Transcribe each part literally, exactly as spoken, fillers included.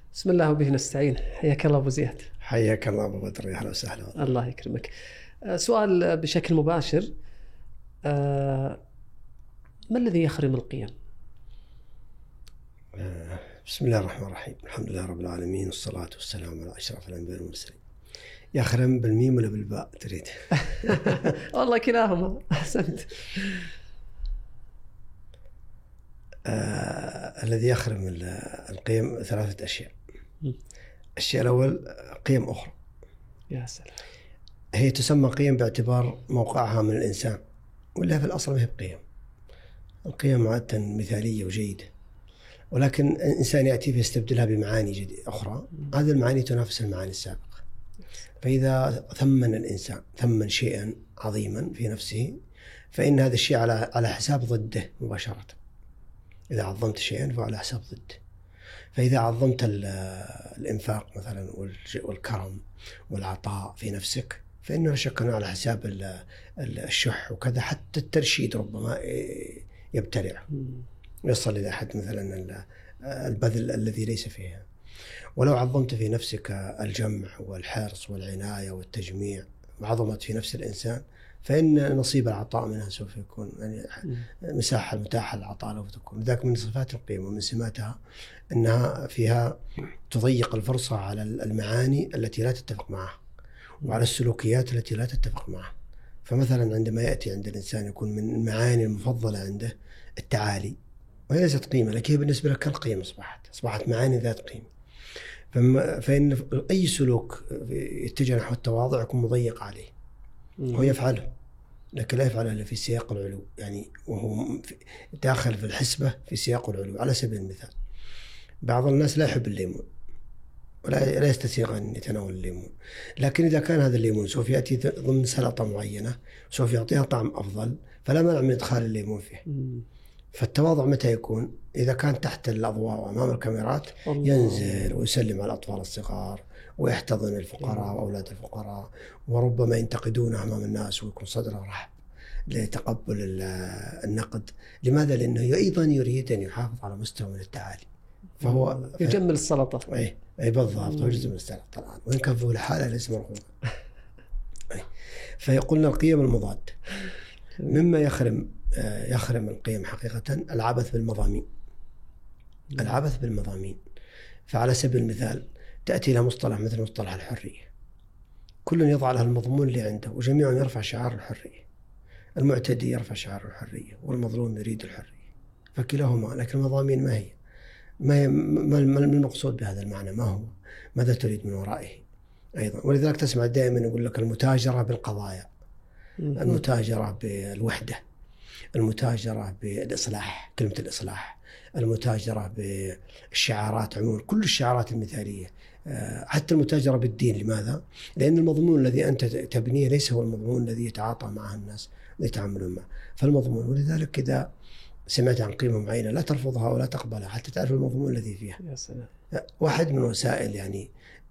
بسم الله وبه نستعين. حياك الله أبو زياد. حياك الله أبو بدر، يا أهلا وسهلا. الله يكرمك. سؤال بشكل مباشر، ما الذي يخرم القيم؟ بسم الله الرحمن الرحيم، الحمد لله رب العالمين، والصلاة والسلام على أشرف الأنبياء والمرسلين. يخرم بالميم ولا بالباء تريد؟ والله كلاهما. أحسنت. آه الذي يخرم القيم ثلاثة أشياء. الشيء الأول قيم أخرى. يا سلام. هي تسمى قيم باعتبار موقعها من الإنسان، ولا في الأصل ما هي بقيم. القيم عادة مثالية وجيدة، ولكن الإنسان يأتي فيستبدلها بمعاني جديدة أخرى. هذه المعاني تنافس المعاني السابقة. فإذا ثمن الإنسان ثمن شيئا عظيما في نفسه، فإن هذا الشيء على على حساب ضده مباشرة. إذا عظمت شيئا فعلى حساب ضده. فإذا عظمت الإنفاق مثلا والكرم والعطاء في نفسك، فإنه شك على حساب الشح وكذا، حتى الترشيد ربما يبتلع ويصل إلى حد مثلا البذل الذي ليس فيها. ولو عظمت في نفسك الجمع والحرص والعناية والتجميع وعظمت في نفس الإنسان، فإن نصيب العطاء منها سوف يكون يعني مساحة متاحة للعطاء لو تكون. ذاك من صفات القيم ومن سماتها أنها فيها تضيق الفرصة على المعاني التي لا تتفق معها، وعلى السلوكيات التي لا تتفق معها. فمثلا عندما يأتي عند الإنسان يكون من المعاني المفضلة عنده التعالي، وهي ليست قيمة لكن هي بالنسبة لك كالقيمة، أصبحت أصبحت معاني ذات قيمة. فإن أي سلوك يتجه نحو التواضع يكون مضيق عليه. هو يفعله لكن لا يفعله إلا في سياق العلو، يعني وهو داخل في الحسبة في سياق العلو. على سبيل المثال، بعض الناس لا يحب الليمون ولا لا يستسيغ أن يتناول الليمون، لكن إذا كان هذا الليمون سوف يأتي ضمن سلطة معينة سوف يعطيها طعم أفضل، فلا مانع من إدخال الليمون فيه. فالتواضع متى يكون؟ إذا كان تحت الأضواء وأمام الكاميرات ينزل ويسلم على الأطفال الصغار ويحتضن الفقراء وأولاد الفقراء، وربما ينتقدونه أمام الناس ويكون صدره رحب لتقبل النقد. لماذا؟ لأنه أيضا يريد أن يحافظ على مستوى من التعالي، فهو يجمل السلطة. أي أي بالضبط، هو جزء من السلطة طبعا، وإن كان فيه لحاله ليس مرغوبا. فيقولنا القيم المضاد. مما يخرم يخرم القيم حقيقة العبث بالمضامين. العبث بالمضامين. فعلى سبيل المثال تأتي إلى مصطلح مثل مصطلح الحرية، كل يضع له المضمون اللي عنده وجميعهم يرفع شعار الحرية. المعتدي يرفع شعار الحرية والمظلوم يريد الحرية، فكلاهما. لكن المضامين ما هي؟ ما هي ما المقصود بهذا المعنى؟ ما هو؟ ماذا تريد من ورائه أيضا؟ ولذلك تسمع دائما يقول لك المتاجرة بالقضايا، المتاجرة بالوحدة، المتاجرة بالإصلاح، كلمة الإصلاح، المتاجرة بالشعارات عموما، كل الشعارات المثالية، حتى المتاجرة بالدين. لماذا؟ لأن المضمون الذي أنت تبنيه ليس هو المضمون الذي يتعاطى معه الناس ويتعاملون معه. فالمضمون، ولذلك إذا سمعت عن قيمة معينة لا ترفضها ولا تقبلها حتى تعرف المضمون الذي فيها. يا سلام. واحد من وسائل يعني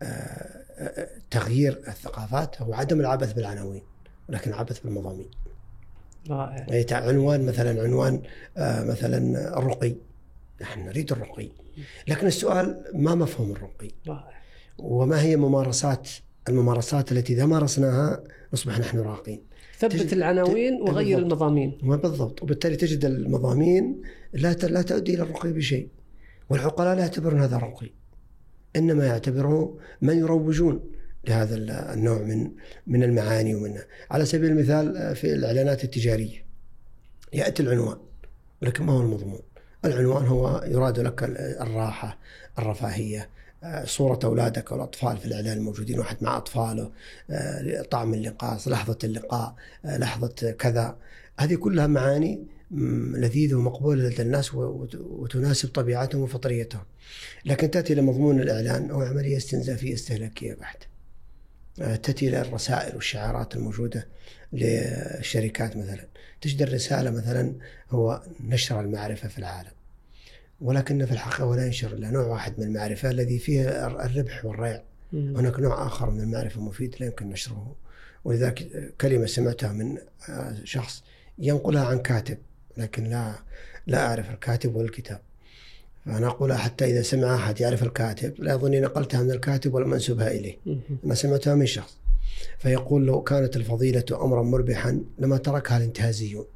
تغيير الثقافات هو عدم العبث بالعناوين، ولكن العبث بالمضامين. رائع. عنوان مثلا عنوان آه مثلا الرقي، نحن نريد الرقي، لكن السؤال ما مفهوم الرقي؟ رائع. وما هي ممارسات الممارسات التي إذا مارسناها نصبح نحن راقين؟ ثبت العناوين وغير المضامين. بالضبط. وبالتالي تجد المضامين لا لا تؤدي إلى الرقي بشيء، والعقلاء لا يعتبرون هذا رقي، إنما يعتبره من يروجون لهذا النوع من من المعاني. ومنها على سبيل المثال في الإعلانات التجارية يأتي العنوان، ولكن ما هو المضمون؟ العنوان هو يراد لك الراحة، الرفاهية، صورة أولادك والأطفال في الإعلان الموجودين، واحد مع أطفاله، طعم اللقاء، لحظة اللقاء، لحظة كذا. هذه كلها معاني لذيذة ومقبولة لدى الناس وتناسب طبيعتهم وفطريتهم. لكن تأتي لمضمون الإعلان أو عملية استنزافية استهلاكية بحتة. تأتي إلى الرسائل والشعارات الموجودة للشركات، مثلا تجد الرسالة مثلا هو نشر المعرفة في العالم، ولكن في الحقيقة ولا ينشر إلا نوع واحد من المعرفة الذي فيه الربح والريع. هناك نوع آخر من المعرفة مفيد لا يمكن نشره. ولذلك كلمة سمعتها من شخص ينقلها عن كاتب، لكن لا لا أعرف الكاتب والكتاب، فأنا أقولها حتى إذا سمع أحد يعرف الكاتب لا يظن نقلتها من الكاتب ولا منسوبها إليه، أنا سمعتها من شخص فيقول لو كانت الفضيلة أمرا مربحا لما تركها الانتهازيون.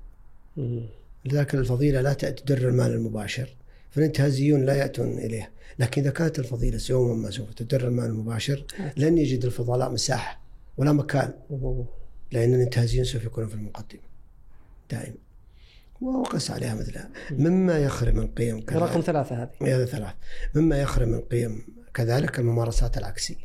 لذلك الفضيلة لا تدر المال المباشر، فالانتهازيون لا يأتون إليها. لكن إذا كانت الفضيلة يوما ما سوف تدر المال المباشر لن يجد الفضلاء مساحة ولا مكان، لأن الانتهازيون سوف يكونون في المقدمة دائما. وقس عليها مثلها. مما يخرم القيم كذلك رقم ثلاثة هذه هذا ثلاث مما يخرم القيم كذلك الممارسات العكسية،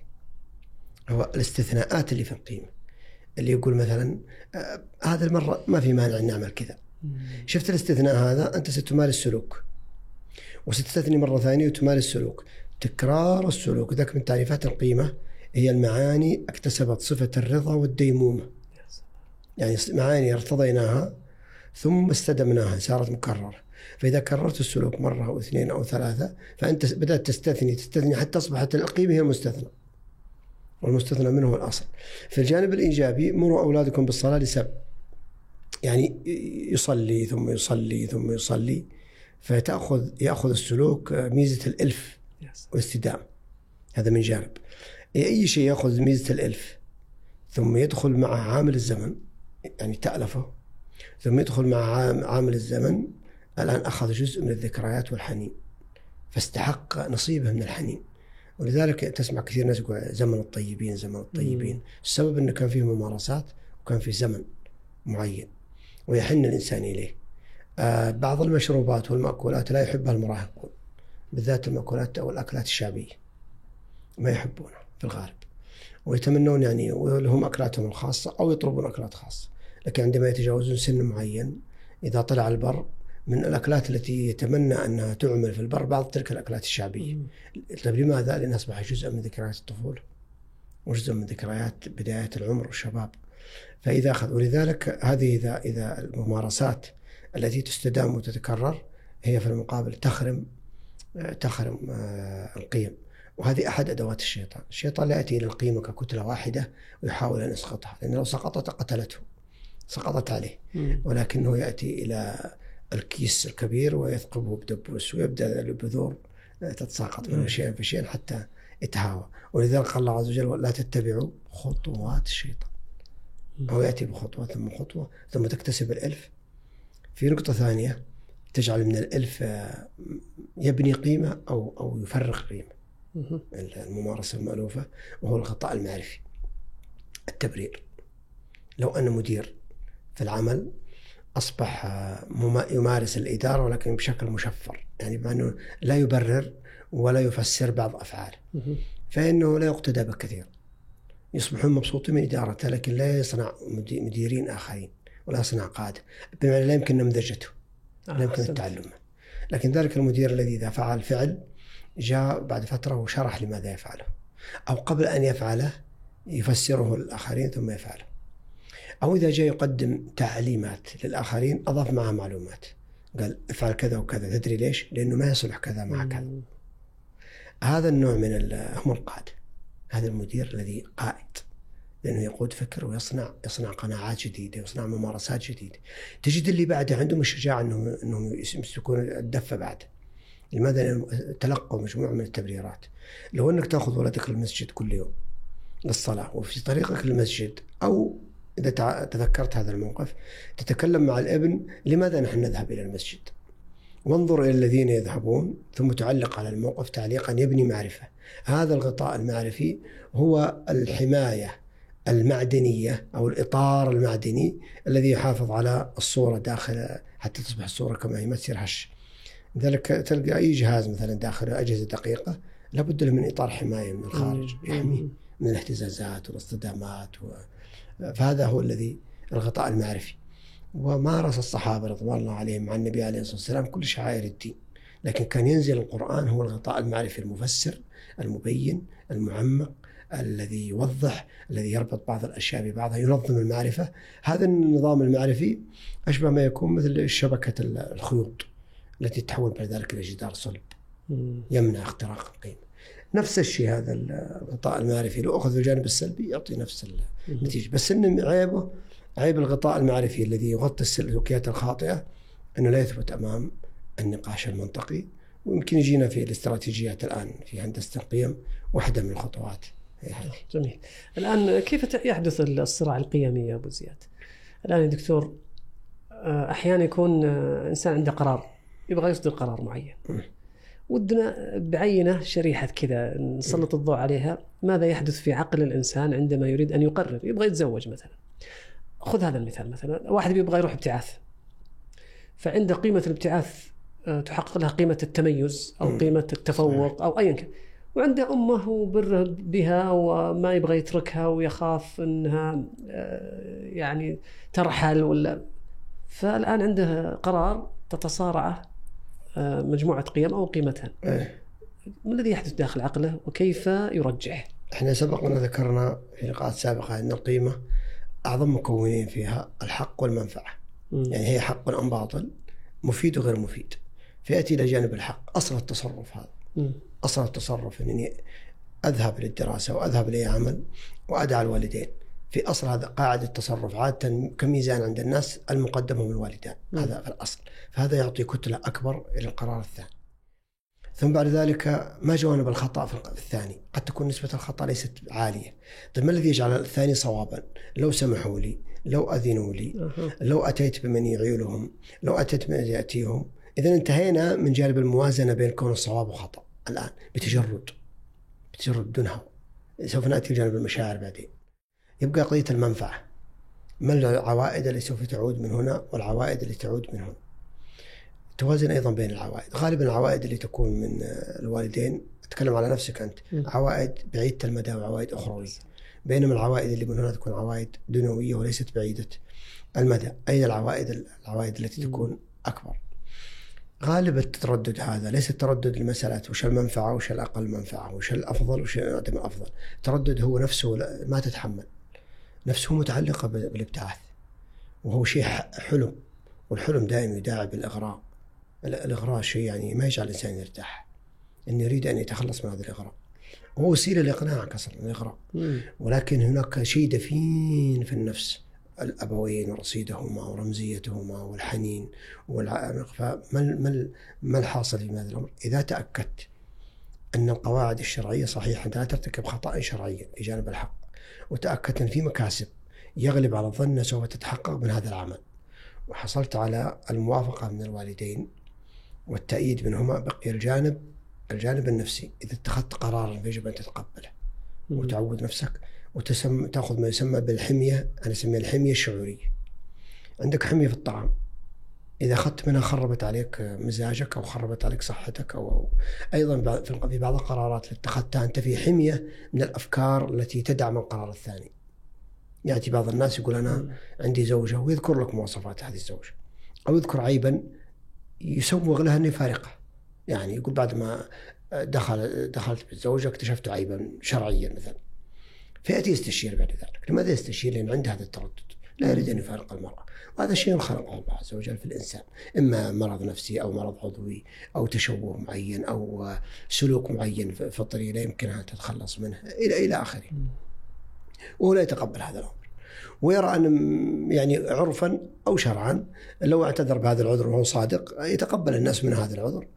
هو الاستثناءات اللي في القيمة، اللي يقول مثلا آه هذا المرة ما في مانع أن نعمل كذا. شفت الاستثناء هذا أنت ستمارس سلوك وستستثني مرة ثانية وتمارس سلوك. تكرار السلوك ذاك من تعريفات القيمة، هي المعاني اكتسبت صفة الرضا والديمومة، يعني معاني ارتضيناها ثم استدمناها صارت مكررة. فإذا كررت السلوك مرة أو اثنين أو ثلاثة فأنت بدأت تستثني تستثني حتى أصبحت القيمة هي المستثنى، والمستثنى منه هو الأصل. في الجانب الإيجابي مروا أولادكم بالصلاة لسبب، يعني يصلي ثم يصلي ثم يصلي، فتأخذ يأخذ السلوك ميزة الألف والاستدامة، هذا من جانب. أي شيء يأخذ ميزة الألف ثم يدخل مع عامل الزمن، يعني تألفه، ثم يدخل مع عامل الزمن، الآن أخذ جزء من الذكريات والحنين فاستحق نصيبه من الحنين. ولذلك تسمع كثير ناس يقول زمن الطيبين زمن الطيبين، السبب أنه كان فيه ممارسات وكان فيه زمن معين ويحن الإنسان إليه. آه بعض المشروبات والمأكولات لا يحبها المراهقون، بالذات المأكولات أو الأكلات الشعبية ما يحبونها في الغالب، ويتمنون يعني ولهم أكلاتهم الخاصة أو يطلبون أكلات خاصة. لكن عندما يتجاوزون سن معين إذا طلع البر، من الأكلات التي يتمنى أنها تعمل في البر بعض تلك الأكلات الشعبية. طيب لماذا؟ لأنها أصبح جزء من ذكريات الطفولة وجزء من ذكريات بداية العمر والشباب. فإذا أخذ، ولذلك هذه إذا إذا الممارسات التي تستدام وتتكرر هي في المقابل تخرم تخرم القيم. وهذه أحد أدوات الشيطان. الشيطان لا يأتي إلى القيمة ككتلة واحدة ويحاول أن يسقطها، لأن لو سقطت قتلته، سقطت عليه. ولكنه يأتي إلى الكيس الكبير ويثقبه بدبوس ويبدأ البذور تتساقط منه شيئا فشيئا حتى يتهاوى. ولذلك قال الله عز وجل لا تتبعوا خطوات الشيطان، أو يأتي بخطوة ثم خطوة ثم تكتسب الألف. في نقطة ثانية تجعل من الألف يبني قيمة أو أو يفرق قيمة، الممارسة المألوفة، وهو الغطاء المعرفي، التبرير. لو أن مدير في العمل أصبح يمارس الإدارة ولكن بشكل مشفر، يعني بأنه لا يبرر ولا يفسر بعض أفعاله، فإنه لا يقتدى بكثير. يصبحون مبسوطين من إدارته لكن لا يصنع مديرين آخرين ولا يصنع قادة، بمعنى لا يمكن نمذجته، لا يمكن التعلم. لكن ذلك المدير الذي إذا فعل فعل جاء بعد فترة وشرح لماذا يفعله، أو قبل أن يفعله يفسره للآخرين ثم يفعله، أو إذا جاء يقدم تعليمات للآخرين أضاف معها معلومات، قال افعل كذا وكذا، تدري ليش؟ لأنه ما يصلح كذا مع كذا. هذا النوع من هم القادة. هذا المدير الذي قائد، لأنه يقود فكر ويصنع يصنع قناعات جديدة، يصنع ممارسات جديدة. تجد اللي بعده عندهم الشجاعة أنهم أنهم يمسكون الدفة بعده. لماذا؟ لأنهم تلقوا مجموعة من التبريرات. لو أنك تأخذ ولدك للمسجد كل يوم للصلاة، وفي طريقك للمسجد أو إذا تذكرت هذا الموقف تتكلم مع الابن لماذا نحن نذهب إلى المسجد، وانظر إلى الذين يذهبون، ثم تعلق على الموقف تعليقا يبني معرفة. هذا الغطاء المعرفي هو الحماية المعدنية أو الإطار المعدني الذي يحافظ على الصورة داخل حتى تصبح الصورة كما هي، ما تصير هش. لذلك تلقى أي جهاز مثلا داخل أجهزة دقيقة لابد له من إطار حماية من الخارج يحميه من الاهتزازات والاصطدامات و... فهذا هو الذي الغطاء المعرفي. ومارس الصحابة رضوان الله عليهم مع النبي عليه الصلاة والسلام كل شعائر الدين، لكن كان ينزل القرآن هو الغطاء المعرفي المفسر المبين المعمق الذي يوضح، الذي يربط بعض الأشياء ببعضها، ينظم المعرفة. هذا النظام المعرفي أشبه ما يكون مثل شبكة الخيوط التي تتحول بعد ذلك إلى جدار صلب يمنع اختراق القيمة. نفس الشيء هذا الغطاء المعرفي لو أخذ الجانب السلبي يعطي نفس النتيجة، بس إن عيبه عيب الغطاء المعرفي الذي يغطي السلوكيات الخاطئة أنه لا يثبت أمام النقاش المنطقي ويمكن يجينا في الاستراتيجيات الآن في هندسة القيم واحدة من الخطوات هي هذه. جميل. الآن كيف يحدث الصراع القيمي يا أبو زياد؟ الآن يا دكتور أحيانا يكون إنسان عنده قرار يبغى يصدر قرار معين، ودنا بعينة شريحة كذا نسلط الضوء عليها. ماذا يحدث في عقل الإنسان عندما يريد أن يقرر يبغى يتزوج مثلا؟ خذ هذا المثال، مثلا واحد يبغى يروح ابتعاث، فعند قيمة الابتعاث تحقق لها قيمة التميز أو قيمة التفوق أو أيا كان، وعنده أمه وبره بها وما يبغى يتركها ويخاف أنها يعني ترحل ولا. فالآن عنده قرار تتصارعه مجموعة قيم أو قيمتان. ما الذي يحدث داخل عقله وكيف يرجح؟ احنا سبقنا ذكرنا في لقاءات سابقة أن القيمة أعظم مكونين فيها الحق والمنفعة. م. يعني هي حق أم باطل، مفيد وغير مفيد. فيأتي إلى جانب الحق أصل التصرف هذا. م. أصل التصرف أنني أذهب للدراسة وأذهب لأي عمل وأدعى الوالدين. في أصل هذا قاعدة التصرف عادة كميزان عند الناس المقدم هم الوالدان. م. هذا في الأصل، فهذا يعطي كتلة أكبر إلى القرار الثاني. ثم بعد ذلك ما جوانب الخطأ في الثاني؟ قد تكون نسبة الخطأ ليست عالية. طيب ما الذي يجعل الثاني صوابا؟ لو سمحوا لي، لو أذنوا لي، لو أتيت بمن يعيلهم، لو أتيت بمن يأتيهم. إذن انتهينا من جانب الموازنة بين كون الصواب وخطأ. الآن بتجرد بتجرد دونها. سوف نأتي لجانب المشاعر بعدين. يبقى قضية المنفعة، ما العوائد اللي سوف تعود من هنا والعوائد اللي تعود من هنا. توازن أيضا بين العوائد. غالبا العوائد اللي تكون من الوالدين، أتكلم على نفسك أنت، عوائد بعيدة المدى وعوائد أخروية، بينما العوائد اللي من هنا تكون عوائد دنوية وليست بعيدة المدى. أين العوائد العوائد التي تكون أكبر؟ غالب التردد هذا ليس التردد لمسألة وش المنفعة وش الأقل منفعة وش الأفضل وش عدم الأفضل. التردد هو نفسه ما تتحمل، نفسه متعلقة بالابتعاث، وهو شيء حلم، والحلم دائما يداعب الإغراء. الإغراء شيء يعني ما يجعل الإنسان يرتاح، إن يريد أن يتخلص من هذا الإغراء، وهو وسيلة لإقناعك أصلا الإغراء. ولكن هناك شيء دفين في النفس، الأبوين ورصيدهما ورمزيتهما والحنين والعمق. فما ما الحاصل في هذا الأمر؟ إذا تأكدت أن القواعد الشرعية صحيحة، أنت لا ترتكب خطأ شرعيا في جانب الحق، وتأكدت أن في مكاسب يغلب على الظن سوف تتحقق من هذا العمل، وحصلت على الموافقة من الوالدين والتأييد منهما، بقي الجانب الجانب النفسي. إذا اتخذت قرارا يجب أن تتقبله وتعود نفسك وتسمى تأخذ ما يسمى بالحمية. أنا أسميها الحمية الشعورية. عندك حمية في الطعام، إذا أخذت منها خربت عليك مزاجك أو خربت عليك صحتك، أو, أو أيضا في بعض القرارات اللي اتخذتها أنت في حمية من الأفكار التي تدعم القرار الثاني. يأتي بعض الناس يقول أنا عندي زوجة ويذكر لك مواصفات هذه الزوجة، أو يذكر عيبا يسوغ لها أنه فارقة. يعني يقول بعد ما دخل دخلت بالزوجة اكتشفت عيبا شرعيا مثلا، فيأتي يستشير بعد ذلك. لماذا يستشير؟ لأن عنده هذا التردد، لا يريد أن يفارق المرأة، وهذا شيء خلقه الله عز وجل في الإنسان، إما مرض نفسي أو مرض عضوي أو تشوه معين أو سلوك معين فطري لا يمكنها تتخلص منه إلى إلى آخره. وهو لا يتقبل هذا الأمر، ويرى أن يعني عرفا أو شرعا لو اعتذر بهذا العذر وهو صادق يتقبل الناس من هذا العذر،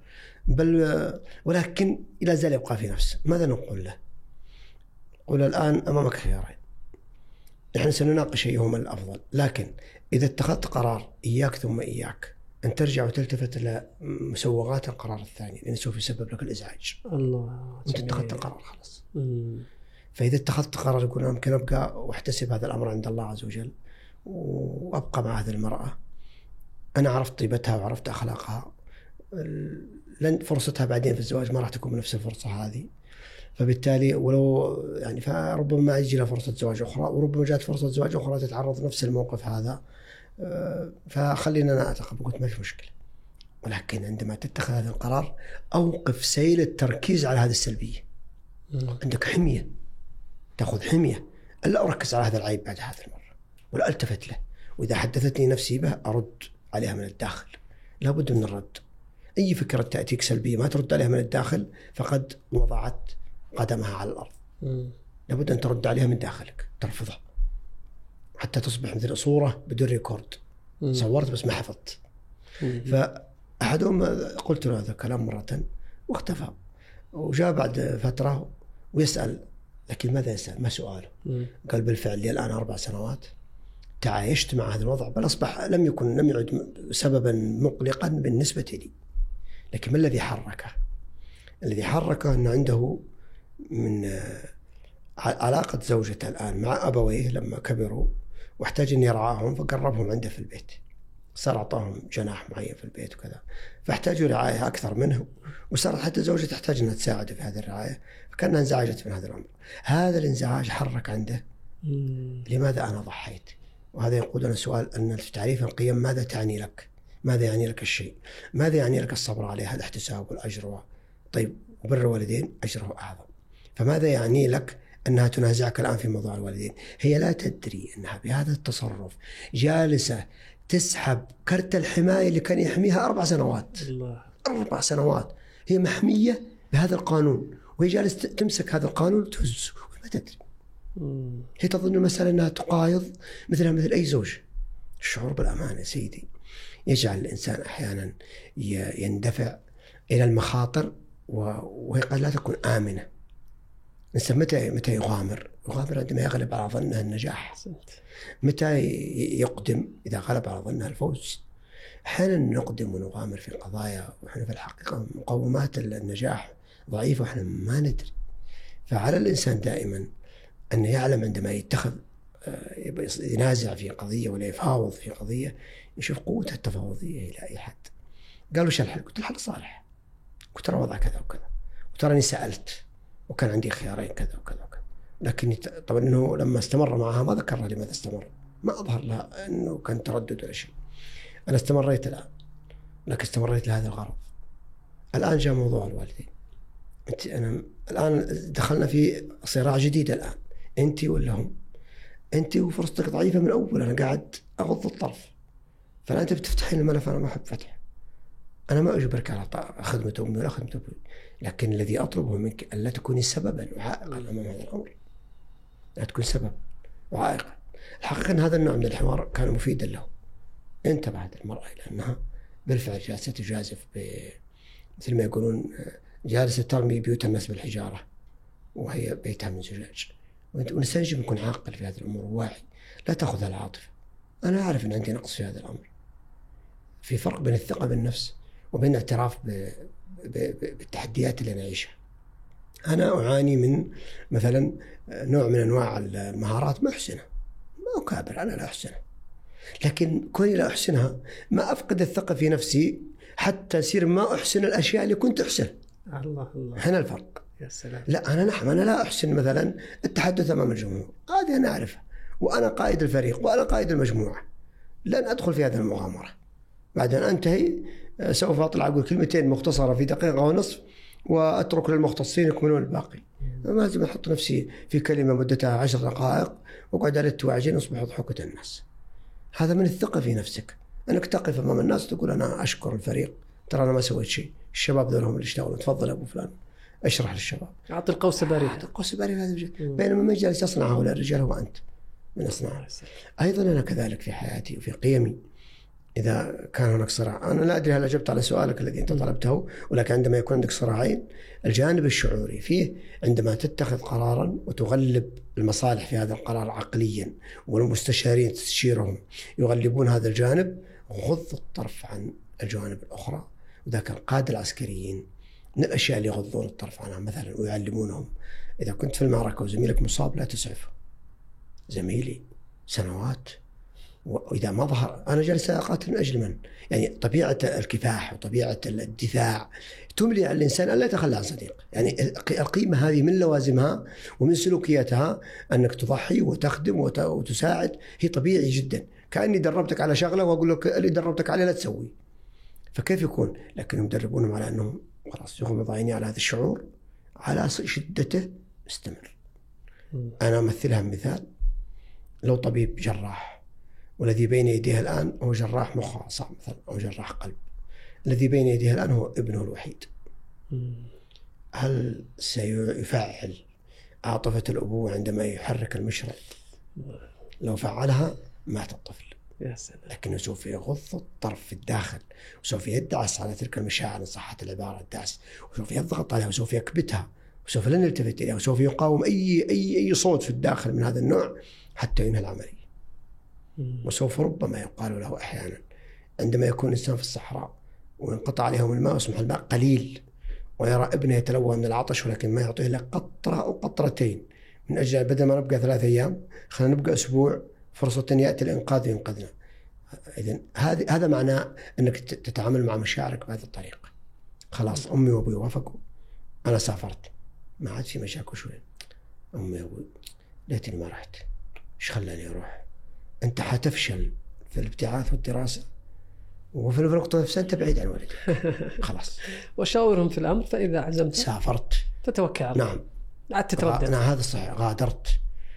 بل ولكن إلى زال يبقى في نفسه. ماذا نقول له؟ قل الآن أمامك خيارين، نحن سنناقش أيهما الأفضل، لكن إذا اتخذت قرار إياك ثم إياك أن ترجع وتلتفت إلى مسوغات القرار الثاني، لأنه سوف يسبب لك الإزعاج. الله، أنت اتخذت قرار خلاص. فإذا اتخذت قرار يقول أنا ممكن أبقى واحتسب هذا الأمر عند الله عز وجل وأبقى مع هذه المرأة، أنا عرفت طيبتها وعرفت أخلاقها، لن فرصتها بعدين في الزواج ما راح تكون بنفس الفرصة هذه، فبالتالي ولو يعني فربما ما يجي لها فرصة زواج أخرى، وربما جاءت فرصة زواج أخرى تتعرض نفس الموقف هذا، فخلينا أنا أتقبل. قلت ما في مشكلة، ولكن عندما تتخذ هذا القرار أوقف سيل التركيز على هذه السلبية. عندك حمية، تأخذ حمية، ألا أركز على هذا العيب بعد هذا المرة ولا ألتفت له، وإذا حدثتني نفسي به أرد عليها من الداخل. لا بد من الرد. أي فكرة تأتيك سلبية ما ترد عليها من الداخل فقد وضعت قدمها على الأرض. لا بد أن ترد عليها من داخلك، ترفضها حتى تصبح مثل صورة بدون ريكورد، صورت بس ما حفظت. فأحدهم قلت له هذا كلام مرة، واختفى. وجاء بعد فترة ويسأل، لكن ماذا يسأل؟ ما سؤاله. قال بالفعل لي الآن أربع سنوات تعايشت مع هذا الوضع، بل أصبح لم يكن لم يعد سببا مقلقا بالنسبة لي. لكن ما الذي حركه؟ الذي حركه أنه عنده من علاقة زوجته الآن مع أبويه لما كبروا واحتاج أن يرعاهم، فقربهم عنده في البيت، صار أعطاهم جناح معين في البيت وكذا، فاحتاجوا رعاية أكثر منه، وصارت حتى زوجته تحتاج أنها تساعده في هذه الرعاية، فكانها انزعجت من هذا الأمر. هذا الانزعاج حرك عنده لماذا أنا ضحيت؟ وهذا يقودنا سؤال أن في تعريف القيم ماذا تعني لك؟ ماذا يعني لك الشيء؟ ماذا يعني لك الصبر عليه؟ الاحتساب والأجر. طيب وبر الوالدين أجره أعظم، فماذا يعني لك أنها تنازعك الآن في موضوع الوالدين؟ هي لا تدري أنها بهذا التصرف جالسة تسحب كرت الحماية اللي كان يحميها أربع سنوات. الله. أربع سنوات هي محمية بهذا القانون، وهي جالسة تمسك هذا القانون وتهزه وما تدري. مم. هي تظن المسألة أنها تقايض مثلها مثل أي زوج. الشعور بالأمان يا سيدي يجعل الإنسان أحيانا يندفع إلى المخاطر، وهي قد لا تكون آمنة. الإنسان متى متى يغامر؟ يغامر عندما يغلب على ظنه النجاح. متى يقدم؟ إذا غلب على ظنه الفوز. أحيانا نقدم ونغامر في قضايا وإحنا في الحقيقة مقومات النجاح ضعيفة وإحنا ما ندري. فعلى الإنسان دائما أن يعلم عندما يتخذ ينازع في قضية ولا يفاوض في قضية يشوف قوتها التفاوضية إلى أي حد. قالوا شو الحل؟ قلت الحل صالح، قلت ترى وضع كذا وكذا، وتراني سألت وكان عندي خيارين كذا وكذا وكذا. لكن طبعا إنه لما استمر معها ما ذكر لها لماذا استمر، ما أظهر لها إنه كان تردد ولا شيء. أنا استمريت الآن، لكن استمريت لهذا الغرض. الآن جاء موضوع الوالدين. أنت أنا الآن دخلنا في صراع جديد الآن، أنت ولا هم؟ أنت وفرصتك ضعيفة من أول، أنا قاعد أغض الطرف، فلا أنت بتفتحين الملف، أنا ما أحب فتح. أنا ما أجبرك على خدمة أمي ولا خدمة أبوي، لكن الذي أطلبه منك ألا تكوني سببا وعائقا أمام هذا الأمر، لا تكون سبب وعائقا. الحقيقة أن هذا النوع من الحوار كان مفيدا له. انتبهت المرأة إلى أنها بالفعل جالسة تجازف مثل ما يقولون جالسة ترمي بيوت الناس بالحجارة وهي بيتها من زجاج. والإنسان يجب يكون عاقل في هذه الأمور وواعي، لا تأخذها العاطفة. أنا أعرف أن عندي نقص في هذا الأمر، في فرق بين الثقة بالنفس وبين الاعتراف بالتحديات اللي نعيشها. أنا أعاني من مثلا نوع من أنواع المهارات ما أحسنها، ما أكابر، أنا لا أحسنها، لكن كوني لا أحسنها ما أفقد الثقة في نفسي حتى أصير ما أحسن الأشياء اللي كنت أحسن. الله الله، هنا الفرق. يا سلام. لا أنا نحن أنا لا أحسن مثلا التحدث أمام الجمهور، هذه أنا أعرفها، وأنا قائد الفريق وأنا قائد المجموعة، لن أدخل في هذه المغامرة. بعدين أنتهي سوف أطلع أقول كلمتين مختصرة في دقيقة ونصف وأترك للمختصين يكملون الباقي. ما لازم أحط نفسي في كلمة مدتها عشر دقائق وقعد ألت وعجين أصبح ضحكة الناس. هذا من الثقة في نفسك، أنك تقف أمام الناس تقول أنا أشكر الفريق، ترى أنا ما سويت شيء، الشباب ذولهم اللي اشتغلوا، تفضل أبو فلان اشرح للشباب، أعطي القوس باري، أعطي القوس باري هذا الوجه. بينما من جالس يصنع هؤلاء الرجال هو أنت من أصنعه. أيضا أنا كذلك في حياتي وفي قيمي إذا كان هناك صراع. أنا لا أدري هل أجبت على سؤالك الذي أنت طلبته، ولكن عندما يكون عندك صراعين الجانب الشعوري فيه عندما تتخذ قرارا وتغلب المصالح في هذا القرار عقليا، والمستشارين تستشيرهم يغلبون هذا الجانب، غض الطرف عن الجوانب الأخرى. وذاك القادة العسكريين من الأشياء اللي يغضون الطرف عنها مثلا ويعلمونهم إذا كنت في المعركة وزميلك مصاب لا تسعفه، زميلي سنوات وإذا ما ظهر أنا جالس أقاتل من أجل من؟ يعني طبيعة الكفاح وطبيعة الدفاع تملي على الإنسان ألا يتخلى عن صديق. يعني القيمة هذه من لوازمها ومن سلوكياتها أنك تضحي وتخدم وتساعد، هي طبيعي جدا، كأني دربتك على شغلة وأقول لك اللي دربتك عليه لا تسوي. فكيف يكون؟ لكنهم يدربونهم على أنهم خلاص يغمض عيني على هذا الشعور، على شدته استمر. أنا أمثلها مثال، لو طبيب جراح والذي بين يديه الآن هو جراح مخ وأعصاب مثلا أو جراح قلب، الذي بين يديه الآن هو ابنه الوحيد، هل سيفعل عاطفة الأبوة عندما يحرك المشرط؟ لو فعلها مات الطفل. يا سلام. لكنه سوف يغض الطرف في الداخل، وسوف يدعس على تلك المشاعر إن صحت العبارة الدعس، وسوف يضغط عليها، وسوف يكبتها، وسوف لن يلتفت إليها، وسوف يقاوم أي أي أي صوت في الداخل من هذا النوع حتى ينهي العملية. وسوف ربما يقال له أحيانا عندما يكون إنسان في الصحراء وينقطع عليهم الماء ويصبح الماء قليل، ويرى ابنه يتلوى من العطش ولكن ما يعطيه إلا قطرة أو قطرتين، من أجل بدل ما نبقى ثلاث أيام خلينا نبقى أسبوع، فرصة يأتي الإنقاذ ينقذنا. إذن هذا معناه أنك تتعامل مع مشاعرك بهذه الطريقة. خلاص أمي وأبوي وافقوا، أنا سافرت، ما عاد في مشاكل شوي. أمي وأبوي ليتني ما رحت، إيش خلاني أروح؟ أنت حتفشل في الابتعاث والدراسة، وفي الوقت نفسه أنت بعيد عن والدك. خلاص. وشاورهم في الأمر، فإذا عزمت سافرت فتوكل على الله. نعم. عاد تتردد. نعم هذا صحيح. غادرت،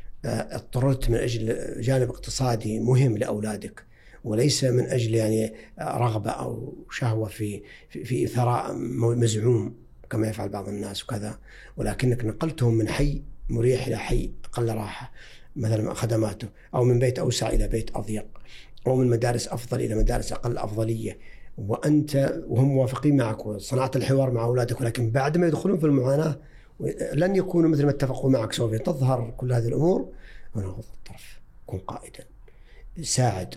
اضطررت من أجل جانب اقتصادي مهم لأولادك، وليس من أجل يعني رغبة أو شهوة في في, في ثراء مزعوم كما يفعل بعض الناس وكذا، ولكنك نقلتهم من حي مريح إلى حي أقل راحة مثلا خدماته، أو من بيت أوسع إلى بيت أضيق، أو من مدارس أفضل إلى مدارس أقل أفضلية، وأنت وهم موافقين معك وصنعت الحوار مع أولادك، ولكن بعد ما يدخلون في المعاناة لن يكونوا مثل ما اتفقوا معك. سوف تظهر كل هذه الأمور. هنا غض الطرف، كن قائدا، ساعد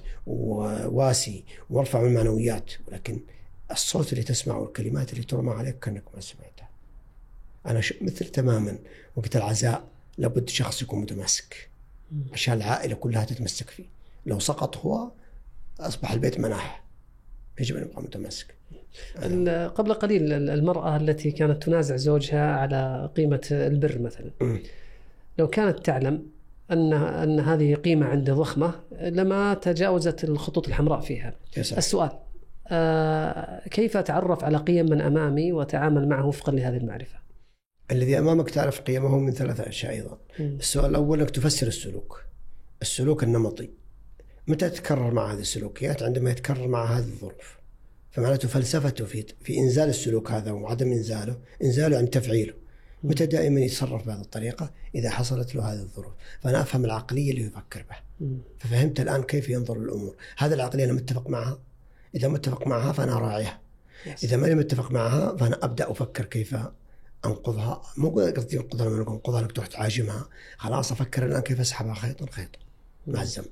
وواسي وارفع من المعنويات، ولكن الصوت اللي تسمعه والكلمات اللي ترمى عليك كأنك ما سمعتها. أنا مثل تماما وقت العزاء لابد شخص يكون متمسك عشان العائلة كلها تتمسك فيه. لو سقط هو أصبح البيت مناح، يجب أن يبقى متمسك. قبل قليل المرأة التي كانت تنازع زوجها على قيمة البر مثلا، م. لو كانت تعلم أن أن هذه قيمة عند ضخمة لما تجاوزت الخطوط الحمراء فيها. يسأل. السؤال آه كيف أتعرف على قيم من أمامي وتعامل معه وفقا لهذه المعرفة؟ الذي أمامك تعرف قيمه من ثلاثة أشياء أيضا. م. السؤال الأول أنك تفسر السلوك، السلوك النمطي. متى تتكرر مع هذه السلوكيات؟ عندما يتكرر مع هذه الظروف. فمعناته فلسفته في في إنزال السلوك هذا وعدم إنزاله، إنزاله عن تفعيله. متى دائما يتصرف بهذه الطريقة؟ إذا حصلت له هذه الظروف. فأنا أفهم العقلية اللي يفكر بها، ففهمت الآن كيف ينظر للأمور. هذه العقلية أنا متفق معها، إذا متفق معها فأنا راعيها، إذا ما متفق معها فأنا أبدأ أفكر كيف أنقذها. مو قصدي أنقذها من أنقذها لك تروح تعاجمها، خلاص أفكر الآن كيف أسحبها خيطا خيطا مع الزمن،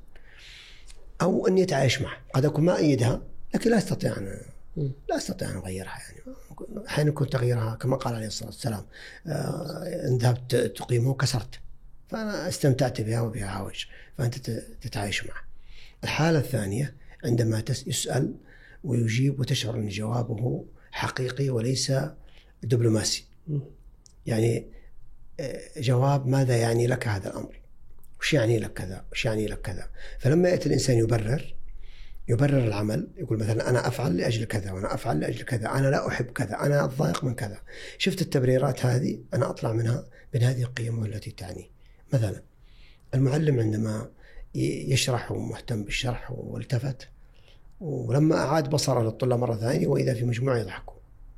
أو أني أتعايش معها. قد أكون ما أيدها لكن لا أستطيع أن لا أستطيع أن أغيرها. يعني حين يكون تغييرها كما قال عليه الصلاة والسلام إن ذهبت تقيمه كسرت، فأنا استمتعت بها وبها عوج، فأنت تتعايش معه. الحالة الثانية عندما يسأل ويجيب وتشعر أن جوابه حقيقي وليس دبلوماسي، يعني جواب ماذا يعني لك هذا الأمر، وش يعني لك كذا، وش يعني لك كذا. فلما يأتي الإنسان يبرر يبرر العمل، يقول مثلا أنا أفعل لأجل كذا، وأنا أفعل لأجل كذا، أنا لا أحب كذا، أنا أتضايق من كذا. شفت التبريرات هذه أنا أطلع منها من هذه القيم التي تعني. مثلا المعلم عندما يشرح ومهتم بالشرح والتفت، ولما أعاد بصره للطلاب مرة ثانية وإذا في مجموعة يضحكوا،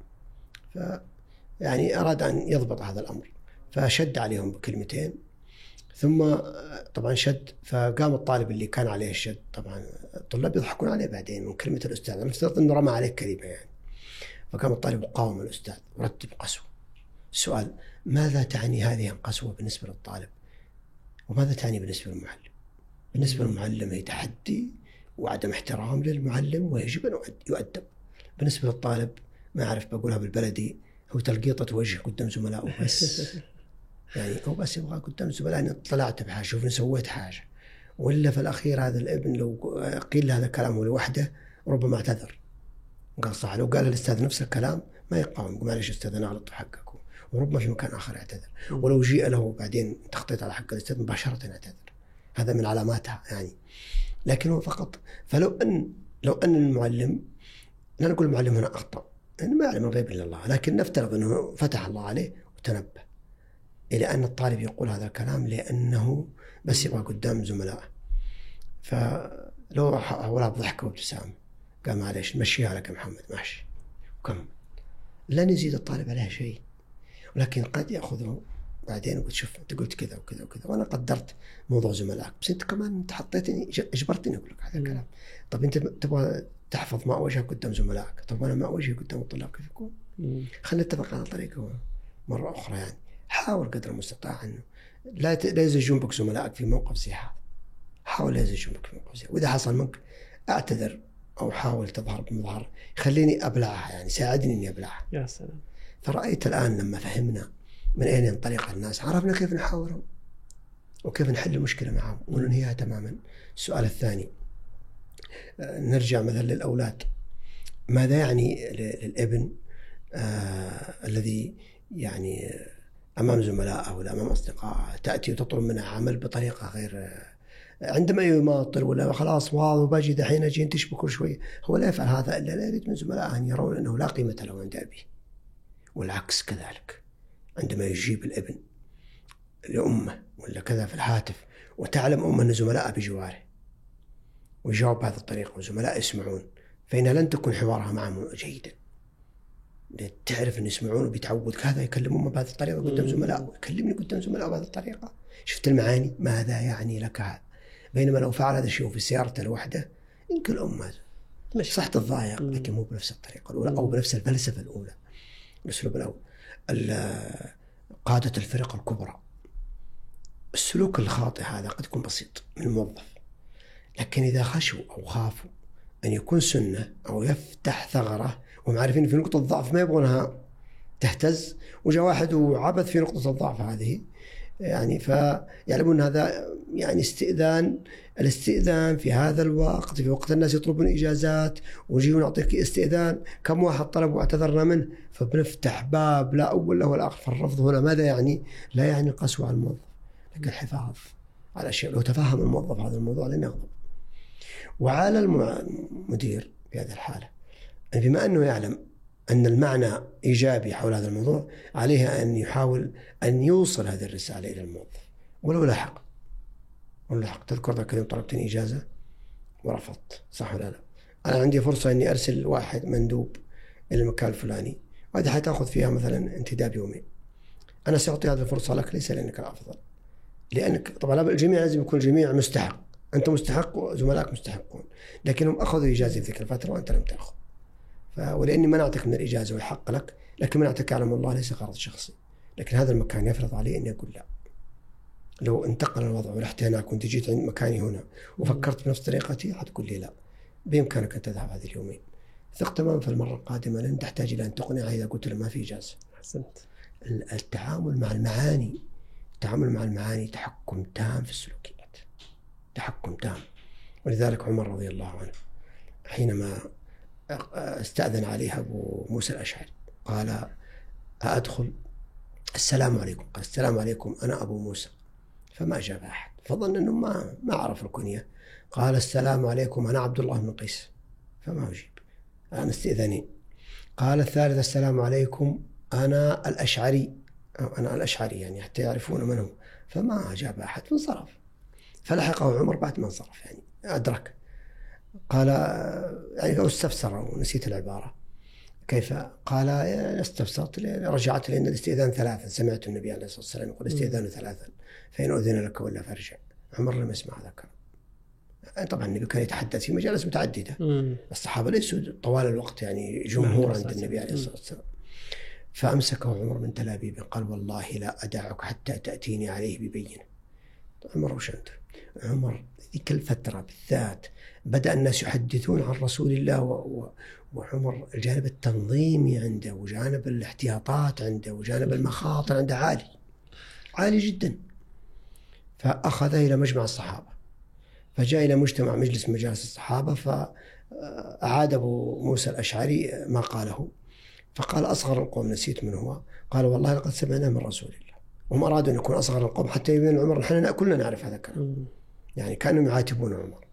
فيعني أراد أن يضبط هذا الأمر، فشد عليهم بكلمتين، ثم طبعا شد، فقام الطالب اللي كان عليه الشد، طبعا الطلاب يضحكون عليه بعدين من كلمة الأستاذ، أنا افترض أنه رمى عليه كلمة يعني. فقام الطالب وقاوم الأستاذ ورتب قسوة. السؤال: ماذا تعني هذه القسوة بالنسبة للطالب؟ وماذا تعني بالنسبة للمعلم؟ بالنسبة للمعلم هي تحدي وعدم احترام للمعلم ويجب أن يؤدب. بالنسبة للطالب ما أعرف بقولها بالبلدي، هو تلقيطة وجه قدام زملائه بس. يعني هو بس يبغى قدام زملائه أن طلعت بحاجة، شوفني سويت حاجة. ولا في الأخير هذا الابن لو قيل هذا الكلام لوحده ربما اعتذر قال صح. لو قال الأستاذ نفس الكلام ما يقاوم، يقول معلش أستاذ أنا غلط بحقك، وربما في مكان آخر يعتذر. ولو جيء له بعدين تخطيط على حق الأستاذ مباشرة يعتذر، هذا من علاماتها يعني. لكن هو فقط، فلو أن لو أن المعلم، لا نقول المعلم هنا أخطأ لأنه ما يعلم الغيب إلا الله، لكن نفترض أنه فتح الله عليه وتنبه إلى أن الطالب يقول هذا الكلام لأنه بس يبغى قدام زملائه، فلو حولها بضحكة وابتسامة قال معلش مشيها لك يا محمد ماشي وكم، لن يزيد الطالب عليها شيء، ولكن قد يأخذه بعدين قلت شوف أنت قلت كذا وكذا وكذا وأنا قدرت موضوع زملائك، بس أنت كمان أنت حطيتني أجبرتني أقول لك هذا الكلام. طب أنت تبغى تحفظ ماء وجهك قدام زملائك، طب أنا ماء وجهي قدام الطلاب كيف يكون؟ خلينا نتفق على طريقة مرة أخرى. يعني حاول قدر المستطاع أنه لا لا يزجون بك زملائك في موقف زي هذا، حاول لا يزجون بك في موقف زي هذا، وإذا حصل منك أعتذر أو حاول تظهر بمظهر يخليني أبلعها، يعني ساعدني إني أبلعها. يا سلام. فرأيت الآن لما فهمنا من أين ينطلق الناس عرفنا كيف نحاورهم وكيف نحل المشكلة معهم وننهيها تماما. السؤال الثاني نرجع مثلا للأولاد، ماذا يعني للابن آه الذي يعني أمام زملائه ولا أمام أصدقائه تأتي وتطلب منه عمل بطريقة غير، عندما يماطل ولا خلاص واو وباجي دحين أجي تشبك كل شوي، هو لا يفعل هذا إلا لا يريد من زملائه أن يرون أنه لا قيمة له عند أبيه. والعكس كذلك، عندما يجيب الابن لأمه ولا كذا في الهاتف وتعلم أمه أن زملائه بجواره ويجاوب بهذه الطريقة وزملاء يسمعون، فإنها لن تكون حوارها معهم جيدا. تعرف أن يسمعون وبيتعود هذا يكلم أمه بهذه الطريقة قدام زملائه، يكلمني قدام زملائه بهذه الطريقة. شفت المعاني؟ ماذا يعني لك هذا؟ بينما لو فعل هذا الشيء في سيارته لوحده يمكن أمه مش صح تتضايق، لكن مو بنفس الطريقة الأولى أو بنفس الفلسفة الأولى الأسلوب الأول. قادة الفرق الكبرى السلوك الخاطئ هذا قد يكون بسيط من الموظف، لكن إذا خشوا أو خافوا أن يكون سنة أو يفتح ثغرة وهم عارفين في نقطة ضعف ما يبغونها تهتز، وجاء واحد وعبث في نقطة الضعف هذه، يعني فيعلمون هذا يعني استئذان. الاستئذان في هذا الوقت، في وقت الناس يطلبون إجازات ويجيون نعطيك استئذان، كم واحد طلب واعتذرنا منه، فبنفتح باب لا أول له ولا آخر. فالرفض هنا ماذا يعني؟ لا يعني قسوة على الموظف، لكن الحفاظ على الأشياء. لو تفهم الموظف هذا الموضوع لن يغضب. وعلى المدير في هذه الحالة بما أنه يعلم أن المعنى إيجابي حول هذا الموضوع، عليه أن يحاول أن يوصل هذه الرسالة إلى الموظف ولو لاحق. ولحق تذكر ذاك اليوم طلبتني إجازة ورفضت، صح ولا لا؟ أنا عندي فرصة أني أرسل واحد مندوب إلى المكان الفلاني وهذه حتأخذ فيها مثلا انتداب يومين، أنا سأعطي هذه الفرصة لك ليس لأنك الأفضل، لأنك طبعا الجميع لازم يكون الجميع مستحق، أنت مستحق وزملائك مستحقون، لكنهم أخذوا إجازة في تلك الفترة وأنت لم تأخذ. ولأني منعتك من الإجازة ويحق لك، لكن منعتك يعلم الله ليس غرض شخصي، لكن هذا المكان يفرض علي أن يقول لا. لو انتقل الوضع ورحت هناك وانت جيت عند مكاني هنا وفكرت بنفس طريقتي حتقول لي لا، بإمكانك أن تذهب هذه اليومين. ثق تمام في المرة القادمة لن تحتاج إلى أن تقنعها إذا قلت له ما في إجازة. أحسنت. التعامل مع المعاني، التعامل مع المعاني تحكم تام في السلوكيات، تحكم تام. ولذلك عمر رضي الله عنه حينما استأذن عليها أبو موسى الأشعري قال أدخل؟ السلام عليكم. قال السلام عليكم أنا أبو موسى، فما أجاب أحد، فظن أنه ما ما عرف الكنية. قال السلام عليكم أنا عبد الله بن قيس، فما أجيب. أنا استئذانين. قال الثالث السلام عليكم أنا الأشعري، أنا الأشعري يعني حتى يعرفون من هو، فما أجاب أحد فانصرف. فلحقه عمر بعد ما انصرف يعني أدرك. قال يعني استفسر ونسيت العبارة كيف، قال استفسرت رجعت لأن الاستئذان ثلاثا، سمعت النبي عليه الصلاة والسلام يقول الاستئذان ثلاثا فإن أذن لك ولا فارجع. عمر لم يسمع ذكر. طبعا النبي كان يتحدث في مجالس متعددة، الصحابة ليسوا طوال الوقت يعني جمهور عند النبي عليه الصلاة والسلام. فأمسكه عمر من تلابيبه قال والله لا أدعك حتى تأتيني عليه ببينة. عمر وشنت عمر ذيك الفترة بالذات بدأ الناس يحدثون عن رسول الله و... وعمر الجانب التنظيمي عنده وجانب الاحتياطات عنده وجانب المخاطر عنده عالي عالي جدا. فأخذ إلى مجمع الصحابة، فجاء إلى مجتمع مجلس مجالس الصحابة، فأعاد أبو موسى الأشعري ما قاله، فقال أصغر القوم نسيت من هو، قال والله لقد سمعنا من رسول الله. هم أرادوا أن يكون أصغر القوم حتى يبين عمر نحن كلنا نعرف هذا الكلام، يعني كانوا يعاتبون عمر.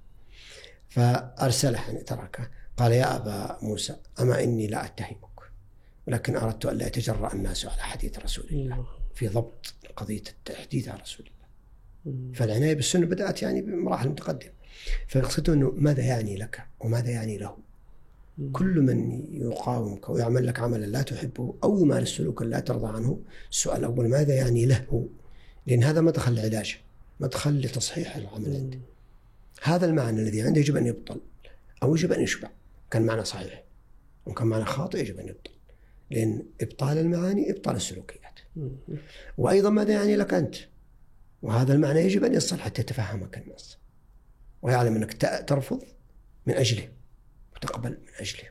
فأرسله يعني تركه. قال يا أبا موسى أما إني لا أتهمك، ولكن أردت أن لا يتجرأ الناس على حديث رسول الله في ضبط قضية التحديث على رسول الله. فالعناية بالسنة بدأت يعني بمراحل متقدمة. فيقصدوا أنه ماذا يعني لك وماذا يعني له، كل من يقاومك ويعمل لك عملا لا تحبه أو يمارس سلوكا لا ترضى عنه، السؤال الأول ماذا يعني له هو؟ لأن هذا مدخل العلاج، مدخل لتصحيح العمل عنده. هذا المعنى الذي عنده يجب أن يبطل أو يجب أن يشبع. كان معنى صحيح وكان معنى خاطئ يجب أن يبطل، لأن إبطال المعاني إبطال السلوكيات. وأيضا ماذا يعني لك أنت؟ وهذا المعنى يجب أن يصل حتى يتفهمك الناس ويعلم أنك ترفض من أجله وتقبل من أجله.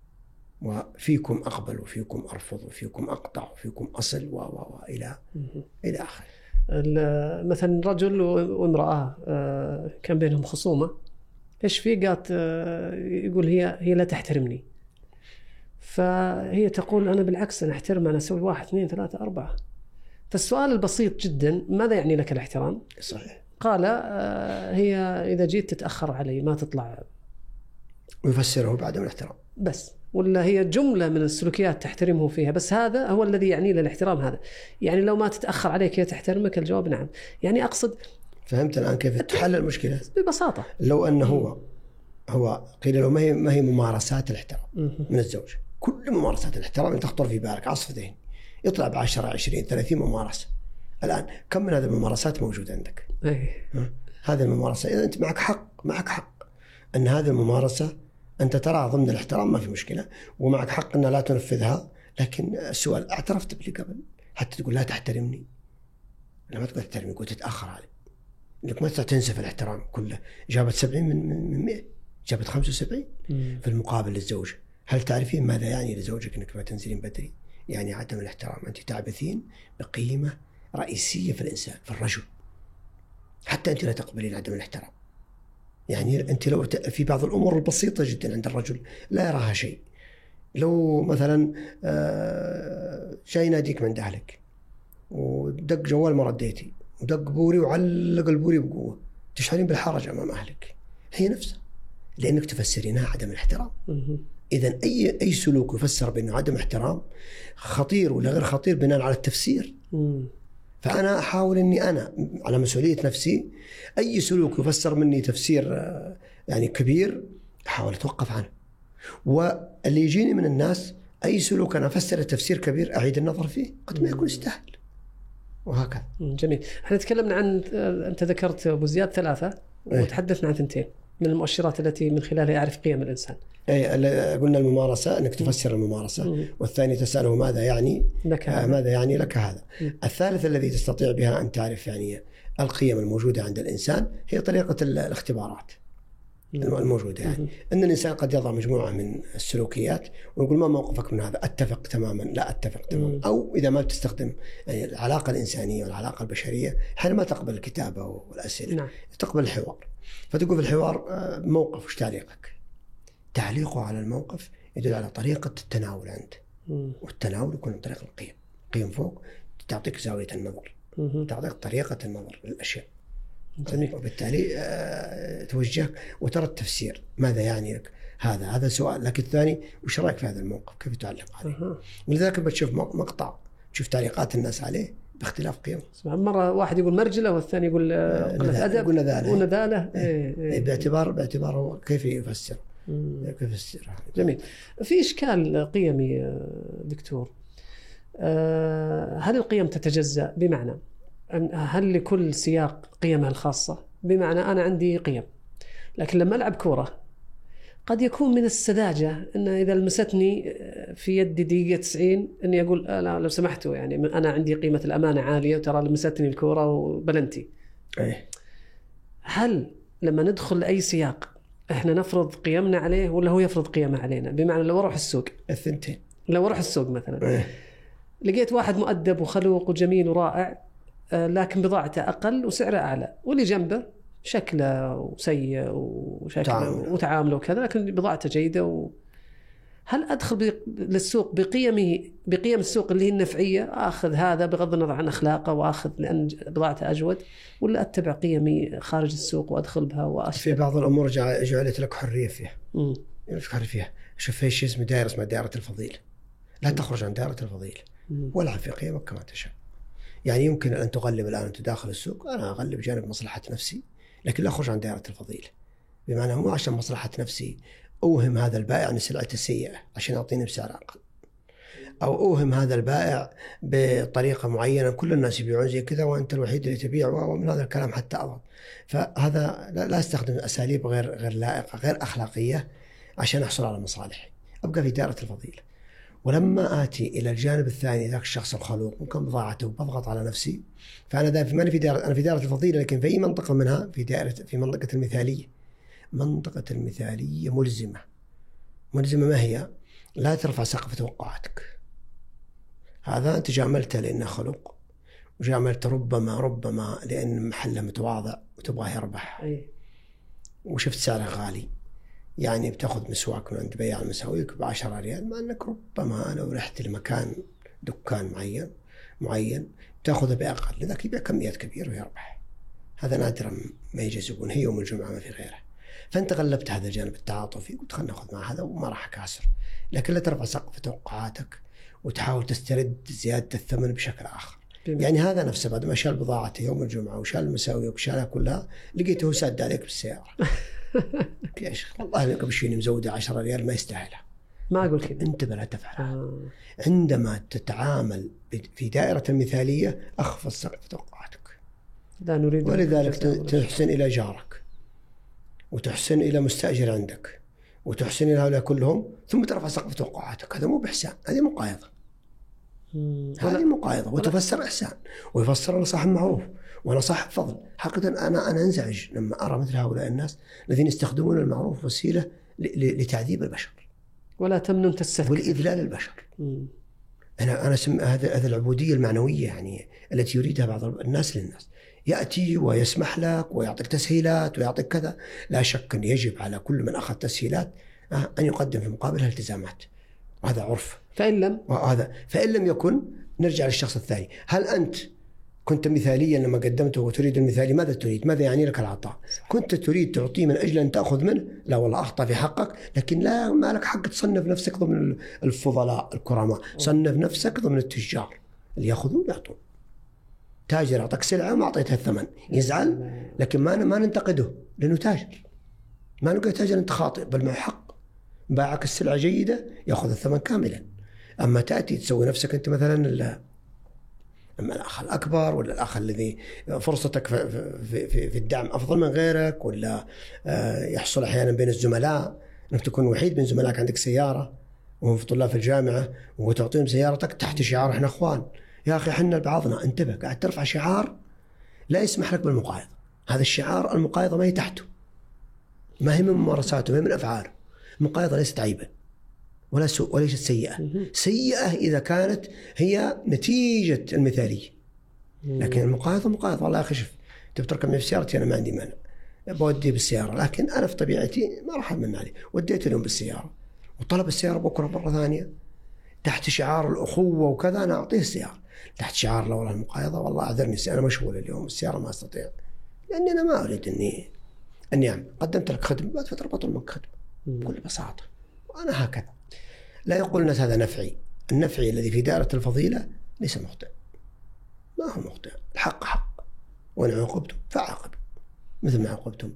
وفيكم أقبل وفيكم أرفض وفيكم أقطع وفيكم أصل و و إلى إلى آخر. مثلا رجل وامرأة كان بينهم خصومة، إيش في؟ قالت يقول هي هي لا تحترمني، فهي تقول أنا بالعكس أنا أحترم، أنا أسوي واحد اثنين ثلاثة أربعة. فالسؤال البسيط جدا ماذا يعني لك الاحترام؟ صحيح. قال هي إذا جيت تتأخر علي ما تطلع، ويفسره بعدم الاحترام بس، ولا هي جملة من السلوكيات تحترمه فيها، بس هذا هو الذي يعني للاحترام. هذا يعني لو ما تتأخر عليك هي تحترمك؟ الجواب نعم. يعني أقصد فهمت الآن كيف تحل المشكلة ببساطة. لو أنه هو هو قيل له ما هي ما هي ممارسات الاحترام من الزوج. كل ممارسات الاحترام اللي تخطر في بالك عصف ذهني يطلع بعشرة عشرين ثلاثين ممارسة. الآن كم من هذه الممارسات موجودة عندك؟ أيه. هذه الممارسة إذا أنت معك حق معك حق أن هذه الممارسة أنت تراها ضمن الاحترام ما في مشكلة، ومعك حق أن لا تنفذها. لكن السؤال اعترفت بلي قبل حتى تقول لا تحترمني، لما تقول تحترمني قلت تتأخر علي، إنك ما تنسف الاحترام كله. جابت سبعين من من مئة، جابت خمسة وسبعين في المقابل للزوج. هل تعرفين ماذا يعني لزوجك إنك ما تنزلين بدري؟ يعني عدم الاحترام. أنت تعبثين بقيمة رئيسية في الإنسان، في الرجل. حتى أنت لا تقبلين عدم الاحترام. يعني أنت لو في بعض الأمور البسيطة جدا عند الرجل لا يراها شيء. لو مثلا شيء يناديك من أهلك ودق جوال ما رديتي ودق بوري وعلق البوري بقوة، تشعرين بالحرج أمام أهلك. هي نفسها، لأنك تفسرينها عدم الاحترام. إذن أي أي سلوك يفسر بأنه عدم احترام خطير ولا غير خطير بناء على التفسير. فأنا أحاول أني أنا على مسؤولية نفسي أي سلوك يفسر مني تفسير يعني كبير أحاول أتوقف عنه. واللي يجيني من الناس أي سلوك أنا أفسر تفسير كبير أعيد النظر فيه قد ما يكون يستاهل، وهكذا. جميل. احنا تكلمنا عن، أنت ذكرت أبو زياد ثلاثة وتحدثنا عن ثنتين من المؤشرات التي من خلالها يعرف قيم الإنسان. أي قلنا الممارسة أنك تفسر الممارسة، مم. والثاني تسأله ماذا يعني لك هذا. ماذا يعني لك هذا. مم. الثالث الذي تستطيع بها أن تعرف يعني القيم الموجودة عند الإنسان هي طريقة الاختبارات مم. الموجودة. يعني مم. أن الإنسان قد يضع مجموعة من السلوكيات ويقول ما موقفك من هذا؟ أتفق تماما، لا أتفق تماما. مم. أو إذا ما بتستخدم يعني العلاقة الإنسانية والعلاقة البشرية حين ما تقبل الكتابة والأسئلة. نعم. تقبل الحوار، فتقول في الحوار موقف وش تعليقك؟ تعليقه على الموقف يدل على طريقة التناول عنده. مم. والتناول يكون من طريق القيم. قيم فوق تعطيك زاوية النظر، مم. تعطيك طريقة النظر للأشياء. جميل. وبالتالي آه توجهك وترى التفسير ماذا يعني لك هذا هذا سؤال. لكن الثاني وش رأيك في هذا الموقف؟ كيف تعلق عليه؟ أه. ولذلك بتشوف مقطع تشوف تعليقات الناس عليه باختلاف قيم. مرة واحد يقول مرجلة والثاني يقول قلة أدب ونذالة. إيه. إيه. باعتبار باعتبار كيف يفسر. كيف يفسر. جميل. في إشكال قيمي دكتور، هل القيم تتجزأ؟ بمعنى هل لكل سياق قيمها الخاصة؟ بمعنى أنا عندي قيم، لكن لما ألعب كورة قد يكون من السذاجة أن إذا لمستني في يدي دقيقة تسعين أني أقول لا لو سمحتوا يعني أنا عندي قيمة الأمانة عالية وترى لمستني الكورة وبلنتي. أيه. هل لما ندخل لأي سياق إحنا نفرض قيمنا عليه ولا هو يفرض قيمه علينا؟ بمعنى لو أروح السوق، الثنتين، لو أروح السوق مثلا أيه. لقيت واحد مؤدب وخلوق وجميل ورائع لكن بضاعته أقل وسعره أعلى، واللي جنبه شكله وسيء وشكله وتعامله وكذا لكن بضاعته جيدة و... هل أدخل للسوق بقيمه بقيم السوق اللي هي النفعية، أخذ هذا بغض النظر عن أخلاقه وأخذ لأن بضاعته أجود، ولا أتبع قيمي خارج السوق وأدخل بها وأشتري؟ في بعض الأمور جعلت لك حرية فيها. امم حرية فيها. شوف في شيء اسمه دائرة اسمها دائرة الفضيلة، لا مم. تخرج عن دائرة الفضيلة والعب في قيمك كما تشاء. يعني يمكن أن تغلب الآن أنت داخل السوق، أنا أغلب جانب مصلحة نفسي لكن لا أخرج عن دائرة الفضيلة. بمعنى مو عشان مصلحة نفسي أوهم هذا البائع أن سلعته سيئة عشان يعطيني بسعر أقل، أو أوهم هذا البائع بطريقة معينة كل الناس يبيعون زي كذا وأنت الوحيد اللي تبيع، ومن هذا الكلام حتى أضغط. فهذا لا استخدم أساليب غير غير لائقة غير أخلاقية عشان أحصل على مصالحي، أبقى في دائرة الفضيلة. ولما آتي إلى الجانب الثاني ذاك الشخص الخلوق ممكن بضاعته وبضغط على نفسي، فأنا دائما ماني في دائرة، أنا في دائرة الفضيلة لكن في أي منطقة منها في دائرة في منطقة المثالية. منطقة المثالية ملزمة. ملزمة ما هي؟ لا ترفع سقف توقعاتك. هذا أنت جاملته لأنه خلق، وجاملته ربما ربما لأن محله متواضع وتبغاه يربح، وشفت سعره غالي، يعني بتاخذ مسواك من عند بياع المساويك بعشرة ريال، مع أنك ربما لو رحت لمكان دكان معين معين بتاخذه بأقل، لذلك يبيع كميات كبيرة ويربح. هذا نادرا ما يجي زبون، هي يوم الجمعة ما في غيره. فأنت غلبت هذا الجانب التعاطفي، قلت خلنا نأخذ مع هذا وما راح أكاسر، لكن لا ترفع سقف توقعاتك وتحاول تسترد زيادة الثمن بشكل آخر. يعني هذا نفسه بعد ما شال بضاعته يوم الجمعة وشال المساوي وشالها كلها، لقيته ساد عليك بالسيارة. يا شيخ والله انك بشيني مزودة عشرة ريال ما يستاهلها. ما أقول كذا. انتبه لا تفعل. آه. عندما تتعامل في دائرة المثالية أخفض سقف توقعاتك. لا نريد. ولذلك تحسن إلى جارك، وتحسن إلى مستأجر عندك، وتحسن إلى هؤلاء كلهم، ثم ترفع سقف توقعاتك. هذا مو بإحسان، هذه مقايضة. هذه مقايضة وتفسر إحسان، ويفسر أنا صاحب معروف وأنا صاحب فضل. حقيقة أنا أنا أنزعج لما أرى مثل هؤلاء الناس الذين يستخدمون المعروف وسيلة لتعذيب البشر ولا تمنن تستثقل ولإذلال البشر. مم. أنا أنا سم هذا هذا العبودية المعنوية يعني التي يريدها بعض الناس للناس. يأتي ويسمح لك ويعطيك تسهيلات ويعطيك كذا، لا شك أن يجب على كل من أخذ تسهيلات أن يقدم في مقابلها التزامات، وهذا عرف. فإن لم وهذا فإن لم يكن نرجع للشخص الثاني. هل أنت كنت مثاليا لما قدمته وتريد المثالي؟ ماذا تريد؟ ماذا يعني لك العطاء؟ كنت تريد تعطيه من أجل أن تأخذ منه؟ لا والله أخطأ في حقك، لكن لا ما لك حق تصنف نفسك ضمن الفضلاء الكرماء. صنف نفسك ضمن التجار اللي يأخذون يعطون. تاجر أعطاك سلعة وما أعطيتها الثمن يزعل، لكن ما ما ننتقده لأنه تاجر. ما نقول تاجر أنت خاطئ، بل معه حق. باعك السلعة جيدة يأخذ الثمن كاملا. أما تأتي تسوي نفسك أنت مثلا أما الأخ الأكبر ولا الأخ الذي فرصتك في, في, في الدعم أفضل من غيرك، ولا يحصل أحيانا بين الزملاء أنك تكون وحيد من زملائك عندك سيارة وهم في طلاب في الجامعة وتعطيهم سيارتك تحت شعار إحنا أخوان. يا أخي حنا لبعضنا. انتبه، قاعد ترفع شعار لا يسمح لك بالمقايضة. هذا الشعار المقايضة ما هي تحته، ما هي من ممارساته، ما هي من أفعاله. المقايضة ليست عيبا ولا سوء وليست سيئة. سيئة إذا كانت هي نتيجة المثالية، لكن المقايضة مقايضة. والله يا أخي شوف تبي تركبني في سيارتي أنا ما عندي مانع، بودي بالسيارة، لكن أنا في طبيعتي ما راح أمن عليه. وديت اليوم بالسيارة وطلب السيارة بكرة مرة ثانية تحت شعار الأخوة وكذا، أنا أعطيه السيارة. تحت شعار لا والله المقايضة، والله أعذرني أنا مشغول اليوم السيارة ما أستطيع، لأني أنا ما أريد أني أني أعمل. قدمت لك خدمة بعد فترة بطل منك خدمة بكل بساطة. وأنا هكذا. لا يقول الناس هذا نفعي. النفعي الذي في دائرة الفضيلة ليس مخطئ، ما هو مخطئ. الحق حق، وإن عاقبتم فعاقبوا مثل ما عاقبتم.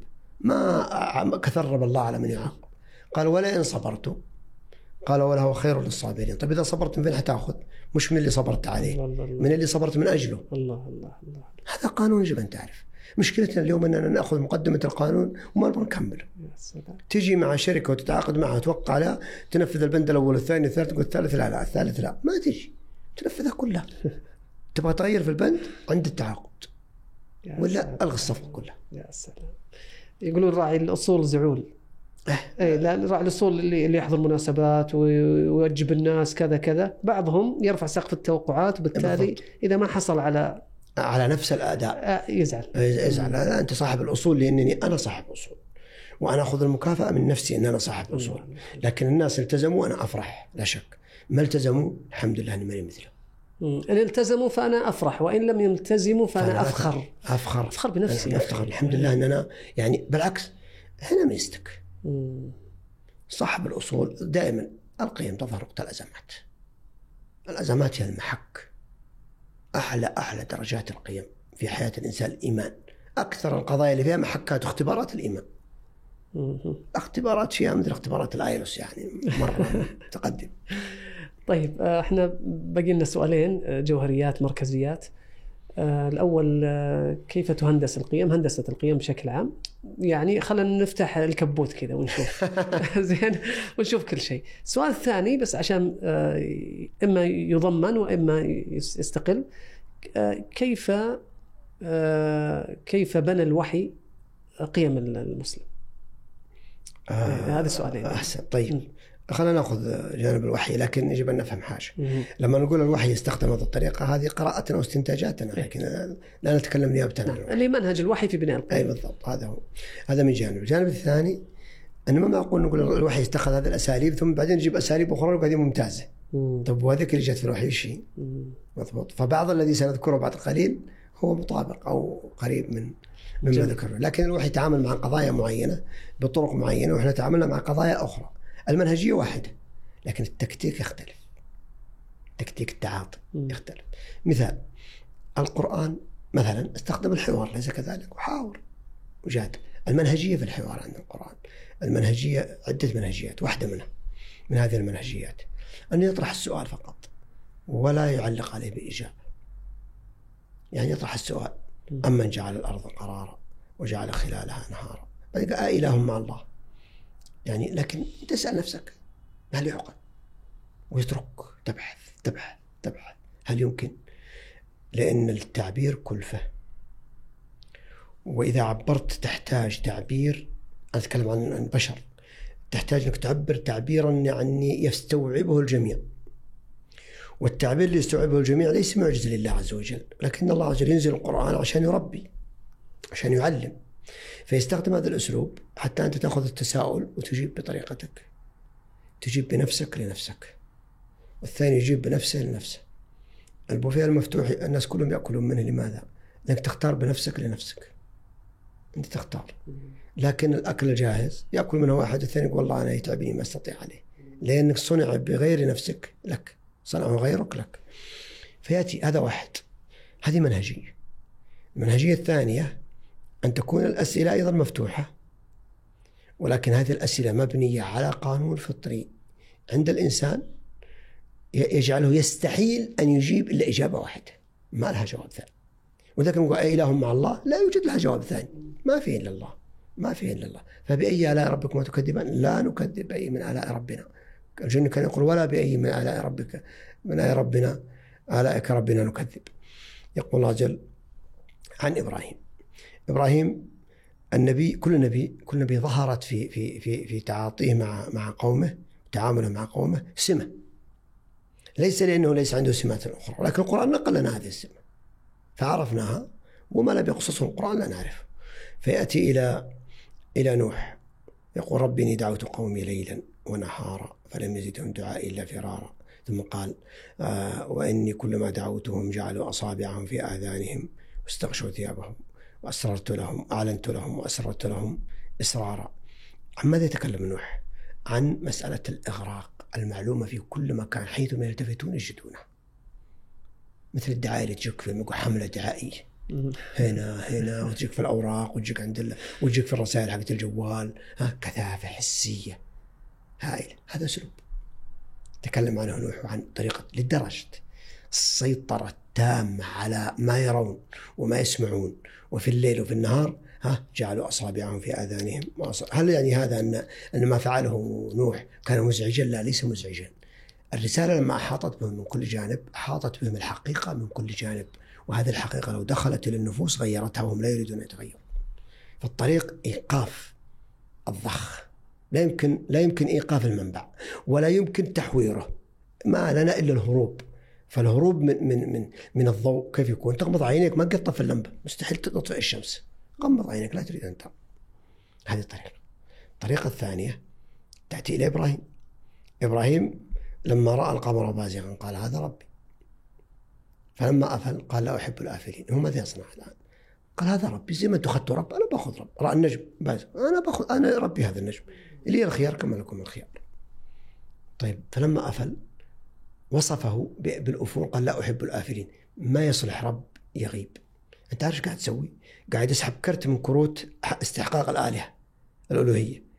ما كثرب الله على من يعاقب. قال ولا إن صبرتم، قال ولا هو خير للصابرين. طيب إذا صبرت من فين حتأخذ؟ مش من اللي صبرت عليه، من اللي صبرت من أجله. الله الله الله. هذا قانون يجب أن تعرف. مشكلتنا اليوم أننا نأخذ مقدمة القانون وما نبغى نكمل. تيجي مع شركة وتتعاقد معها توقع عليها تنفذ البند الأول والثاني والثالث، تقول الثالث لا لا الثالث لا، ما تيجي تنفذها كلها. تبغى تغير في البند عند التعاقد ولا ألغي الصفقة كلها. يا سلام. يقولون راعي الأصول زعول. اي لا، راعي الأصول اللي اللي يحضر مناسبات ويوجب الناس كذا كذا، بعضهم يرفع سقف التوقعات وبالتالي بالضبط. إذا ما حصل على على نفس الأداء يزعل يزعل. لا أنت صاحب الأصول لأنني أنا صاحب أصول، وأنا أخذ المكافأة من نفسي أن أنا صاحب أصول. لكن الناس التزموا أنا أفرح، لا شك. ما التزموا الحمد لله أني ماني مثله. إن التزموا فأنا أفرح، وإن لم يلتزموا فأنا أفخر أفخر أفخر بنفسي. أفتخر الحمد لله أن أنا يعني بالعكس هنا ميزتك. صاحب الأصول دائما القيم تظهر وقت الأزمات. الأزمات هي المحك. أحلى أحلى درجات القيم في حياة الإنسان الإيمان. أكثر القضايا اللي فيها محكات واختبارات الإيمان. اختبارات فيها مثل اختبارات الآيلوس يعني مرة تقدم. طيب احنا باقي لنا سؤالين جوهريات مركزيات. الأول كيف تهندس القيم، هندسة القيم بشكل عام، يعني خلينا نفتح الكبوت كذا ونشوف زين ونشوف كل شيء. السؤال الثاني بس عشان إما يضمن وإما يستقل، كيف كيف بنى الوحي قيم المسلم؟ آه هذا السؤالين. أحسن. طيب م. خلينا نأخذ جانب الوحي، لكن يجب أن نفهم حاجة. م. لما نقول الوحي يستخدم هذه الطريقة، هذه قراءتنا واستنتاجاتنا، لكن لا نتكلم نيابة عن الوحي. اللي منهج الوحي في بناء القيم. أي بالضبط، هذا هو. هذا من جانب. الجانب الثاني أن ما معقول نقول الوحي يستخدم هذه الأساليب ثم بعدين نجيب أساليب أخرى وهذه ممتازة. م. طب وهذيك اللي جت في الوحي شيء مضبوط. فبعض الذي سنذكره بعد قليل هو مطابق أو قريب من مما ذكرنا، لكن الوحي يتعامل مع قضايا معينة بطرق معينة، وإحنا تعاملنا مع قضايا أخرى. المنهجية واحدة لكن التكتيك يختلف، تكتيك التعاطي يختلف. مثال القرآن مثلا استخدم الحوار، ليس كذلك؟ وحاور وجاد. المنهجية في الحوار عند القرآن، المنهجية عدة منهجيات، واحدة منها من هذه المنهجيات أن يطرح السؤال فقط ولا يعلق عليه بإجابة. يعني يطرح السؤال: أمن جعل الأرض قرارا وجعل خلالها أنهارا. بعد قال إله مع الله، يعني لكن تسأل نفسك هل يعقل؟ ويترك تبحث تبحث تبحث هل يمكن؟ لأن التعبير كلفة، وإذا عبرت تحتاج تعبير. أنا أتكلم عن البشر، تحتاج أنك تعبر تعبيرا يعني يستوعبه الجميع، والتعبير اللي يستوعبه الجميع ليس معجز لله عز وجل، لكن الله عز وجل ينزل القرآن عشان يربي، عشان يعلم، فيستخدم هذا الأسلوب حتى أنت تأخذ التساؤل وتجيب بطريقتك، تجيب بنفسك لنفسك، والثاني يجيب بنفسه لنفسه. البوفيه المفتوح الناس كلهم يأكلون منه، لماذا؟ لأنك تختار بنفسك لنفسك، أنت تختار. لكن الأكل الجاهز يأكل منه واحد، الثاني يقول والله أنا يتعبني ما استطيع عليه، لأنك صنع بغير نفسك لك، صنعه غيرك لك. فيأتي هذا واحد، هذه منهجية. المنهجية الثانية أن تكون الأسئلة أيضا مفتوحة، ولكن هذه الأسئلة مبنية على قانون فطري عند الإنسان يجعله يستحيل أن يجيب إلا إجابة واحدة ما لها جواب ثاني. وذلك نقول أي إله مع الله، لا يوجد لها جواب ثاني، ما فيه إلا الله، ما فيه إلا الله. فبأي آلاء ربكما تكذبان؟ لا نكذب بأي من آلاء ربنا. الجن كان يقول ولا بأي من آلاء ربك من آلاء ربنا آلائك ربنا نكذب. يقول الله جل عن إبراهيم. إبراهيم النبي، كل نبي كل نبي ظهرت في في في في تعاطيه مع مع قومه، تعامله مع قومه سمة، ليس لأنه ليس عنده سمات أخرى، لكن القرآن نقل لنا هذه السمة فعرفناها، وما لم يقصصه القرآن لا نعرف. فيأتي إلى إلى نوح يقول ربي إني دعوت قومي ليلا ونهارا فلم يزدهم دعائي إلا فرارا. ثم قال آه وإني كلما دعوتهم جعلوا أصابعهم في آذانهم واستغشوا ثيابهم وأسررت لهم أعلنت لهم وأسررت لهم إسرارا. عن ماذا يتكلم نوح؟ عن مسألة الإغراق المعلومة في كل مكان، حيثما يلتفتون يجدونها، مثل الدعاية اللي تجيك في حملة دعائية هنا هنا، وتجيك في الأوراق، وتجيك عند ال... وتجيك في الرسائل حقت الجوال، ها كثافة حسية هائلة. هذا أسلوب تكلم عنه نوح، عن طريقة لدرجة السيطرة التامة على ما يرون وما يسمعون، وفي الليل وفي النهار ها جعلوا أصابعهم في آذانهم. هل يعني هذا أن أن ما فعله نوح كان مزعجا؟ لا، ليس مزعجا. الرسالة لما أحاطت بهم من كل جانب، أحاطت بهم الحقيقة من كل جانب، وهذه الحقيقة لو دخلت إلى النفوس غيرتها وهم لا يريدون أن يتغيروا. فالطريق إيقاف الضخ، لا يمكن لا يمكن إيقاف المنبع ولا يمكن تحويره، ما لنا إلا الهروب. فالهروب من من من من الضوء كيف يكون؟ تغمض عينيك، ما تطفي اللمبة، مستحيل تطفئ الشمس، غمض عينيك لا تريد أن ترى. هذه الطريقة. الطريقة الثانية تأتي إلى إبراهيم. إبراهيم لما رأى القمر بازغا قال هذا ربي، فلما أفل قال لا أحب الآفلين. هو ماذا يصنع الآن؟ قال هذا ربي، زي ما أنتم أخذتوا رب أنا بأخذ رب. رأى النجم بازغ، أنا بأخذ أنا ربي هذا النجم، إلي الخيار كما لكم الخيار. طيب فلما أفل وصفه بالأفول قال لا أحب الآفلين. ما يصلح رب يغيب. أنت عارف قاعد تسوي؟ قاعد يسحب كرت من كروت استحقاق الآلهة الألوهية،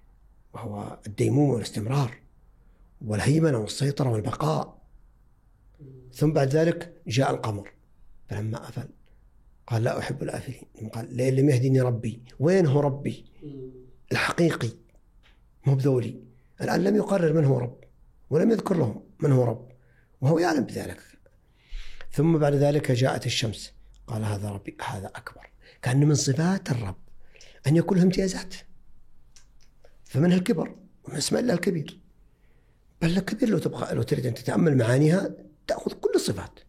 وهو الديمومة والاستمرار والهيمنة والسيطرة والبقاء. ثم بعد ذلك جاء القمر فلما أفل قال لا أحب الآفلين، قال لئن لم يهدني ربي. وين هو ربي الحقيقي؟ مو بذولي. الآن لم يقرر من هو رب ولم يذكر لهم من هو رب وهو يعلم بذلك. ثم بعد ذلك جاءت الشمس قال هذا ربي هذا أكبر. كأن من صفات الرب أن يكون له امتيازات، فمنها الكبر ومن اسماء الله الكبير. بل الكبير لو تبغى لو تريد أن تتأمل معانيها تأخذ كل الصفات،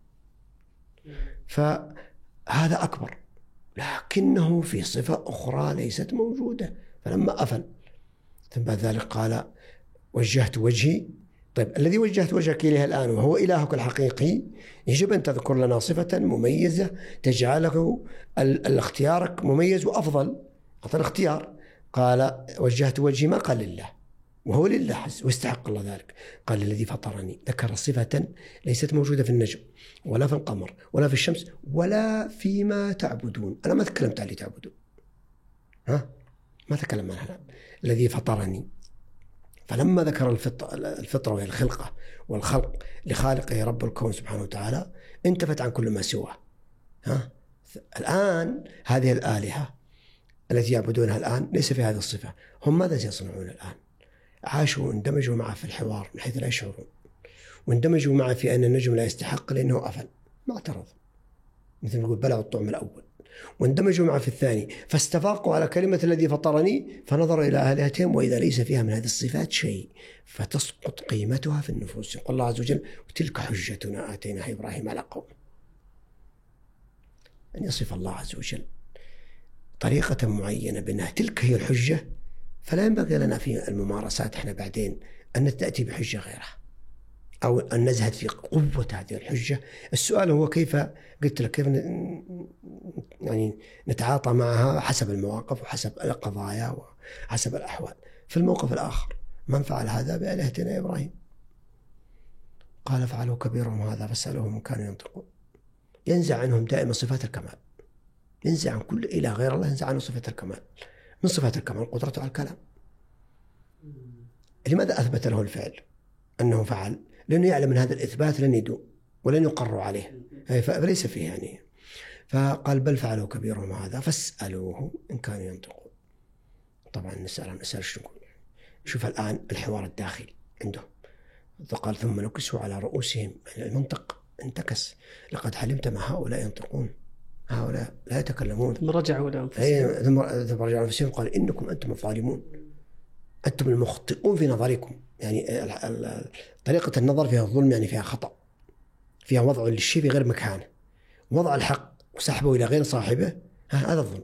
فهذا أكبر لكنه في صفة أخرى ليست موجودة. فلما أفل ثم بعد ذلك قال وجهت وجهي. طيب الذي وجهت وجهك إليه الآن وهو إلهك الحقيقي يجب أن تذكر لنا صفة مميزة تجعله الاختيارك مميز وأفضل. أعطى اختيار قال وجهت وجهي، ما قال لله وهو لله حس واستحق الله ذلك. قال الذي فطرني، ذكر صفة ليست موجودة في النجم ولا في القمر ولا في الشمس ولا فيما تعبدون. أنا ما تكلمت عن اللي تعبدون، ها ما تكلم عنها. الذي فطرني. فلما ذكر الفطرة وهي الخلقة والخلق لخالقه رب الكون سبحانه وتعالى انتفت عن كل ما سواه. ها الآن هذه الآلهة التي يعبدونها الآن ليس في هذه الصفة. هم ماذا سيصنعون الآن؟ عاشوا واندمجوا معه في الحوار من حيث لا يشعرون، واندمجوا معه في أن النجم لا يستحق لأنه أفل، ما اعترض مثل ما يقول بلعوا الطعم الأول. واندمجوا معه في الثاني فاستفاقوا على كلمة الذي فطرني فنظروا إلى آلهتهم وإذا ليس فيها من هذه الصفات شيء فتسقط قيمتها في النفوس. يقول الله عز وجل وتلك حجتنا آتيناها إبراهيم على قوم. أن يصف الله عز وجل طريقة معينة بأنها تلك هي الحجة، فلا ينبغي لنا في الممارسات احنا بعدين أن تأتي بحجة غيرها أو أن نزهد في قوة هذه الحجة. السؤال هو كيف قلت لك كيف يعني نتعاطى معها حسب المواقف وحسب القضايا وحسب الأحوال. في الموقف الآخر من فعل هذا بآلهتنا إبراهيم قال فعلوا كبيرهم هذا فاسألوهم إن كانوا ينطقون. ينزع عنهم دائما صفات الكمال، ينزع عن كل إله غير الله، ينزع عنه صفة الكمال. من صفات الكمال قدرته على الكلام. لماذا أثبت له الفعل أنه فعل؟ لأنه يعلم أن هذا الإثبات لن يدوم ولن يقروا عليه فليس فيه يعني. فقال بل فعلوا كبيرهم هذا فاسألوه إن كانوا ينطقون. طبعا نسأل نسأل شو نقول. شوف الآن الحوار الداخلي عندهم. فقال ثم نكسوا على رؤوسهم، المنطق انتكس. لقد علمت ما هؤلاء ينطقون، هؤلاء لا يتكلمون. ثم رجعوا لأنفسهم ثم رجعوا لأنفسهم قال إنكم أنتم الظالمون، أنتم المخطئون في نظركم. يعني طريقة النظر فيها الظلم، يعني فيها خطأ، فيها وضع للشيء في غير مكانه، وضع الحق وسحبه إلى غير صاحبه، هذا الظلم.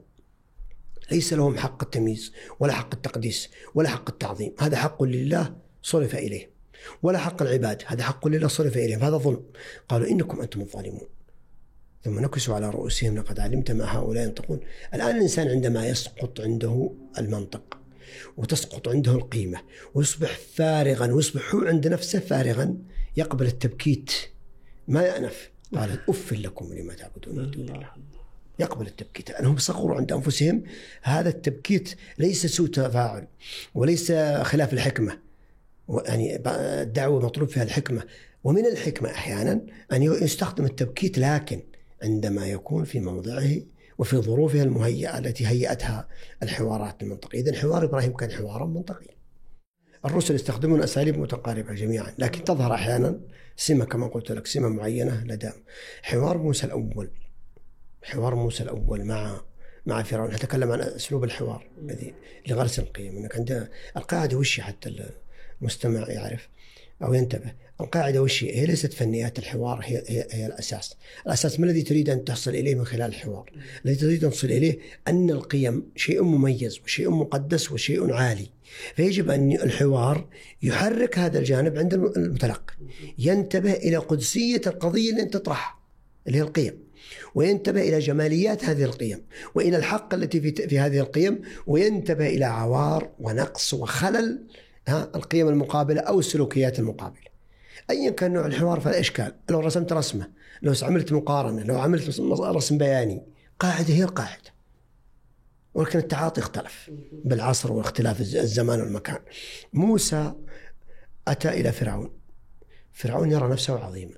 ليس لهم حق التمييز ولا حق التقديس ولا حق التعظيم، هذا حق لله صرف إليه، ولا حق العباد، هذا حق لله صرف إليه، فهذا ظلم. قالوا إنكم أنتم الظالمون. ثم نكسوا على رؤوسهم لقد علمت ما هؤلاء ينطقون. الآن الإنسان عندما يسقط عنده المنطق وتسقط عنده القيمة ويصبح فارغا ويصبح هو عند نفسه فارغا، يقبل التبكيت ما يأنف. قال أف لكم لما تعبدون من دون الله. يقبل التبكيت لأنهم صغروا عند أنفسهم. هذا التبكيت ليس سوء تفاعل وليس خلاف الحكمة، يعني الدعوة مطلوب فيها الحكمة، ومن الحكمة أحيانا أن يستخدم التبكيت لكن عندما يكون في موضعه وفي ظروفها المهيئة التي هيئتها الحوارات المنطقية. إذن حوار إبراهيم كان حوارا منطقيا. الرسل يستخدمون أساليب متقاربة جميعا، لكن تظهر أحيانا سمة كما قلت لك، سمة معينة لدى حوار موسى الأول. حوار موسى الأول مع مع فرعون، نتكلم عن أسلوب الحوار الذي لغرس القيم. إنك عند القاعدة وشي حتى المستمع يعرف أو ينتبه. القاعدة وشي هي ليست فنيات الحوار، هي, هي, هي الأساس. الأساس ما الذي تريد أن تحصل إليه من خلال الحوار؟ الذي تريد أن تصل إليه أن القيم شيء مميز وشيء مقدس وشيء عالي، فيجب أن الحوار يحرك هذا الجانب عند المتلقي، ينتبه إلى قدسية القضية اللي أنت تطرحها اللي هي القيم، وينتبه إلى جماليات هذه القيم وإلى الحق التي في, في هذه القيم، وينتبه إلى عوار ونقص وخلل ها القيم المقابلة أو السلوكيات المقابلة. أيا كان نوع الحوار فلا إشكال. لو رسمت رسمة، لو عملت مقارنة، لو عملت رسم بياني، قاعدة هي القاعدة. ولكن التعاطي اختلف بالعصر واختلاف الزمان والمكان. موسى أتى إلى فرعون، فرعون يرى نفسه عظيما.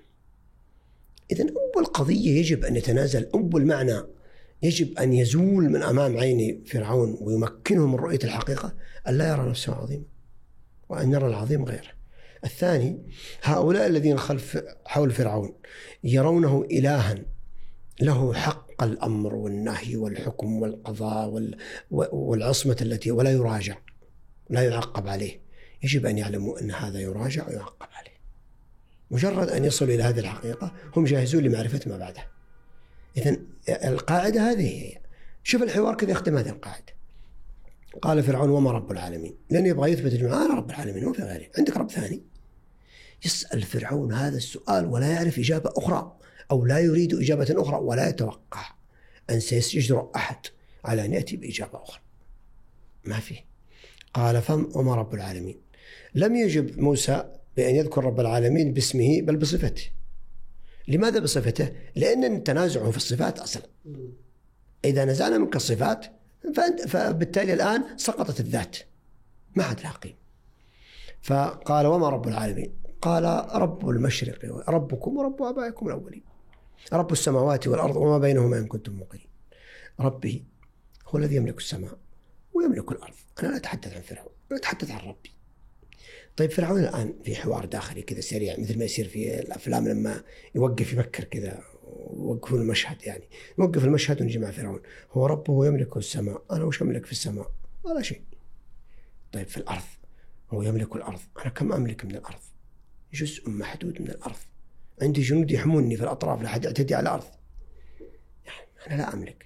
إذن أول قضية يجب أن يتنازل، أول معنى يجب أن يزول من أمام عيني فرعون ويمكنه من رؤية الحقيقة أن لا يرى نفسه عظيما وأن يرى العظيم غيره. الثاني، هؤلاء الذين خلف حول فرعون يرونه إلها له حق الأمر والنهي والحكم والقضاء والعصمة التي ولا يراجع لا يعقب عليه. يجب أن يعلموا أن هذا يراجع ويعقب عليه. مجرد أن يصلوا إلى هذه الحقيقة هم جاهزون لمعرفة ما بعدها. إذن القاعدة هذه هي. شوف الحوار كذا يخدم هذه القاعدة. قال فرعون وما رب العالمين، لأنه يبغى يثبت أنه أنا رب العالمين وفي غيره. عندك رب ثاني؟ يسأل فرعون هذا السؤال ولا يعرف إجابة أخرى، أو لا يريد إجابة أخرى، ولا يتوقع أن سيجرؤ أحد على أن يأتي بإجابة أخرى. ما فيه. قال فم وما رب العالمين. لم يجب موسى بأن يذكر رب العالمين باسمه بل بصفته. لماذا بصفته؟ لأن التنازع في الصفات أصلا. إذا نزعنا منك الصفات فبالتالي الآن سقطت الذات، ما عاد لها قيمة. فقال وما رب العالمين؟ قال رب المشرق ربكم ورب آبائكم الأولين، رب السماوات والأرض وما بينهما إن كنتم موقنين. ربي هو الذي يملك السماء ويملك الأرض. أنا لا أتحدث عن فرعون، أنا أتحدث عن ربي. طيب فرعون الآن في حوار داخلي كذا سريع مثل ما يصير في الأفلام لما يوقف يفكر كذا ويوقفون المشهد، يعني يوقف المشهد ونجي مع فرعون. هو ربه يملك السماء، أنا وش أملك في السماء؟ ولا شيء. طيب في الأرض هو يملك الأرض، أنا كم أملك من الأرض؟ جزء محدود من الأرض. عندي جنود يحموني في الأطراف لحد أعتدي على الأرض، يعني أنا لا أملك.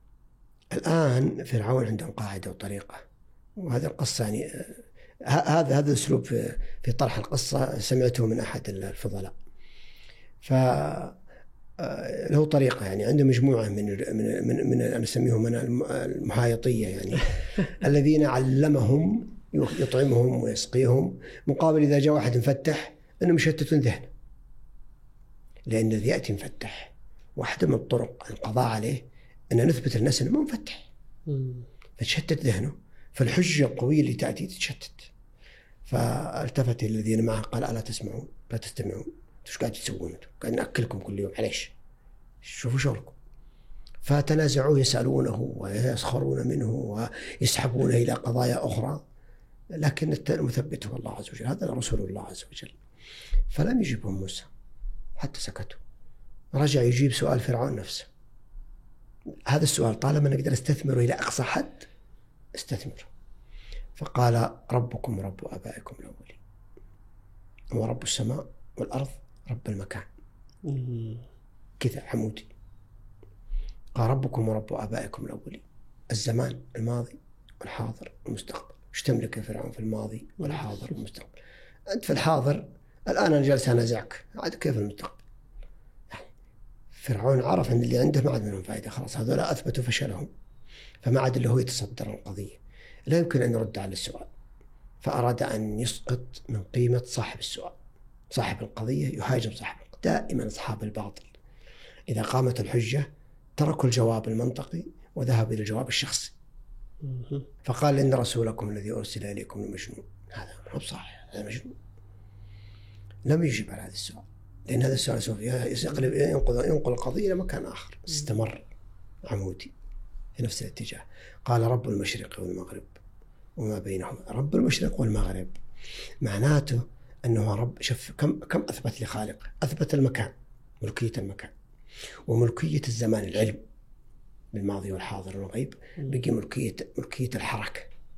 الآن فرعون عندهم قاعدة وطريقة، وهذا القصة يعني هذا هذا الأسلوب في في طرح القصة سمعته من أحد الفضلاء. ف له طريقة، يعني عنده مجموعة من من من, من أنا أسميهم أنا المحايطية، يعني الذين علمهم يطعمهم ويسقيهم، مقابل إذا جاء واحد مفتح أنهم يشتتون ذهنه، لأن الذي يأتي مفتح واحدة من الطرق القضاء عليه أن نثبت الناس أنه ما مفتح، فتشتت ذهنه، فالحجة القوية اللي تأتي تتشتت. فالتفت الذين معه قال ألا تسمعون لا تستمعون، ايش قاعد تسوون؟ قاعد نأكلكم كل يوم، معليش شوفوا شغلكم. فتنازعوا يسألونه ويسخرون منه ويسحبونه إلى قضايا أخرى، لكن المثبت هو الله عز وجل، هذا رسول الله عز وجل. فلم يجيبهم موسى حتى سكتوا. رجع يجيب سؤال فرعون نفسه. هذا السؤال طالما نقدر استثمره إلى أقصى حد استثمره. فقال ربكم رب آبائكم الأولين، هو رب السماء والأرض رب المكان، كذا عمودي. قال ربكم ورب آبائكم الأولين، الزمان الماضي والحاضر والمستقبل. ايش تملك يا فرعون في الماضي والحاضر والمستقبل؟ أنت في الحاضر الآن أنا جالس أنازعك، عاد كيف المستقبل؟ يعني فرعون عرف أن اللي عنده ما عاد منهم فائدة، خلاص هذول أثبتوا فشلهم، فما عاد اللي هو يتصدر القضية، لا يمكن أن يرد على السؤال. فأراد أن يسقط من قيمة صاحب السؤال. صاحب القضية يهاجم صاحب القضية. دائما أصحاب الباطل إذا قامت الحجة تركوا الجواب المنطقي وذهبوا إلى الجواب الشخصي. فقال إن رسولكم الذي أرسل إليكم مجنون. هذا مو صحيح، هذا مجنون. لم يجب على هذا السؤال، لأن هذا السؤال سوف ينقل ينقل القضية إلى مكان آخر. استمر عمودي في نفس الاتجاه. قال رب المشرق والمغرب وما بينهما. رب المشرق والمغرب معناته أنه رب. شوف كم كم أثبت لخالق. أثبت المكان، ملكية المكان، وملكية الزمان، العلم بالماضي والحاضر والغيب. بقي ملكية ملكية الحركة،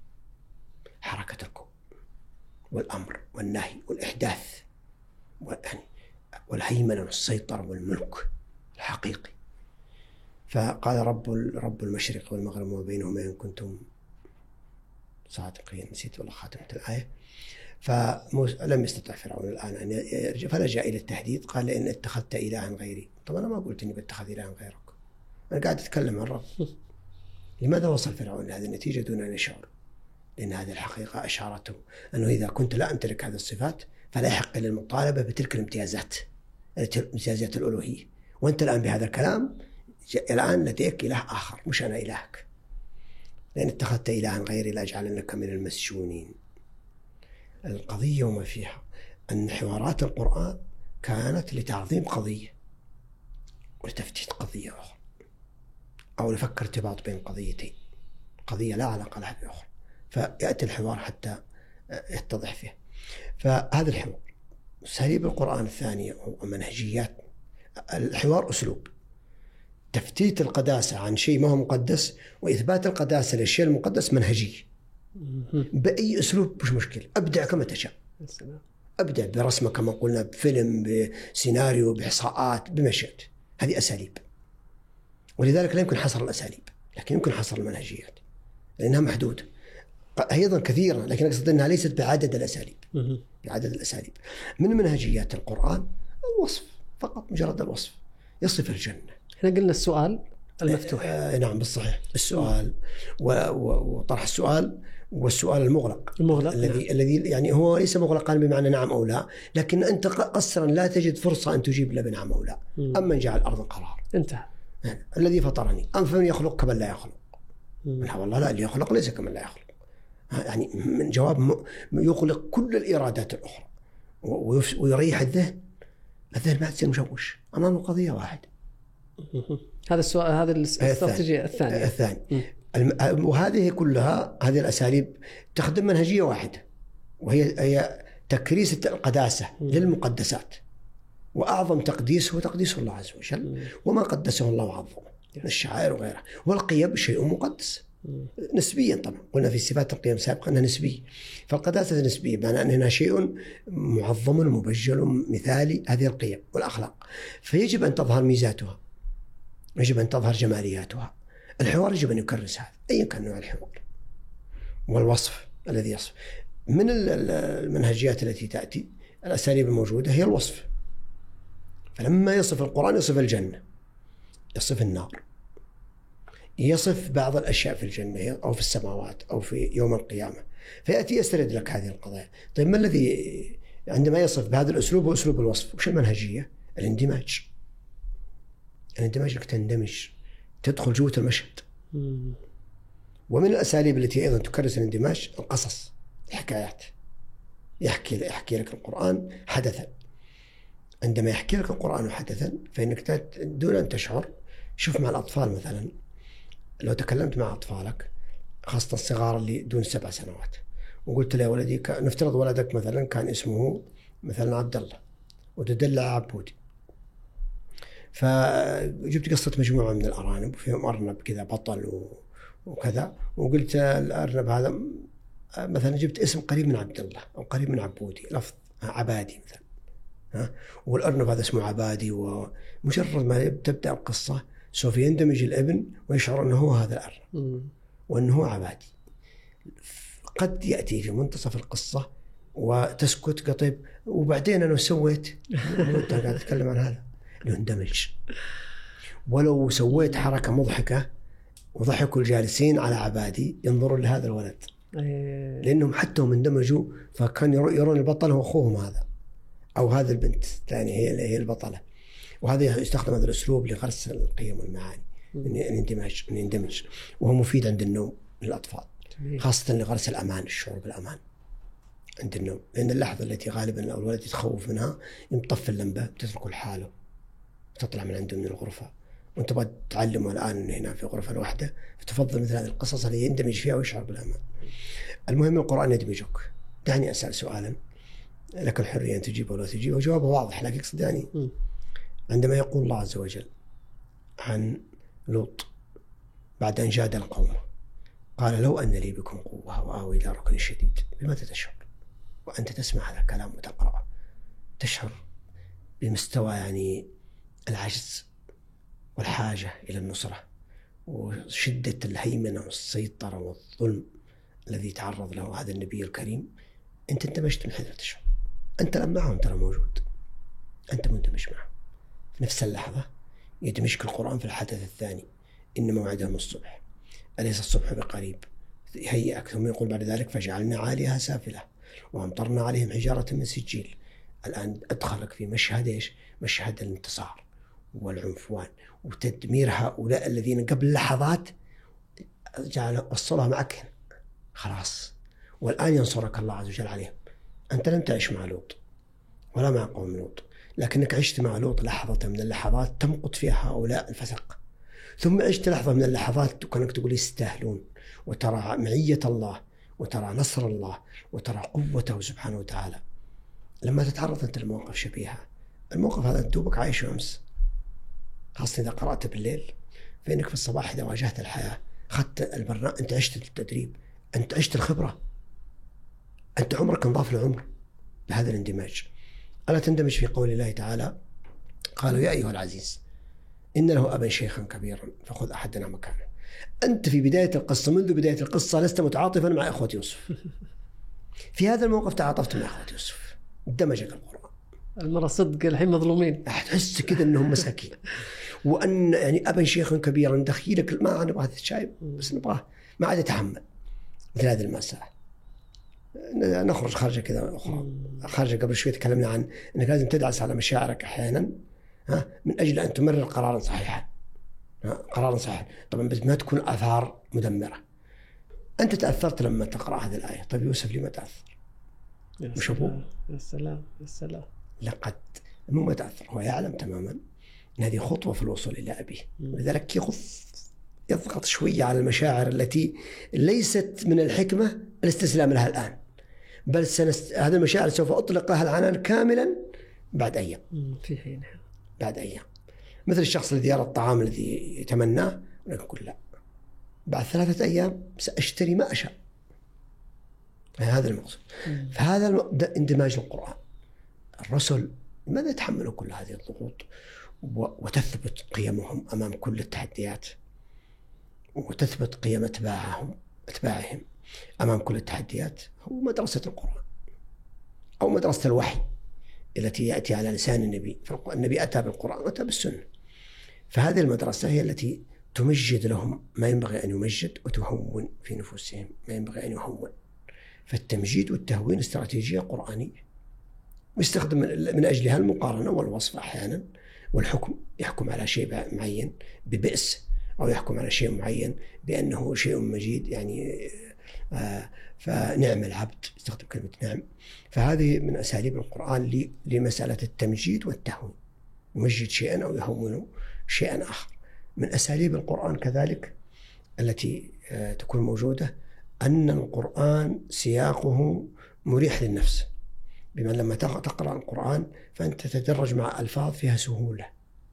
حركة الكون والأمر والنهي والإحداث والهيمنة والسيطرة والملك الحقيقي. فقال رب رب المشرق والمغرب وما بينهما إن كنتم صادقين. نسيت والله خاتمة الآية. فلم يستطع فرعون الآن أن يرجع، فلجأ إلى التهديد. قال إن اتخذت إلها غيري. طبعا أنا ما قلت إني بتخذ إلها غيرك، أنا قاعد أتكلم عن رب. لماذا وصل فرعون لهذه النتيجة دون أن يشعر؟ لأن هذه الحقيقة أشارته أنه إذا كنت لا أمتلك هذه الصفات فلا يحق للمطالبة بتلك الامتيازات، امتيازات الألوهية. وأنت الآن بهذا الكلام الآن لديك إله آخر، مش أنا إلهك. لأن اتخذت إلها غيري لأجعلنك من المسجونين. القضية وما فيها أن حوارات القرآن كانت لتعظيم قضية ولتفتيت قضية أخرى، أو لفكر ارتباط بين قضيتين، قضية لا علاقة لها بأخرى، فيأتي الحوار حتى يتضح فيه. فهذا الحوار. أساليب القرآن الثانية ومنهجيات الحوار أسلوب تفتيت القداسة عن شيء ما هو مقدس وإثبات القداسة للشيء المقدس منهجية بأي أسلوب، مش مشكلة، أبدع كما تشاء، أبدع برسمة كما قلنا، بفيلم، بسيناريو، بإحصاءات، بمشهد. هذه أساليب، ولذلك لا يمكن حصر الأساليب، لكن يمكن حصر المنهجيات لأنها محدودة. هي أيضا كثيرة، لكن أقصد أنها ليست بعدد الأساليب، بعدد الأساليب. من منهجيات القرآن الوصف فقط، مجرد الوصف، يصف الجنة. احنا قلنا السؤال المفتوح. آه نعم بالصحيح، السؤال وطرح السؤال، والسؤال المغلق المغلق الذي نعم. الذي يعني هو ليس مغلقا بمعنى نعم أو لا، لكن أنت قصرا لا تجد فرصة أن تجيب لا بنعم أو لا. أما جعل الأرض قرار انتهى. الذي فطرني أم فمن يخلق كمن لا يخلق. لا والله لا، اللي يخلق ليس كمن لا يخلق. يعني من جواب يخلق كل الإرادات الأخرى ويريح الذهن. الذهن ما تصير مشوش أمام قضية واحدة. هذا السؤال، هذا الاستراتيجية الثانية الثاني. وهذه كلها هذه الأساليب تخدم منهجية واحدة، وهي هي تكريس القداسة للمقدسات، وأعظم تقديس هو تقديس الله عز وجل، وما قدسه الله وعظمه من الشعائر وغيرها. والقيم شيء مقدس نسبيا، طبعا قلنا في صفات القيم سابقا أنها نسبية، فالقداسة نسبية بمعنى أنها شيء معظم مبجل مثالي، هذه القيم والأخلاق، فيجب أن تظهر ميزاتها، يجب أن تظهر جمالياتها. الحوار يجب أن يكرس هذا أي كان نوع الحوار. والوصف الذي يصف من المنهجيات التي تأتي، الأساليب الموجودة هي الوصف. فلما يصف القرآن يصف الجنة، يصف النار، يصف بعض الأشياء في الجنة أو في السماوات أو في يوم القيامة، فيأتي يسترد لك هذه القضايا. طيب ما الذي عندما يصف بهذا الأسلوب هو أسلوب الوصف؟ وش المنهجية؟ الاندماج. الاندماج لك تندمج، تدخل جوة المشهد. ومن الأساليب التي أيضا تكرس الاندماج القصص، الحكايات. يحكي يحكي لك القرآن حدثا. عندما يحكي لك القرآن حدثا فإنك دون أن تشعر، شوف مع الأطفال مثلا، لو تكلمت مع أطفالك خاصة الصغار اللي دون سبع سنوات وقلت له يا ولدي، نفترض ولدك مثلا كان اسمه مثلا عبد الله وتدلع عبودي، فجبت قصة مجموعة من الأرانب وفيهم أرنب كذا بطل وكذا، وقلت الأرنب هذا مثلا جبت اسم قريب من عبد الله أو قريب من عبودي، لفظ عبادي مثلا، ها، والأرنب هذا اسمه عبادي، ومجرد ما تبدأ القصة سوف يندمج الابن ويشعر أنه هو هذا الأرنب وأنه عبادي. قد يأتي في منتصف القصة وتسكت قطيب، وبعدين أنا سويت قاعد أتكلم عن هذا، يندمج. ولو سويت حركة مضحكة وضحكوا الجالسين على عبادي ينظرون لهذا الولد، لأنهم حتى هم اندمجوا، فكان يرون البطل هو أخوهم هذا أو هذا البنت الثانية هي هي البطلة. وهذا يستخدم هذا الأسلوب لغرس القيم والمعاني، الاندماج، يندمج، وهو مفيد عند النوم للأطفال، خاصة لغرس الأمان، الشعور بالأمان عند النوم، لأن اللحظة التي غالبا الولد يتخوف منها يطفي اللمبة، تتركه لحاله، تطلع من عنده من الغرفة، وانت تبغى تعلمه الآن هنا في غرفة الوحدة، فتفضل مثل هذه القصص اللي يندمج فيها ويشعر بالأمان. المهم القرآن يدمجك. دعني أسأل سؤالا لك الحرية أن تجيب ولا تجيب، وجوابه واضح، لكن يقصد يعني عندما يقول الله عز وجل عن لوط بعد أن جادل قومه قال لو أن لي بكم قوة وآوي إلى ركن شديد، بماذا تشعر وأنت تسمع هذا الكلام وتقرأه؟ تشعر بمستوى يعني العجز والحاجة إلى النصرة وشدة الهيمنة والسيطرة والظلم الذي تعرض له هذا النبي الكريم. أنت اندمجت من حيث تشعر، أنت الآن معهم، ترى موجود، أنت مندمج معهم. في نفس اللحظة يدمجك القرآن في الحدث الثاني، إن موعدهم الصبح أليس الصبح بقريب، يهيئك. ثم يقول بعد ذلك فجعلنا عاليها سافلة وأمطرنا عليهم حجارة من سجيل. الآن أدخلك في مشهد إيش؟ مشهد الانتصار والعنفوان وتدمير هؤلاء الذين قبل لحظات جعل وصلها معك هنا خلاص، والآن ينصرك الله عز وجل عليهم. أنت لم تعيش مع لوط ولا مع قوم لوط، لكنك عشت مع لوط لحظة من اللحظات تمقت فيها هؤلاء الفسق، ثم عشت لحظة من اللحظات وكانك تقول يستاهلون، وترى معية الله وترى نصر الله وترى قوته سبحانه وتعالى. لما تتعرض أنت لمواقف شبيهة، الموقف هذا دوبك عايش أمس، خاصة إذا قرأت بالليل، فإنك في الصباح إذا واجهت الحياة أخذت البرنامج، أنت عشت التدريب، أنت عشت الخبرة، أنت عمرك انضاف لعمر بهذا الاندماج. ألا تندمج في قول الله تعالى قالوا يا أيها العزيز إن له أبا شيخا كبيرا فخذ أحدنا مكانه. أنت في بداية القصة، منذ بداية القصة لست متعاطفا مع إخوة يوسف، في هذا الموقف تعاطفت مع إخوة يوسف، دمجك القرآن. المرة صدق الحين مظلومين، تحس كذا أنهم مساكين، وأن يعني أبا شيخا كبيرا دخيلك ما نبغى الشايب بس نبغاه ما عاد يتحمل مثل هذه المسألة. نخرج خارجة كذا أخرى، خارجة قبل شوي تكلمنا عن أنك لازم تدعس على مشاعرك أحيانا ها من أجل أن تمرر قرارا صحيحا، قرارا صحيحا طبعا بس ما تكون آثار مدمرة. أنت تأثرت لما تقرأ هذه الآية، طيب يوسف لما تأثر؟ مش أبوه؟ يا سلام يا سلام، لقد مو ما تأثر، هو يعلم تماما أن هذه خطوة في الوصول إلى أبيه، ولذلك يغف يضغط شوية على المشاعر التي ليست من الحكمة الاستسلام لها الآن، بل سنست... هذه المشاعر سوف أطلقها العنان كاملا بعد أيام، في حينها بعد أيام، مثل الشخص الذي يرى الطعام الذي يتمناه ويقول لا، بعد ثلاثة أيام سأشتري ما أشاء. هذا المقصود. فهذا الم... اندماج القرآن. الرسل ماذا يتحملوا كل هذه الضغوط و... وتثبت قيمهم أمام كل التحديات، وتثبت قيم أتباعهم أتباعهم أمام كل التحديات. هو مدرسة القرآن أو مدرسة الوحي التي يأتي على لسان النبي، فالنبي أتى بالقرآن وأتى بالسنة، فهذه المدرسة هي التي تمجد لهم ما ينبغي أن يمجد وتهون في نفوسهم ما ينبغي أن يهون. فالتمجيد والتهوين استراتيجية قرآنية يستخدم من أجلها المقارنة والوصف أحيانا، والحكم يحكم على شيء معين ببئس، أو يحكم على شيء معين بأنه شيء مجيد، يعني آه فنعم العبد، يستخدم كلمة نعم. فهذه من أساليب القرآن لمسألة التمجيد والتهوين، يمجد شيئا أو يهون شيئا آخر. من أساليب القرآن كذلك التي آه تكون موجودة أن القرآن سياقه مريح للنفس، بما لما تقرأ القرآن فأنت تتدرج مع ألفاظ فيها سهولة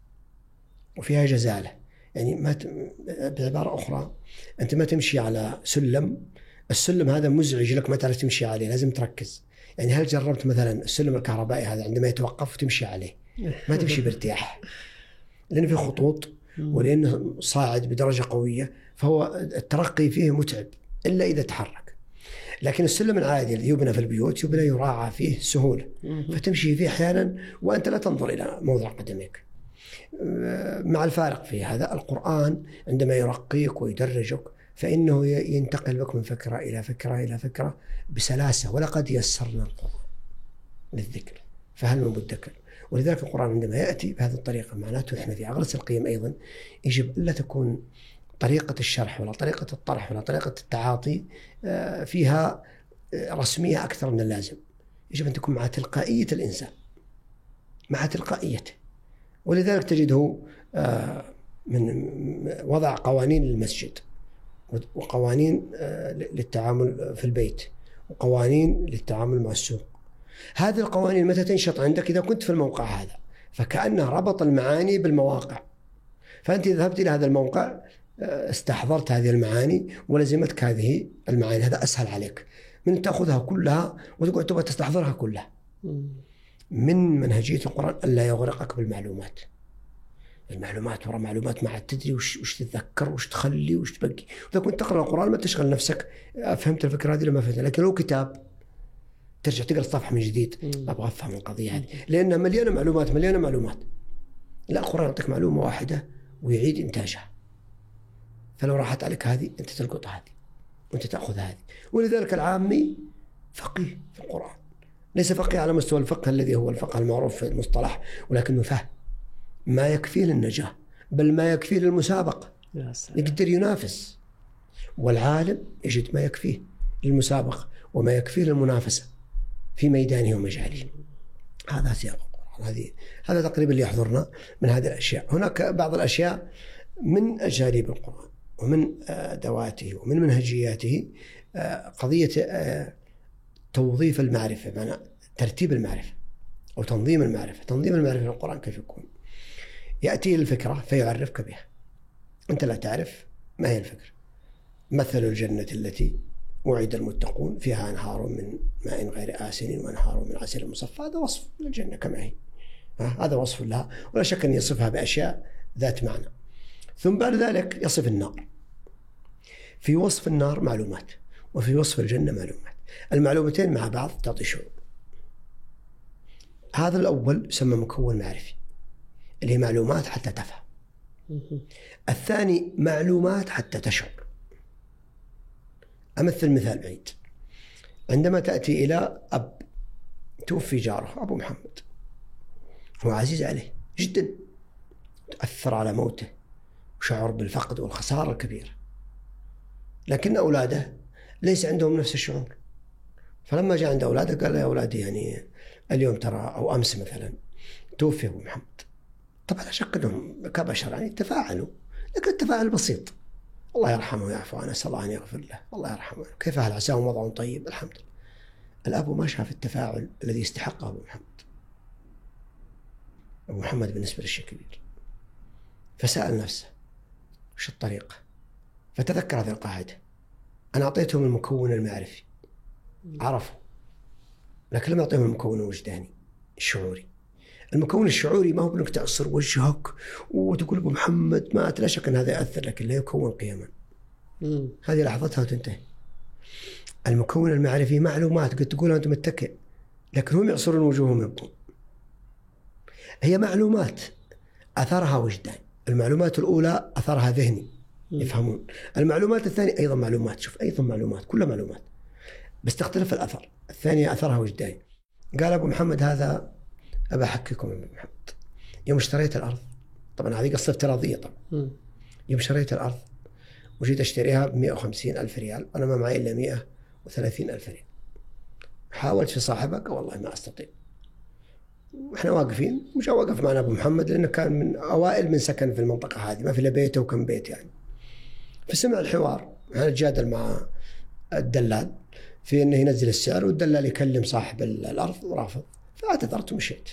وفيها جزالة. يعني ما ت... بعبارة أخرى أنت ما تمشي على سلم، السلم هذا مزعج لك ما تعرف تمشي عليه، لازم تركز. يعني هل جربت مثلا السلم الكهربائي هذا عندما يتوقف وتمشي عليه ما تمشي بارتياح، لأنه في خطوط ولأنه صاعد بدرجة قوية، فهو الترقي فيه متعب إلا إذا تحرك. لكن السلم العادي الذي يبنى في البيوت يبنى يراعى فيه سهولة، فتمشي فيه أحيانا وأنت لا تنظر إلى موضع قدميك. مع الفارق في هذا القرآن عندما يرقيك ويدرجك فإنه ينتقل بك من فكرة إلى فكرة إلى فكرة بسلاسة. ولقد يسرنا القرآن للذكر فهل من مدكر. ولذلك القرآن عندما يأتي بهذه الطريقة معناته إحنا في أغلس القيم أيضا يجب ألا تكون طريقة الشرح ولا طريقة الطرح ولا طريقة التعاطي فيها رسمية أكثر من اللازم. يجب أن تكون مع تلقائية الإنسان، مع تلقائيته. ولذلك تجده من وضع قوانين للمسجد وقوانين للتعامل في البيت وقوانين للتعامل مع السوق. هذه القوانين متى تنشط عندك؟ إذا كنت في الموقع هذا، فكأنه ربط المعاني بالمواقع، فأنت إذا ذهبت إلى هذا الموقع استحضرت هذه المعاني ولزمتك هذه المعاني، هذا أسهل عليك من تأخذها كلها وتقعد تبغى تستحضرها كلها. من منهجية القرآن ألا يغرقك بالمعلومات، المعلومات وراء معلومات ما عاد تدري وش, وش تتذكر وش تخلي وش تبقي. إذا كنت تقرأ القرآن ما تشغل نفسك فهمت الفكرة هذه لما فهمتها، لكن لو كتاب ترجع تقرأ الصفحة من جديد أبغى أفهم القضية هذه لأنها مليانة معلومات مليانة معلومات. لا، القرآن يعطيك معلومة واحدة ويعيد إنتاجها، فلو راحت عليك هذه أنت تلقط هذه وأنت تأخذ هذه. ولذلك العامي فقيه في القرآن، ليس فقيه على مستوى الفقه الذي هو الفقه المعروف في المصطلح، ولكنه فهم ما يكفيه للنجاة، بل ما يكفيه للمسابقة، يقدر ينافس والعالم يجد ما يكفيه للمسابقة وما يكفيه للمنافسة في ميدانه ومجاله. هذا سياق القرآن. هذه هذا تقريبا اللي يحضرنا من هذه الأشياء. هناك بعض الأشياء من أجانب القرآن ومن أدواته ومن منهجياته قضية توظيف المعرفة، بمعنى ترتيب المعرفة أو تنظيم المعرفة. تنظيم المعرفة في القرآن كيف يكون؟ يأتي الفكرة فيعرفك بها، أنت لا تعرف ما هي الفكرة. مثل الجنة التي وعد المتقون فيها أنهار من ماء غير آسن وأنهار من عسل مصفى. هذا وصف للجنة كما هي، هذا وصف لها، ولا شك أن يصفها بأشياء ذات معنى. ثم بعد ذلك يصف النار. في وصف النار معلومات، وفي وصف الجنة معلومات. المعلومتين مع بعض تعطي شعور. هذا الأول يسمى مكون معرفي اللي هي معلومات حتى تفهم. الثاني معلومات حتى تشعر. أمثل مثال بعيد. عندما تأتي إلى أب توفي جاره أبو محمد، هو عزيز عليه جدا، تأثر على موته وشعر بالفقد والخسارة الكبيرة، لكن أولاده ليس عندهم نفس الشعور. فلما جاء عند أولاده قال يا أولادي يعني اليوم ترى أو أمس مثلا توفي أبو محمد. طبعا لا شك أنهم كبشر يعني تفاعلوا، لكن التفاعل بسيط. الله يرحمه ويعفو عنه، أسأل الله أن يغفر له، الله يرحمه، كيف أهل عساهم وضع طيب الحمد لله. الأب ما شاف التفاعل الذي يستحقه أبو محمد. أبو محمد بالنسبة للشيء كبير، فسأل نفسه وش الطريقة، فتذكر هذه القاعدة. أنا أعطيتهم المكون المعرفي عرفوا، لكن لم أعطيهم المكون الوجداني الشعوري. المكون الشعوري ما هو بأنك تعصر وجهك وتقول أبو محمد مات، لا شك أن هذا يأثر، لكن لا يكون قيما. هذه لحظتها وتنتهي. المكون المعرفي معلومات قد تقولها أنت متكئ، لكن هم يعصرون وجوههم يبقون. هي معلومات أثرها وجدان. المعلومات الأولى أثرها ذهني يفهمون. المعلومات الثانية أيضا معلومات، شوف أيضا معلومات، كلها معلومات بس تختلف الأثر. الثانية أثرها وجداني. قال أبو محمد هذا أبا أحكيكم أبو محمد، يوم اشتريت الأرض، طبعا هذه قصة افتراضية طبعا، يوم اشتريت الأرض وجيت أشتريها بمئة وخمسين ألف ريال وأنا ما معي إلا مئة وثلاثين ألف ريال. حاولت في صاحبك والله ما أستطيع. وإحنا واقفين، مش واقف معنا أبو محمد لأنه كان من أوائل من سكن في المنطقة هذه، ما في إلا بيته وكم بيت يعني. فسمع الحوار، أنا أتجادل مع الدلال في أنه ينزل السعر، والدلال يكلم صاحب الأرض ورافض، فاعتذرت ومشيت.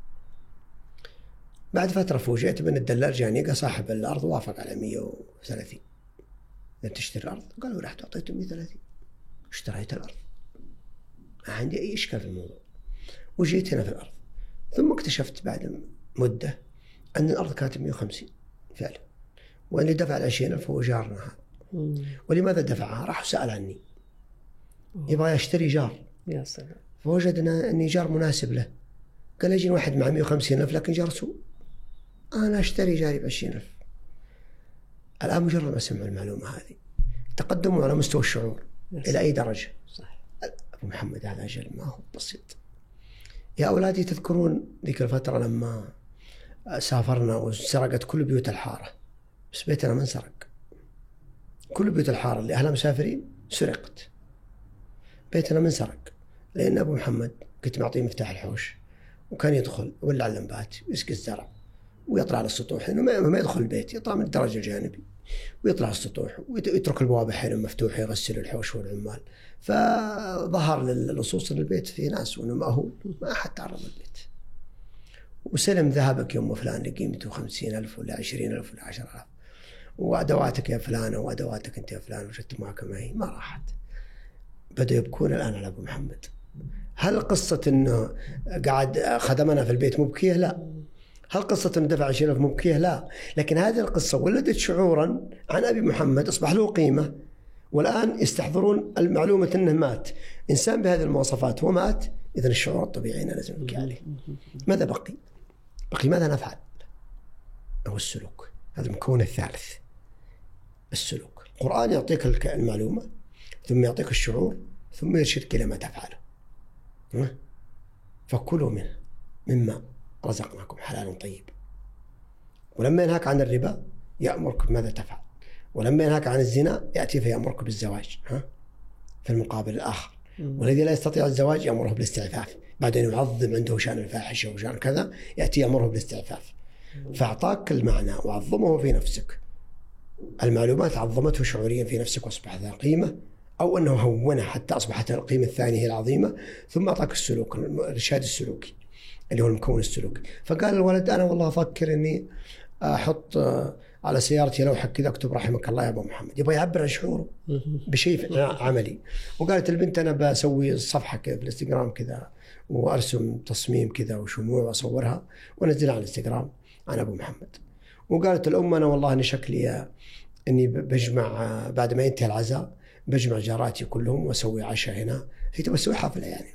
بعد فترة فوجئت بأن الدلال جاني قال صاحب الأرض وافق على مئة وثلاثين. لم تشتري الأرض؟ قالوا رحت أعطيته مئة وثلاثين، اشتريت الأرض، ما عندي أي إشكال في الموضوع. وجيت هنا في الأرض، ثم اكتشفت بعد مدة أن الأرض كانت مئة وخمسين فعلا، واللي دفع العشرين ألف هو جارنا هذا. ولماذا دفعها؟ راح سأل عني، يبغى يشتري جار. يا سلام. فوجدنا أني جار مناسب له. قال يجي واحد مع مئة وخمسين ألف لكن جار سوء، أنا أشتري جاري بعشرين ألف. الآن مجرد ما سمع المعلومة هذه تقدموا على مستوى الشعور إلى أي درجة. صح. أبو محمد هذا أجل ما هو بسيط. يا أولادي تذكرون ذيك الفترة لما سافرنا وسرقت كل بيوت الحارة، بس بيتنا ما انسرق. كل بيوت الحارة اللي أهلها مسافرين سرقت، بيتنا ما انسرق لأن أبو محمد كنت معطيه مفتاح الحوش، وكان يدخل يولع اللمبات ويسقي الزرع ويطلع على السطوح، لأنه ما يدخل البيت، يطلع من الدرج الجانبي ويطلع على السطوح ويترك البوابة أحيانا مفتوحة يغسل الحوش والعمال. فظهر للصوص أن البيت فيه ناس وأنه مأهول، ما أحد تعرض البيت. وسلم ذهبك يوم فلان لقيمته خمسين ألف ولا عشرين ألف ولا عشرة ألف، وأدواتك يا فلانة وأدواتك أنت يا فلان وجدت معك معي، ما راحت. بدأوا يبكون الآن على أبو محمد. هل قصة أنه قاعد خدمنا في البيت مبكية؟ لا. هل قصة أنه دفع عشرين ألف مبكية؟ لا. لكن هذه القصة ولدت شعورا عن أبي محمد أصبح له قيمة، والآن يستحضرون المعلومة أنه مات. إنسان بهذه المواصفات ومات، إذن الشعور الطبيعي أنه لازم نبكي عليه. ماذا بقي؟ بقي ماذا نفعل؟ هو السلوك. هذا المكون الثالث، السلوك. القرآن يعطيك المعلومة ثم يعطيك الشعور ثم يرشدك إلى ما تفعله. فكلوا منه مما رزقناكم حلالا طيب. ولما ينهاك عن الربا يأمرك بماذا تفعل، ولما ينهاك عن الزنا يأتي فيأمرك بالزواج ها في المقابل الآخر. والذي لا يستطيع الزواج يأمره بالاستعفاف، بعد أن يعظم عنده شأن الفاحشة وشأن كذا يأتي يأمره بالاستعفاف. فأعطاك المعنى وعظمه في نفسك، المعلومات عظمته شعوريا في نفسك وأصبح ذا قيمة، أو أنه هونه حتى أصبحت القيمة الثانية هي العظيمة. ثم أعطاك السلوك، الإرشاد السلوكي اللي هو المكون السلوكي. فقال الولد أنا والله أفكر أني أحط على سيارتي لوحة كذا أكتب رحمك الله يا أبو محمد، يبغى يعبر عن شعوره بشيء عملي. وقالت البنت أنا بسوي صفحة كذا في الانستغرام كذا وأرسم تصميم كذا وشموع وأصورها وأنزلها على الانستغرام عن أبو محمد. وقالت الأم أنا والله أنا شكلي أني بجمع بعد ما ينتهي العزاء بجمع جاراتي كلهم وأسوي عشاء هنا، هي تبغى تسوي حفلة يعني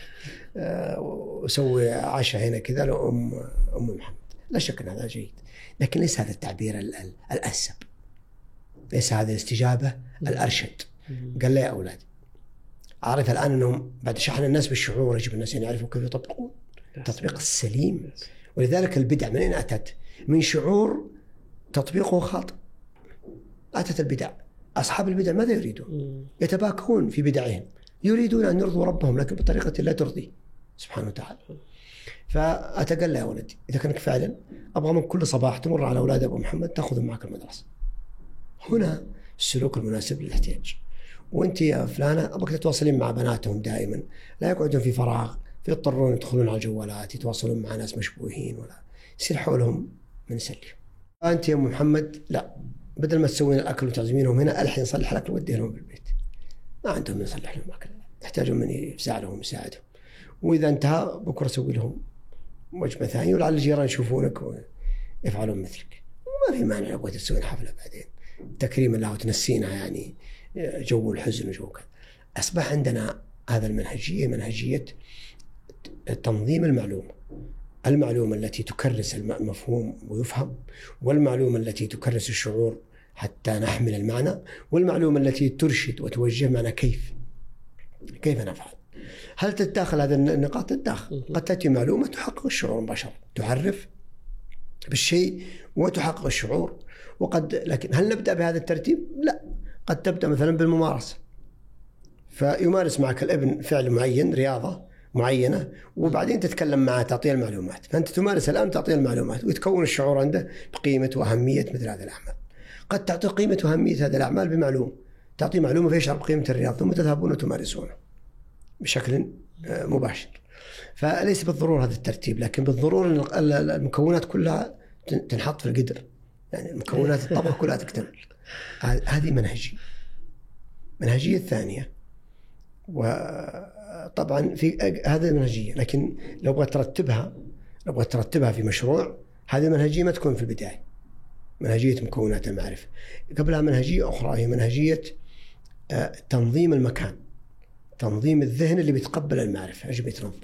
وأسوي عشاء هنا كذا لأم أم محمد. لا شك أن هذا جيد، لكن ليس هذا التعبير الأنسب، ليس هذا الاستجابة الأرشد. قال لا يا أولاد، عارف الآن أنهم بعد شحن الناس بالشعور يجب الناس أن يعرفوا كيف يطبقون التطبيق السليم. ولذلك البدع من أين أتت؟ من شعور تطبيقه خاطئ أتت البدع. أصحاب البدع ماذا يريدون؟ يتباكون في بدعهم، يريدون أن يرضوا ربهم لكن بطريقة لا ترضي سبحانه وتعالى. فأتقل يا ولدي إذا كانك فعلا أبغى من كل صباح تمر على أولاد أبو محمد تأخذهم معك المدرسة، هنا السلوك المناسب للاحتياج. وأنت يا فلانة أبغى تتواصلين مع بناتهم دائما، لا يقعدون في فراغ فيضطرون يدخلون على الجوالات يتواصلون مع ناس مشبوهين ولا يصير حولهم من سلي. أنت يا أبو محمد لا، بدل ما تسوين الأكل وتعزمينهم هنا الحين نصلح الأكل وديه لهم بالبيت، ما عندهم من يصلح لهم أكل، يحتاجون من يفزع لهم ويساعدهم. وإذا انتهى بكرة سوي لهم وجبة ثانية ولعل الجيران يشوفونك ويفعلون مثلك. وما في مانع لو تسوين حفلة بعدين تكريما له وتنسينها يعني جو الحزن وجو كذا. أصبح عندنا هذا المنهجية، منهجية تنظيم المعلومة، المعلومة التي تكرس المفهوم ويفهم، والمعلومة التي تكرس الشعور حتى نحمل المعنى، والمعلومة التي ترشد وتوجه معنا كيف كيف نفعل. هل تتداخل هذه النقاط؟ تتداخل. قد تأتي معلومة تحقق الشعور مباشرة، تعرف بالشيء وتحقق الشعور، وقد لكن هل نبدأ بهذا الترتيب؟ لا، قد تبدأ مثلا بالممارسة، فيمارس معك الابن فعل معين، رياضة معينة، وبعدين تتكلم معه تعطيه المعلومات. فأنت تمارس الآن تعطيه المعلومات ويتكون الشعور عنده بقيمة وأهمية مثل هذه الأعمال. قد تعطي قيمة وأهمية هذه الأعمال بمعلومة، تعطي معلومة فيشعر بقيمة الرياضة ثم تذهبون وتمارسونه بشكل مباشر. فليس بالضرورة هذا الترتيب، لكن بالضرورة المكونات كلها تنحط في القدر، يعني المكونات الطبخ كلها تكتمل. هذه منهجية. منهجية الثانية، وطبعا في هذه المنهجية، لكن لو بغيت ترتبها لو بغيت ترتبها في مشروع، هذه المنهجية ما تكون في البداية، منهجية مكونات المعرفة. قبلها منهجية أخرى هي منهجية تنظيم المكان، تنظيم الذهن اللي بيتقبل المعرفة، يجب يتنظم.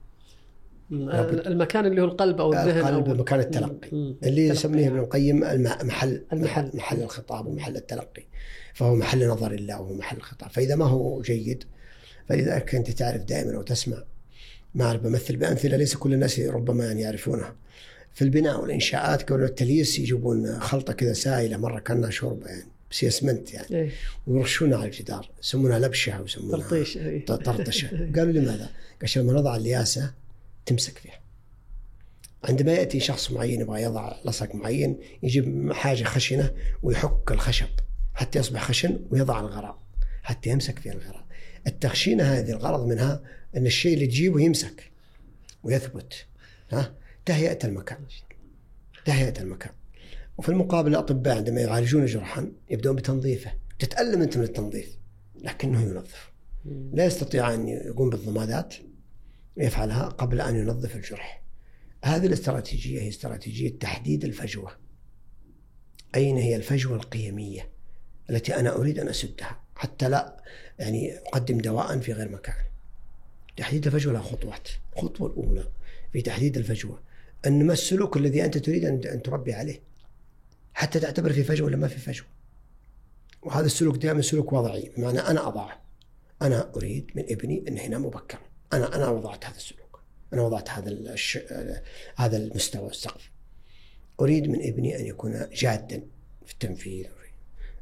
المكان اللي هو القلب أو الذهن القلب أو مكان التلقي مم. اللي يسميه ابن القيم المحل المحل محل الخطاب ومحل التلقي، فهو محل نظر الله وهو محل الخطاب. فإذا ما هو جيد، فإذا كنت تعرف دائما وتسمع، ما أعرف بمثل بأمثلة ليس كل الناس ربما يعني يعرفونها. في البناء والإنشاءات قبل التليس يجيبون خلطة كذا سائلة مرة كأنها شوربة يعني بس اسمنت يعني إيه. ويرشونها على الجدار، يسمونها لبشة ويسمونها ترطيش إيه. طرطشة. قالوا لماذا؟ قالوا لما نضع الياسة تمسك فيها. عندما يأتي شخص معين يبغى يضع لصق معين يجيب حاجة خشنة ويحك الخشب حتى يصبح خشن ويضع الغراء حتى يمسك فيها الغراء. التخشينة هذه الغرض منها أن الشيء اللي تجيبه يمسك ويثبت. ها؟ تهيئة المكان تهيئة المكان. وفي المقابل الأطباء عندما يعالجون جرحا يبدأون بتنظيفه، تتألم أنت من التنظيف لكنه ينظف. لا يستطيع أن يقوم بالضمادات يفعلها قبل أن ينظف الجرح. هذه الاستراتيجية هي استراتيجية تحديد الفجوة. أين هي الفجوة القيمية التي أنا أريد أن أسدها حتى لا يعني أقدم دواء في غير مكان. تحديد الفجوة لها خطوات. الخطوة الأولى في تحديد الفجوة أن ما السلوك الذي أنت تريد أن تربي عليه حتى تعتبر في فجوة ولا ما في فجوة. وهذا السلوك دائما سلوك وضعي، بمعنى أنا أضعه. أنا أريد من ابني أن ينام مبكرا، أنا أنا وضعت هذا السلوك، أنا وضعت هذا الش... هذا المستوى السقف. أريد من ابني أن يكون جادا في التنفيذ،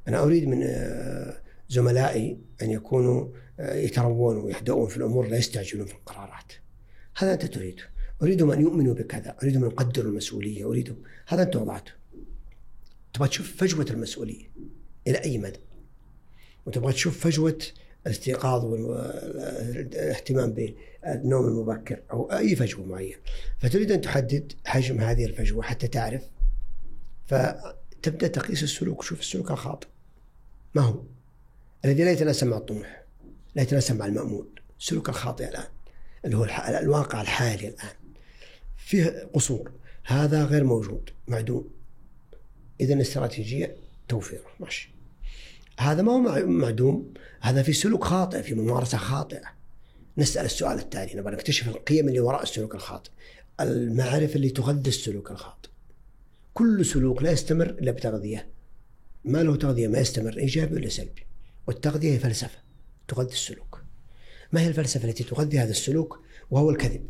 أنا أريد من زملائي أن يكونوا يتروون ويهدؤون في الأمور، لا يستعجلون في القرارات. هذا أنت تريده. أريدهم أن يؤمنوا بكذا، أريدهم أن يقدروا المسؤولية، أريدهم، هذا أنت وضعته. تبغى تشوف فجوة المسؤولية إلى أي مدى، وتبغى تشوف فجوة الاستيقاظ والاهتمام بالنوم المبكر أو أي فجوة معينة، فتريد أن تحدد حجم هذه الفجوة حتى تعرف، فتبدأ تقيس السلوك. شوف السلوك الخاطئ ما هو الذي لا يتناسب مع الطموح، لا يتناسب مع المأمول. السلوك الخاطئ الآن اللي هو الواقع الحالي الآن فيه قصور، هذا غير موجود، معدوم. إذن الاستراتيجية توفيره، ماشي. هذا ما هو معدوم، هذا في سلوك خاطئ، في ممارسة خاطئة. نسأل السؤال التالي، نبغى نكتشف القيم اللي وراء السلوك الخاطئ، المعرفة اللي تغذي السلوك الخاطئ. كل سلوك لا يستمر إلا بتغذية، ما له تغذية ما يستمر، إيجابي ولا سلبي. والتغذية هي فلسفة تغذي السلوك. ما هي الفلسفة التي تغذي هذا السلوك؟ وهو الكذب.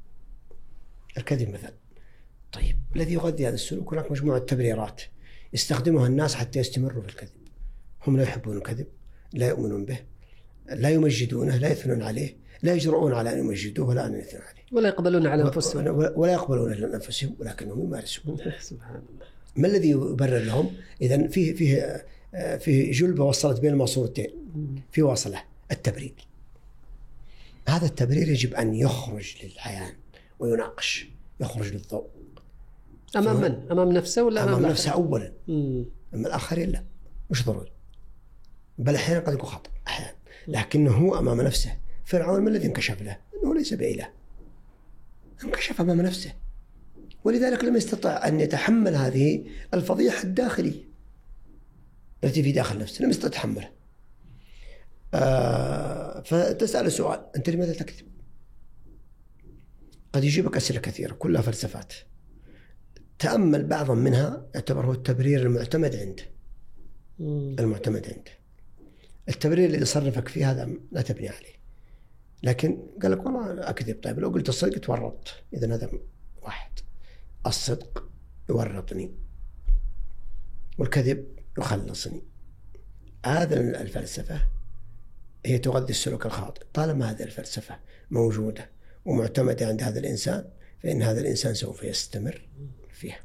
الكذب مثلا. طيب الذي يغذي هذا السلوك هناك مجموعة تبريرات يستخدمها الناس حتى يستمروا في الكذب. هم لا يحبون الكذب، لا يؤمنون به، لا يمجدونه، لا يثنون عليه، لا يجرؤون على أن يمجدوه ولا أن يثنون عليه، ولا يقبلون على أنفسهم، ولا يقبلون على أنفسهم، ولكنهم يمارسون. سبحان الله. ما الذي يبرر لهم؟ إذن فيه فيه فيه جلبة وصلت بين الماسورتين، في واصلة التبرير. هذا التبرير يجب أن يخرج للعيان ويناقش، يخرج للضوء. أمام من؟ أمام نفسه ولا أمام, أمام نفسه أولا؟ مم. أما الآخرين لا، مش ضروري، بل أحيانا قد يكون خطأ أحيانا، لكنه هو أمام نفسه. فرعون ما الذي انكشف له؟ أنه ليس بإله، انكشف أمام نفسه، ولذلك لم يستطع أن يتحمل هذه الفضيحة الداخلية التي في داخل نفسه، لم يستطع تحملها. آه فتسأل سؤال، أنت لماذا تكذب؟ قد يجيبك أسئلة كثيرة كلها فلسفات. تأمل بعضا منها يعتبر هو التبرير المعتمد عنده. المعتمد عنده التبرير اللي يصرفك فيه هذا لا تبني عليه، لكن قال لك والله أكذب. طيب لو قلت الصدق تورط، إذن هذا واحد. الصدق يورطني والكذب يخلصني. هذا الفلسفة هي تغذي السلوك الخاطئ. طالما هذه الفلسفة موجودة ومعتمدة عند هذا الإنسان، فإن هذا الإنسان سوف يستمر فيها.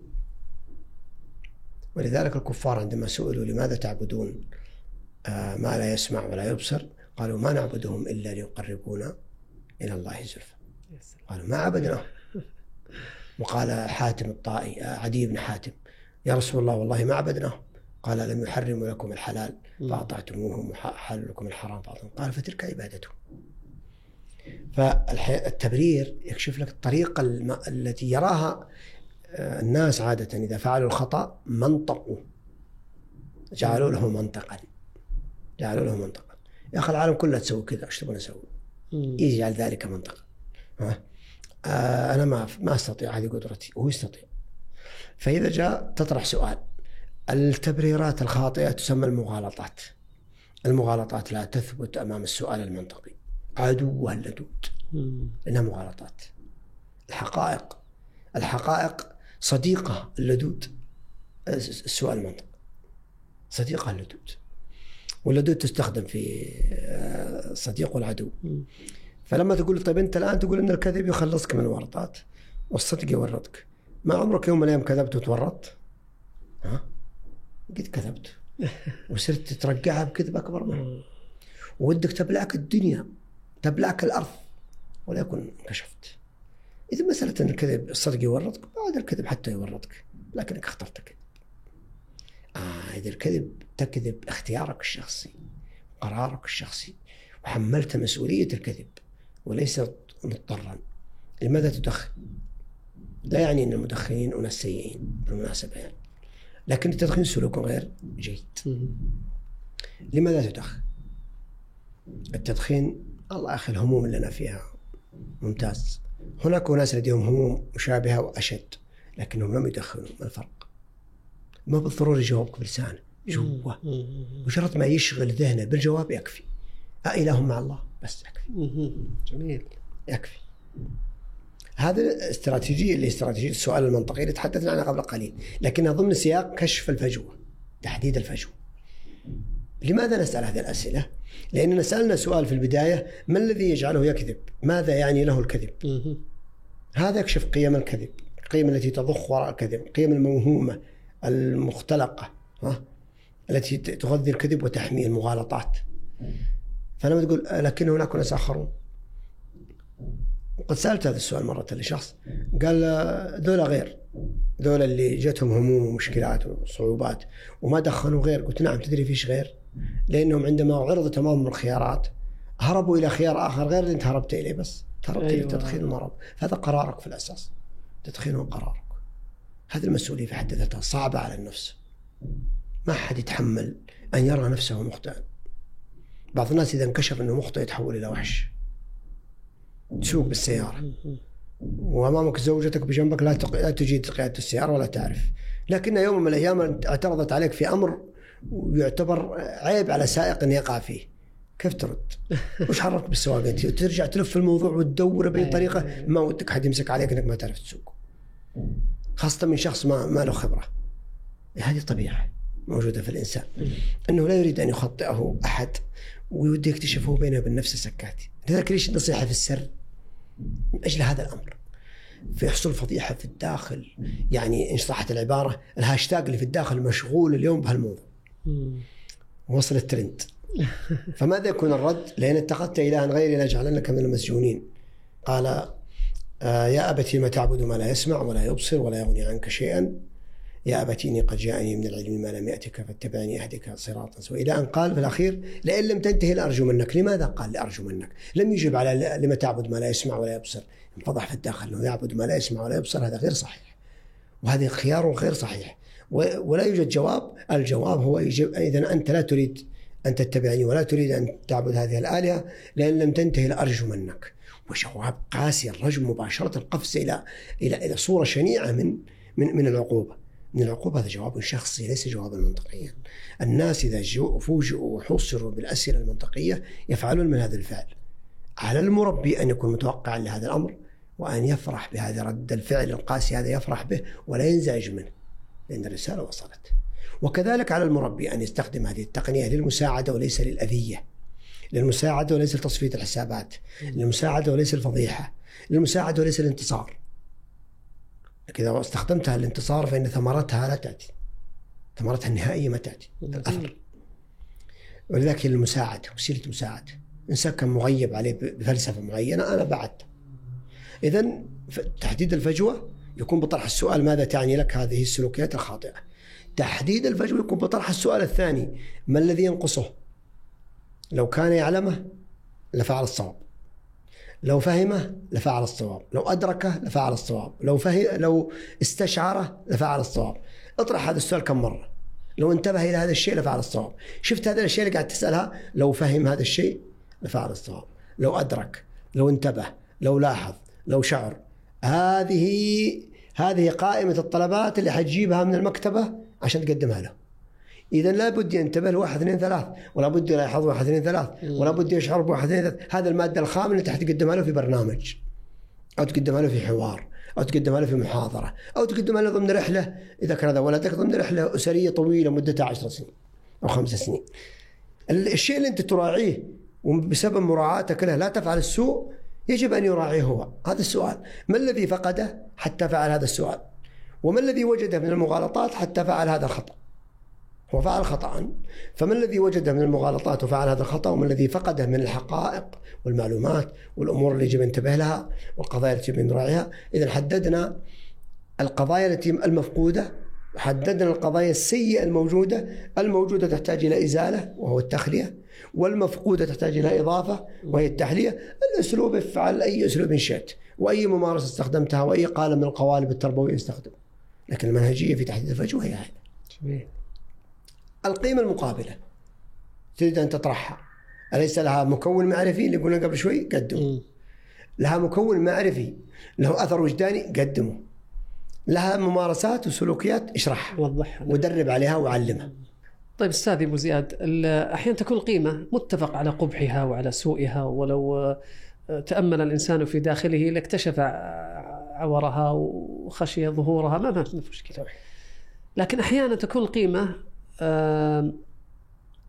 ولذلك الكفار عندما سئلوا لماذا تعبدون ما لا يسمع ولا يبصر، قالوا ما نعبدهم إلا ليقربونا إلى الله زلفى. قالوا ما عبدناهم. وقال حاتم الطائي، عدي بن حاتم، يا رسول الله والله ما عبدناهم. قال لم يحرموا لكم الحلال فأطعتموهم وحلوا لكم الحرام فأطعتم. قال فتلك عبادتهم. فالتبرير يكشف لك الطريقة الم... التي يراها الناس عادة إذا فعلوا الخطأ منطقوا، جعلوا له منطقا، جعلوا له منطقا. يا أخي العالم كلها تسوي كذا، إيش تبغى نسوي؟ يجعل ذلك منطقا. ها؟ آه أنا ما ما أستطيع، هذه قدرتي وهو يستطيع. فإذا جاء تطرح سؤال، التبريرات الخاطئة تسمى المغالطات. المغالطات لا تثبت أمام السؤال المنطقي، عدوها اللدود، لأنها مغالطات. الحقائق الحقائق صديقة اللدود، السؤال المنطقي صديقة اللدود. واللدود تستخدم في صديق والعدو. فلما تقول طيب أنت الآن تقول أن الكذب يخلصك من الورطات والصدق يورطك، ما عمرك يوم من الأيام كذبت وتورطت؟ ها؟ قد كذبت وصرت ترجعها بكذب أكبر منه، وودك تبلعك الدنيا، تبلعك الأرض، ولا يكون انكشفت. إذا مسألة أن الكذب الصدق يورطك، بعد الكذب حتى يورطك، لكنك اخترت الكذب. آه إذا الكذب تكذب اختيارك الشخصي، قرارك الشخصي، وحملت مسؤولية الكذب وليس مضطرا. لماذا تدخن؟ لا يعني أن المدخنين أناس سيئين بالمناسبة يعني، لكن التدخين سلوك غير جيد. لماذا تدخن؟ التدخين الله أخي الهموم اللي أنا فيها ممتاز. هناك ناس لديهم هموم مشابهة وأشد لكنهم لم يدخنوا. ما الفرق؟ ما بالضروري يجاوبك بلسانه، جوا مجرد ما يشغل ذهنه بالجواب يكفي. أإله مع الله بس يكفي. جميل، يكفي. هذا الاستراتيجية اللي استراتيجية السؤال المنطقي اللي تحدثنا عنها قبل قليل، لكنها ضمن سياق كشف الفجوة، تحديد الفجوة. لماذا نسأل هذه الأسئلة؟ لأننا سألنا سؤال في البداية: ما الذي يجعله يكذب؟ ماذا يعني له الكذب؟ هذا يكشف قيم الكذب، القيم التي تضخ وراء الكذب، القيم الموهومة المختلقة، ها؟ التي تغذي الكذب وتحمي المغالطات. فلما تقول لكن هناك ناس آخرون، وقد سألت هذا السؤال مرة لشخص قال دولة غير، دولة اللي جتهم هموم ومشكلات وصعوبات وما دخلوا غير. قلت نعم. تدري فيش غير؟ لأنهم عندما عرضت أمامهم الخيارات هربوا إلى خيار آخر غير اللي أنت هربت إليه، بس هربت إلى تدخين المرض. هذا قرارك في الأساس، تدخينه قرارك. هذه المسؤولية في حد ذاتها صعبة على النفس. ما أحد يتحمل أن يرى نفسه مخطئا. بعض الناس إذا انكشف أنه مخطئ يتحول إلى وحش. تسوق بالسيارة وأمامك زوجتك بجنبك لا تجيد قيادة السيارة ولا تعرف، لكن يوم من الأيام اعترضت عليك في أمر ويعتبر عيب على سائق أن يقع فيه، كيف ترد؟ وش حرك بالسواقة أنت؟ ترجع تلف الموضوع وتدور بأي طريقة. ما ودك حد يمسك عليك أنك ما تعرف تسوق، خاصة من شخص ما ما له خبرة. هذه طبيعة موجودة في الإنسان، أنه لا يريد أن يخطئه أحد ويودي يكتشفه بينه وبين نفسه سكاتي. لذلك ليش النصيحة في السر؟ من أجل هذا الأمر. في حصول فضيحة في الداخل، يعني إن صحت العبارة الهاشتاج اللي في الداخل مشغول اليوم بهالموضوع، وصل الترند. فماذا يكون الرد؟ لأن اتخذت إلها غيري لأجعلنك من المسجونين. قال آه يا أبتي ما تعبد ما لا يسمع ولا يبصر ولا يغني عنك شيئا، يا أبتي إني قد جاءني من العلم ما لم يأتك فاتبعني أهدك صراطا سويا. إلى أن قال في الأخير لئن لم تنتهي لأرجو منك. لماذا قال لأرجو منك؟ لم يجب على لما تعبد ما لا يسمع ولا يبصر. انفضح في الداخل أنه يعبد ما لا يسمع ولا يبصر، هذا غير صحيح، وهذا خيار غير صحيح، ولا يوجد جواب. الجواب هو يجب إذا أنت لا تريد أن تتبعني ولا تريد أن تعبد هذه الآلهة، لئن لم تنتهي لأرجو منك. وجواب قاسي، الرجم مباشرة، القفز إلى إلى إلى صورة شنيعة من من من العقوبة. من العقوبة هذا جواب شخصي ليس جوابا منطقيا. الناس إذا فوجئوا وحصروا بالأسئلة المنطقية يفعلون من هذا الفعل. على المربي أن يكون متوقعا لهذا الأمر وأن يفرح بهذا رد الفعل القاسي، هذا يفرح به ولا ينزعج منه، لأن الرسالة وصلت. وكذلك على المربي أن يستخدم هذه التقنية للمساعدة وليس للأذية، للمساعدة وليس لتصفية الحسابات، للمساعدة وليس الفضيحة، للمساعدة وليس الانتصار. إذا استخدمتها الانتصار فإن ثمرتها لا تأتي، ثمرتها النهائية ما تأتي، الأثر. ولذلك المساعدة وسيلة مساعدة. إنسان كان مغيب عليه بفلسفة معينة أنا بعد. إذن تحديد الفجوة يكون بطرح السؤال ماذا تعني لك هذه السلوكيات الخاطئة. تحديد الفجوة يكون بطرح السؤال الثاني ما الذي ينقصه؟ لو كان يعلمه لفعل الصواب، لو فهمه لفعل الصواب، لو أدركه لفعل الصواب، لو فهم لو استشعره لفعل الصواب. اطرح هذا السؤال كم مرة. لو انتبه إلى هذا الشيء لفعل الصواب. شفت هذا الشيء اللي قاعد تسألها؟ لو فهم هذا الشيء لفعل الصواب، لو أدرك، لو انتبه، لو لاحظ، لو شعر. هذه هذه قائمة الطلبات اللي حتجيبها من المكتبة عشان تقدمها له. إذا لا بد ينتبه لواحد اثنين ثلاث، ولا بد يلاحظ واحد اثنين ثلاث، ولا بد يشعر بواحد اثنين ثلاث. هذا المادة الخام اللي تحت تقدمها له في برنامج، أو تقدمها له في حوار، أو تقدمها له في محاضرة، أو تقدمها له ضمن رحلة إذا كان هذا ولدك ضمن رحلة أسرية طويلة مدتها عشر سنين أو خمس سنين. الشيء اللي أنت تراعيه وبسبب مراعاتك له لا تفعل السوء يجب أن يراعيه هو. هذا السؤال: ما الذي فقده حتى فعل هذا السؤال؟ وما الذي وجده من المغالطات حتى فعل هذا الخطأ؟ هو فعل خطأ، فما الذي وجده من المغالطات وفعل هذا الخطأ؟ وما الذي فقده من الحقائق والمعلومات والأمور اللي يجب أن ننتبه لها والقضايا التي يجب أن نراعيها؟ إذا حددنا القضايا التي المفقودة، حددنا القضايا السيئة الموجودة. الموجودة تحتاج إلى إزالة وهو التخلية، والمفقودة تحتاج إلى إضافة وهي التحلية. الأسلوب افعل أي أسلوب شئت، وأي ممارسة استخدمتها، وأي قالب من القوالب التربوية استخدم، لكن المنهجية في تحديد الفجوة هي هذا. القيمة المقابلة تريد أن تطرحها، أليس لها مكون معرفي اللي قلنا قبل شوي؟ قدمه. لها مكون معرفي له أثر وجداني؟ قدمه. لها ممارسات وسلوكيات؟ اشرحها وضحها ودرب عليها وعلمها. طيب أستاذ أبو زياد، أحيانا تكون القيمة متفق على قبحها وعلى سوءها، ولو تأمل الإنسان في داخله لاكتشف عورها وخشي ظهورها، ما ما في مشكلة. لكن أحيانا تكون القيمة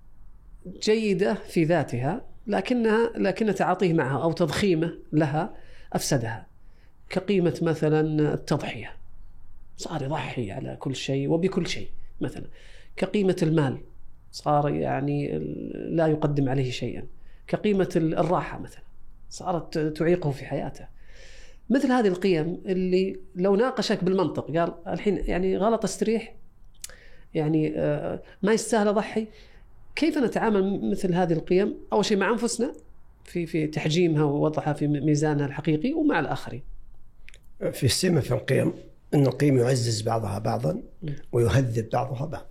جيدة في ذاتها، لكنها لكن تعاطيه معها أو تضخيمه لها أفسدها. كقيمة مثلا التضحية، صار يضحي على كل شيء وبكل شيء مثلا. كقيمة المال، صار يعني لا يقدم عليه شيئا. كقيمة الراحة مثلا، صارت تعيقه في حياته. مثل هذه القيم اللي لو ناقشك بالمنطق قال الحين يعني غلط استريح، يعني ما يستاهل أضحي، كيف نتعامل مثل هذه القيم؟ أول شيء مع أنفسنا في في تحجيمها ووضعها في ميزانها الحقيقي، ومع الآخرين. في السمة في القيم أن القيم يعزز بعضها بعضا ويهذب بعضها بعض.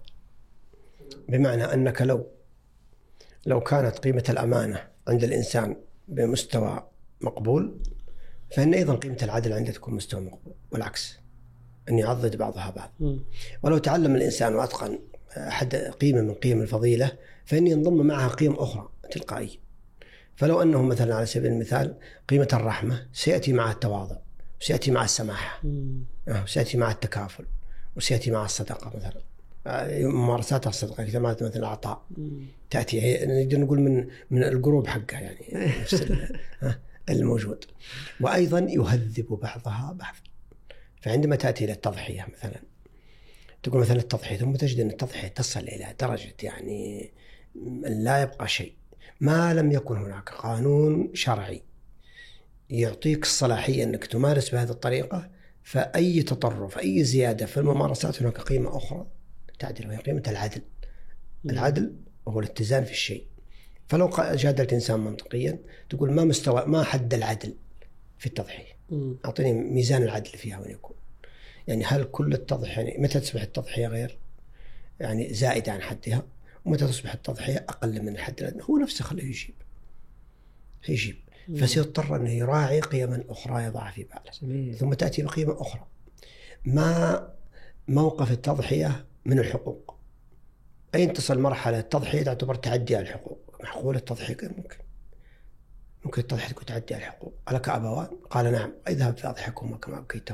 بمعنى أنك لو لو كانت قيمة الأمانة عند الإنسان بمستوى مقبول، فإن أيضا قيمة العدل عنده تكون مستوى مقبول، والعكس أن يعضد بعضها بعض. م. ولو تعلم الإنسان وأتقن أحد قيمة من قيم الفضيلة، فإن ينضم معها قيم أخرى تلقائية. فلو أنه مثلا على سبيل المثال قيمة الرحمة، سيأتي مع التواضع، وسيأتي مع السماحة، وسيأتي مع التكافل، وسيأتي مع الصدقة مثلا، ممارسات الصدقة كما مثل العطاء تأتي، نقدر نقول من من القروب حقها يعني نفس الموجود. وأيضا يهذب بعضها بعض. فعندما تأتي إلى التضحية مثلا، تقول مثلا التضحية، ثم تجد أن التضحية تصل إلى درجة يعني لا يبقى شيء ما لم يكن هناك قانون شرعي يعطيك الصلاحية أنك تمارس بهذه الطريقة. فأي تطرف، أي زيادة في الممارسات، هناك قيمة أخرى تعدل، وهي قيمة العدل. العدل هو الاتزان في الشيء. فلو جادلت إنسان منطقيا تقول ما مستوى ما حد العدل في التضحية، أعطيني ميزان العدل فيها وين يكون. يعني هل كل التضحية، يعني متى تصبح التضحية غير يعني زائدة عن حدها، ومتى تصبح التضحية أقل من الحد الأدنى؟ هو نفسه خليه يجيب يجيب فسيضطر أنه يراعي قيما أخرى يضع في باله. ثم تأتي بقيمة أخرى. ما موقف التضحية من الحقوق؟ أين تصل مرحلة التضحية تعتبر تعدي على الحقوق؟ معقول التضحية ممكن ممكن التضحية تكون تعدي على الحقوق؟ ألك أبوان؟ قال نعم. اذهب فأضحكهما كما أبكيتهم.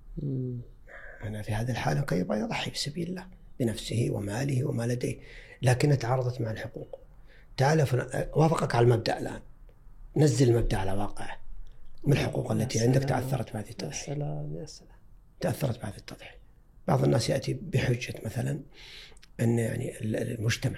أنا في هذه الحالة كي يضحي في سبيل الله بنفسه وماله وما لديه، لكن تعارضت مع الحقوق. تعال وافقك على المبدأ الآن، نزل المبدأ على واقعه. من الحقوق التي عندك تأثرت بهذه التضحية؟ يا سلام يا سلام. تأثرت بهذه التضحية. بعض الناس يأتي بحجة مثلا أن يعني المجتمع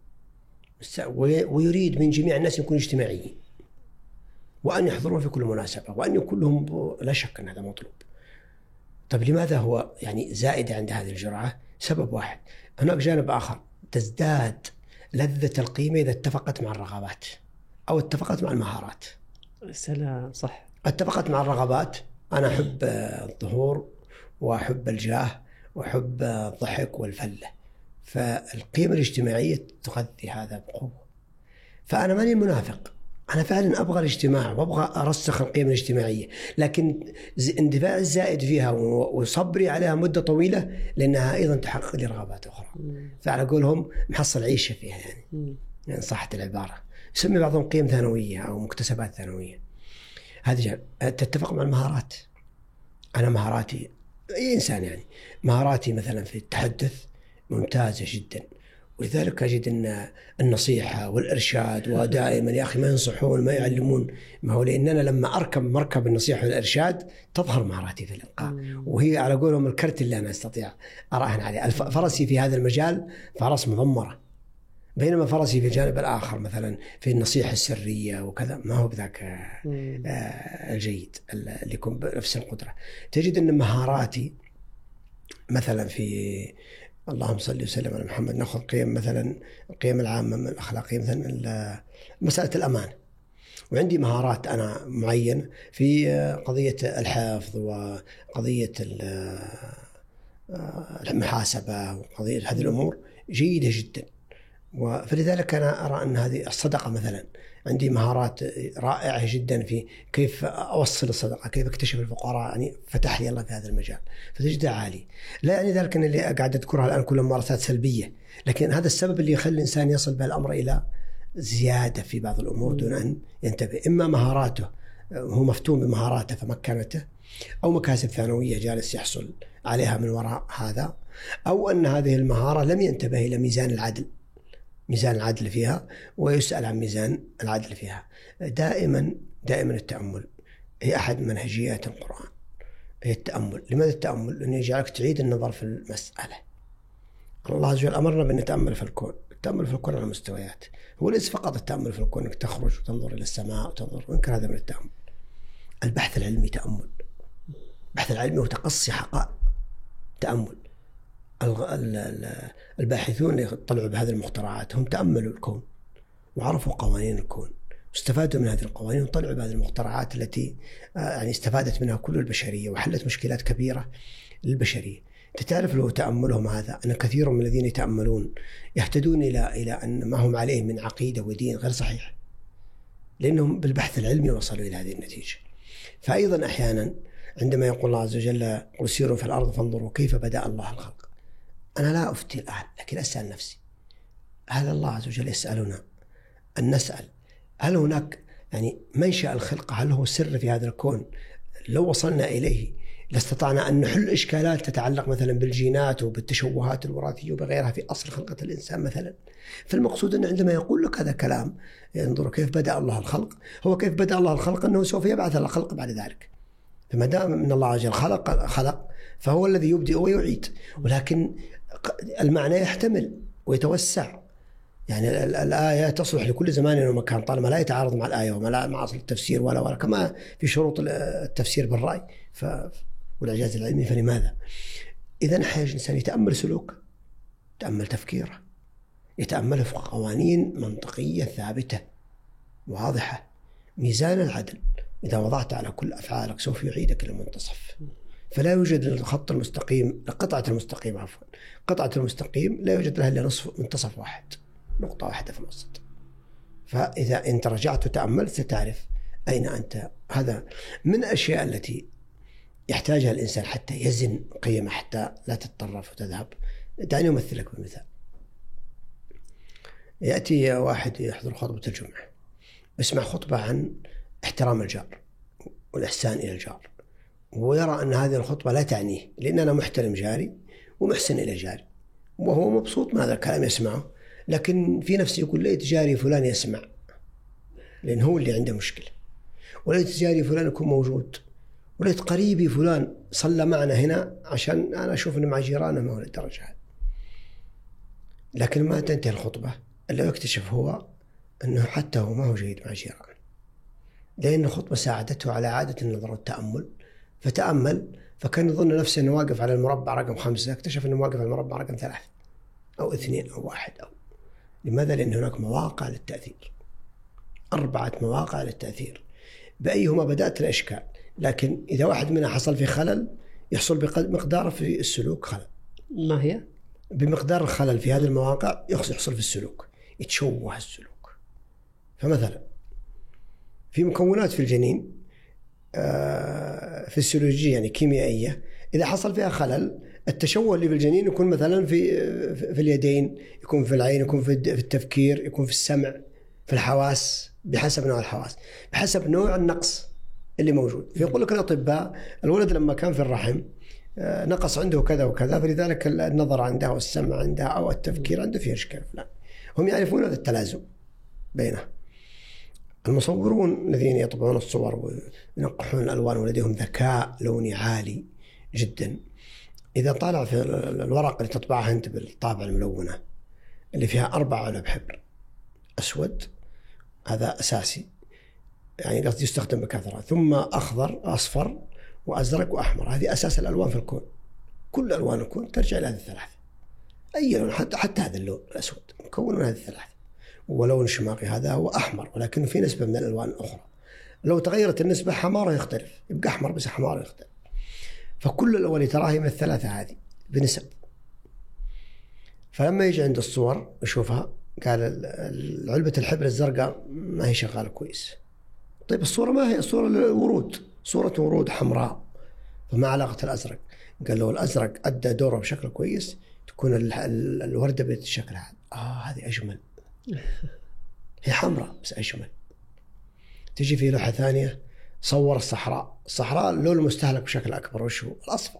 ويريد من جميع الناس يكونوا اجتماعيين، وأن يحضرون في كل مناسبة، وأن يكون لهم، لا شك أن هذا مطلوب. طب لماذا هو يعني زائد عند هذه الجرعة؟ سبب واحد. هناك جانب آخر، تزداد لذة القيمة إذا اتفقت مع الرغبات أو اتفقت مع المهارات. سلام، صح. اتفقت مع الرغبات، أنا أحب الظهور وأحب الجاه وأحب الضحك والفلة، فالقيمة الاجتماعية تغذي هذا بقوة. فأنا ماني منافق، أنا فعلا أبغى الاجتماع وأبغى أرسخ القيمة الاجتماعية، لكن اندفاع الزائد فيها وصبري عليها مدة طويلة لأنها أيضا تحقق لي رغبات أخرى. فعلى قولهم محصل عيشة فيها يعني, يعني صحة العبارة. يسمي بعضهم قيم ثانوية أو مكتسبات ثانوية. هذه تتفق مع المهارات. أنا مهاراتي أي إنسان يعني مهاراتي مثلا في التحدث ممتازة جدا، ولذلك أجد أن النصيحة والإرشاد، ودائما يا أخي ما ينصحون ما يعلمون، ما هو لأننا لما أركب مركب النصيحة والإرشاد تظهر مهاراتي في الإلقاء، وهي على قولهم الكرت اللي أنا أستطيع أراهن عليه. فرسي في هذا المجال فرس مضمرة، بينما فرسي في الجانب الآخر مثلا في النصيحة السرية وكذا ما هو بذاك الجيد اللي يكون بنفس القدرة. تجد أن مهاراتي مثلا في اللهم صل وسلم على محمد، نأخذ قيم مثلا القيم العامة من الأخلاقية مثلا مسألة الأمان، وعندي مهارات أنا معينة في قضية الحفظ وقضية المحاسبة وقضية هذه الأمور جيدة جدا. فلذلك أنا أرى أن هذه الصدقة مثلا عندي مهارات رائعة جدا في كيف أوصل الصدقة، كيف أكتشف الفقراء، يعني فتح لي الله في هذا المجال، فتجده عالي. لا يعني ذلك أن اللي قاعد أذكرها الآن كلها ممارسات سلبية، لكن هذا السبب اللي يخلي الإنسان يصل به الأمر إلى زيادة في بعض الأمور دون أن ينتبه. إما مهاراته هو مفتون بمهاراته فمكنته، أو مكاسب ثانوية جالس يحصل عليها من وراء هذا، أو أن هذه المهارة لم ينتبه إلى ميزان العدل ميزان العدل فيها ويسأل عن ميزان العدل فيها. دائما دائما التأمل هي أحد منهجيات القرآن، هي التأمل. لماذا التأمل؟ لأنه يجعلك تعيد النظر في المسألة. الله عز وجل أمرنا بأن نتأمل في الكون. التأمل في الكون على مستويات، هو ليس فقط التأمل في الكون أنك تخرج وتنظر إلى السماء وتنظر، ويمكن هذا من التأمل. البحث العلمي تأمل، البحث العلمي وتقصي حقائق تأمل. الباحثون اللي طلعوا بهذه المخترعات هم تأملوا الكون وعرفوا قوانين الكون واستفادوا من هذه القوانين وطلعوا بهذه المخترعات التي يعني استفادت منها كل البشرية وحلت مشكلات كبيرة للبشرية. تعرف له تأملهم هذا أن كثير من الذين يتأملون يهتدون إلى إلى أن ما هم عليه من عقيدة ودين غير صحيح، لأنهم بالبحث العلمي وصلوا إلى هذه النتيجة. فأيضا أحيانا عندما يقول الله عز وجل قل سيروا في الأرض فانظروا كيف بدأ الله الخلق، أنا لا أفتي الآن لكن أسأل نفسي، هل الله عز وجل يسألنا أن نسأل هل هناك يعني منشأ الخلق، هل هو سر في هذا الكون لو وصلنا إليه لاستطعنا أن نحل إشكالات تتعلق مثلا بالجينات وبالتشوهات الوراثية وبغيرها في أصل خلقة الإنسان مثلا. فالمقصود أن عندما يقول لك هذا كلام انظروا كيف بدأ الله الخلق، هو كيف بدأ الله الخلق أنه سوف يبعث الخلق بعد ذلك. فما دام من الله عز وجل خلق خلق فهو الذي يبدئ ويعيد، ولكن المعنى يحتمل ويتوسع. يعني الآية تصلح لكل زمان ومكان طالما لا يتعارض مع الآية وما لا مع أصل التفسير ولا ولا كما في شروط التفسير بالرأي ف والإعجاز العلمي. فلماذا؟ إذا حاجة الإنسان يتأمل سلوك، يتأمل تفكيره، يتأمل في قوانين منطقية ثابتة واضحة. ميزان العدل إذا وضعت على كل أفعالك سوف يعيدك إلى المنتصف. فلا يوجد الخط المستقيم، قطعة المستقيم عفوا قطعة المستقيم لا يوجد لها إلا نصف منتصف واحد، نقطة واحدة في الوسط. فإذا أنت رجعت وتأملت ستعرف أين أنت. هذا من الأشياء التي يحتاجها الإنسان حتى يزن قيمه حتى لا تتطرف وتذهب. دعني أمثلك بمثال. يأتي واحد يحضر خطبة الجمعة يسمع خطبة عن احترام الجار والإحسان إلى الجار، ويرى أن هذه الخطبة لا تعنيه لأن أنا محترم جاري ومحسن إلى جاري، وهو مبسوط من هذا الكلام يسمعه، لكن في نفسه يقول ليت جاري فلان يسمع لأن هو اللي عنده مشكلة، وليت جاري فلان يكون موجود، وليت قريبي فلان صلى معنا هنا عشان أنا أشوف أنه مع جيرانه ما هو للدرجة هذه. لكن ما تنتهي الخطبة إلا يكتشف هو أنه حتى هو ما هو جيد مع جيرانه، لأن الخطبة ساعدته على عادة النظر والتأمل، فتأمل فكان يظن نفسه أنه واقف على المربع رقم خمسة، اكتشف أنه واقف على المربع رقم ثلاثة أو اثنين أو واحد أو. لماذا؟ لأن هناك مواقع للتأثير، أربعة مواقع للتأثير بأيهما بدأت الإشكال. لكن إذا واحد منها حصل في خلل يحصل بمقدار في السلوك خلل. ما هي؟ بمقدار الخلل في هذه المواقع يحصل في السلوك، يتشوه السلوك. فمثلا في مكونات في الجنين فسيولوجية يعني كيميائية، إذا حصل فيها خلل التشوه اللي في الجنين يكون مثلا في في اليدين، يكون في العين، يكون في التفكير، يكون في السمع، في الحواس، بحسب نوع الحواس، بحسب نوع النقص اللي موجود. فيقول لك الأطباء الولد لما كان في الرحم نقص عنده كذا وكذا، فلذلك النظر عنده والسمع عنده أو التفكير عنده فيه إشكال فلان. هم يعرفون هذا التلازم بينه. المصورون الذين يطبعون الصور وينقحون الألوان ولديهم ذكاء لوني عالي جدا، إذا طالع في الورق اللي تطبعها أنت بالطابعة الملونة اللي فيها أربع علب حبر، أسود هذا أساسي يعني قصدي يستخدم بكثرة، ثم أخضر أصفر وأزرق وأحمر، هذه أساس الألوان في الكون. كل ألوان الكون ترجع إلى هذه الثلاثة، أي لون، حتى, حتى هذا اللون الأسود مكون من هذه الثلاثة. ولون الشماغي هذا هو أحمر ولكن في نسبة من الألوان الأخرى، لو تغيرت النسبة حماره يختلف، يبقى أحمر بس حماره يختلف. فكل الأول تراها من الثلاثة هذه بنسب. فلما يجي عند الصور يشوفها قال علبة الحبر الزرقاء ما هي شغالة كويس. طيب الصورة ما هي؟ الصورة الورود، صورة ورود حمراء، فما علاقة الأزرق؟ قال له الأزرق أدى دوره بشكل كويس، تكون الوردة بالشكل هذا. آه هذه أجمل، هي حمراء بس أجمل. تجي في لوحة ثانية صور الصحراء، الصحراء اللون المستهلك بشكل أكبر وش هو؟ الأصفر.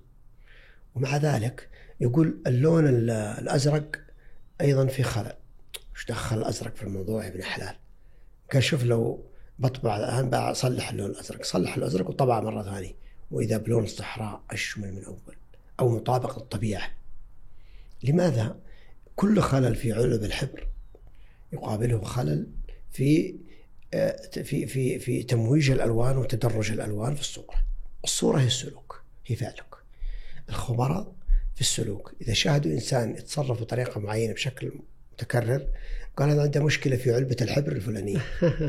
ومع ذلك يقول اللون الأزرق أيضا في خلل، وش دخل الأزرق في الموضوع يا ابن حلال؟ قال شوف لو بطبع الآن بصلح اللون الأزرق، صلح الأزرق وطبعه مرة ثانية، وإذا بلون الصحراء أشمل من أول أو مطابق الطبيعة. لماذا؟ كل خلل في علب الحبر يقابله خلل في في في في تمويج الألوان وتدرج الألوان في الصورة. الصورة هي السلوك، هي فعلك. الخبراء في السلوك إذا شاهدوا إنسان يتصرف بطريقة معينة بشكل متكرر قال هذا عنده مشكلة في علبة الحبر الفلانية.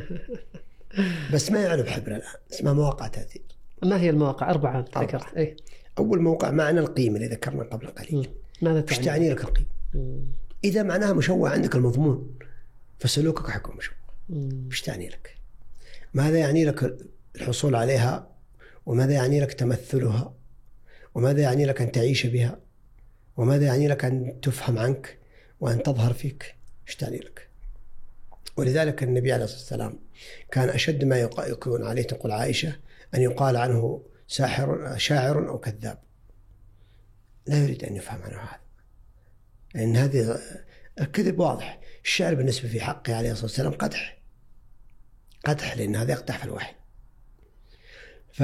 بس ما يعلب حبر الآن، اسمها مواقع تأثير. ما هي المواقع؟ أربعة ذكرت. أي. أول موقع معنى القيمة اللي ذكرنا قبل قليل. ماذا تعني؟ تعني لك القيمة. إذا معناها مشوه عندك المضمون فسلوكك حيكون مشوه. إيش تعني لك؟ ماذا يعني لك الحصول عليها؟ وماذا يعني لك تمثلها؟ وماذا يعني لك أن تعيش بها؟ وماذا يعني لك أن تفهم عنك وأن تظهر فيك؟ إيش تعني لك؟ ولذلك النبي عليه الصلاة والسلام كان أشد ما يكون عليه تقول عائشة أن يقال عنه ساحر شاعر أو كذاب. لا يريد أن يفهم عنه هذا، لأن هذه الكذب واضح. الشعر بالنسبة في حقه عليه الصلاة والسلام قدح قدح لأن هذا يقدح في الوحي. ف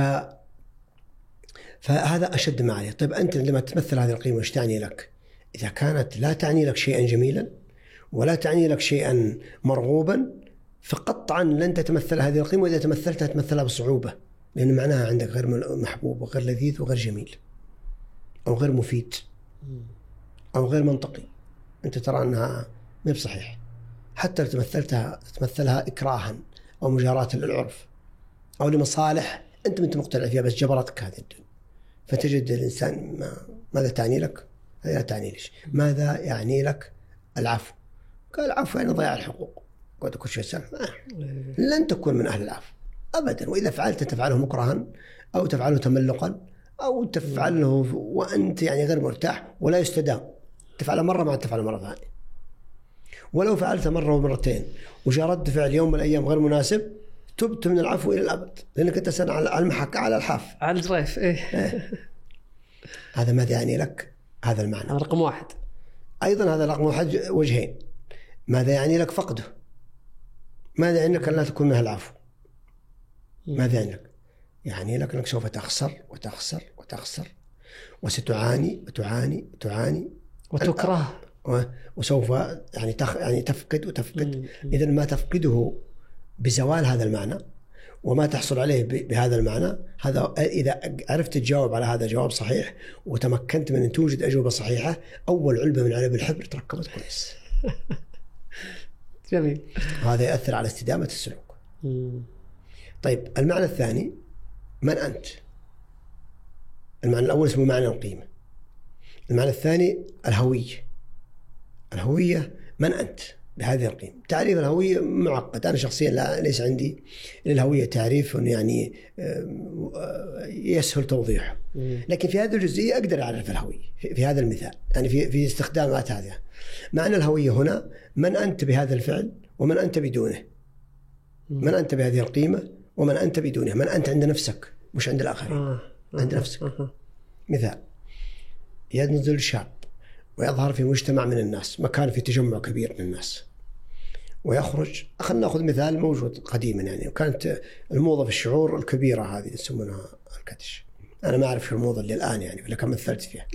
فهذا أشد ما عليه. طيب أنت لما تمثل هذه القيمة إيش تعني لك؟ إذا كانت لا تعني لك شيئا جميلا ولا تعني لك شيئا مرغوبا فقطعا لن تتمثل هذه القيمة، وإذا تمثلتها تمثلها بصعوبة، لأن معناها عندك غير محبوب وغير لذيذ وغير جميل أو غير مفيد أو غير منطقي. أنت ترى أنها ما بصحيح، حتى لو تمثلتها تمثلها إكراها أو مجاراة للعرف أو لمصالح أنت أنت مقتنع فيها بس جبرتك هذه الدنيا. فتجد الإنسان ما ماذا تعني لك؟ هذا لا تعني ليش. ماذا يعني لك العفو؟ قال العفو يعني ضياع الحقوق. قد كل شيء سنة لن تكون من أهل العفو أبدا. وإذا فعلت تفعله مكرها أو تفعله تملقا أو تفعله وأنت يعني غير مرتاح ولا يستدام. تفعله مرة ما تفعله مرة ثانية. ولو فعلت مرة ومرتين وجاء رد فعل يوم من الأيام غير مناسب تبت من العفو إلى الأبد، لأنك أنت سنة على المحك على الحاف على الجريف. إيه. إيه. هذا ماذا يعني لك؟ هذا المعنى رقم واحد. أيضا هذا رقم واحد وجهين. ماذا يعني لك فقده؟ ماذا يعني لك أن لا تكون منها العفو؟ ماذا يعني لك؟ يعني لك أنك سوف تخسر وتخسر وتخسر وستعاني وتعاني وتعاني وتكره وسوف يعني تخ يعني تفقد وتفقد. إذا ما تفقده بزوال هذا المعنى وما تحصل عليه بهذا المعنى، هذا إذا عرفت تجاوب على هذا جواب صحيح وتمكنت من أن توجد أجوبة صحيحة، أول علبة من علب الحبر تركبت كويس. جميل. هذا يأثر على استدامة السلوك. مم. طيب المعنى الثاني من أنت؟ المعنى الأول اسمه معنى القيمة. المعنى الثاني الهوية. الهوية من أنت بهذه القيمة. تعريف الهوية معقد. أنا شخصيا لا ليس عندي للهوية تعريف يعني يسهل توضيحه، لكن في هذه الجزئية أقدر أعرف الهوية في هذا المثال، يعني في في استخدامات هذه. معنى الهوية هنا من أنت بهذا الفعل ومن أنت بدونه. من أنت بهذه القيمة ومن أنت بدونها. من أنت عند نفسك مش عند الآخرين. آه. عند نفسك. آه. مثال: ينزل شاب ويظهر في مجتمع من الناس، مكان في تجمع كبير من الناس، ويخرج. خلنا نأخذ مثال موجود قديما يعني، وكانت الموضة في الشعور الكبيرة هذه يسمونها الكتش. أنا ما أعرف شو الموضة اللي الآن يعني، لكن مثلت فيها.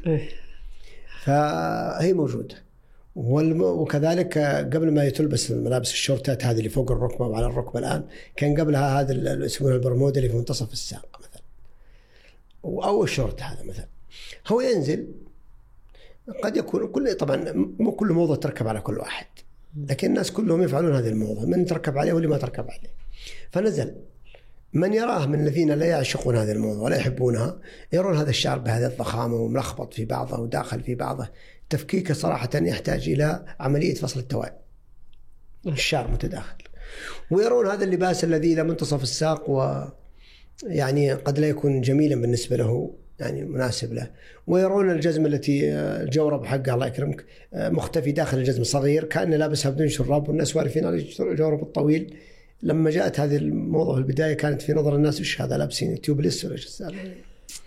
فهي موجودة. وكذلك قبل ما تلبس ملابس الشورتات هذه اللي فوق الركبة وعلى الركبة الآن، كان قبلها هذا اللي يسمونه البرمودا اللي في منتصف الساق مثلا، أو الشورت هذا مثلا. هو ينزل قد يكون كل طبعا مو كل موضة تركب على كل واحد، لكن الناس كلهم يفعلون هذه الموضة، من تركب عليه واللي ما تركب عليه. فنزل من يراه من الذين لا يعشقون هذه الموضة ولا يحبونها، يرون هذا الشعر بهذه الضخامة وملخبط في بعضه وداخل في بعضه. تفكيك صراحة يحتاج إلى عملية فصل التوائم. الشعر متداخل. ويرون هذا اللباس الذي إلى منتصف الساق ويعني قد لا يكون جميلا بالنسبة له، يعني مناسب له. ويرون الجزمة التي الجورب حقه الله يكرمك مختفي داخل الجزمة صغير، كأنه لابسها بدون شراب والناس وارفين على الجورب الطويل. لما جاءت هذه الموضة في البداية كانت في نظر الناس وش هذا لابسين تيوبليس ولا ايش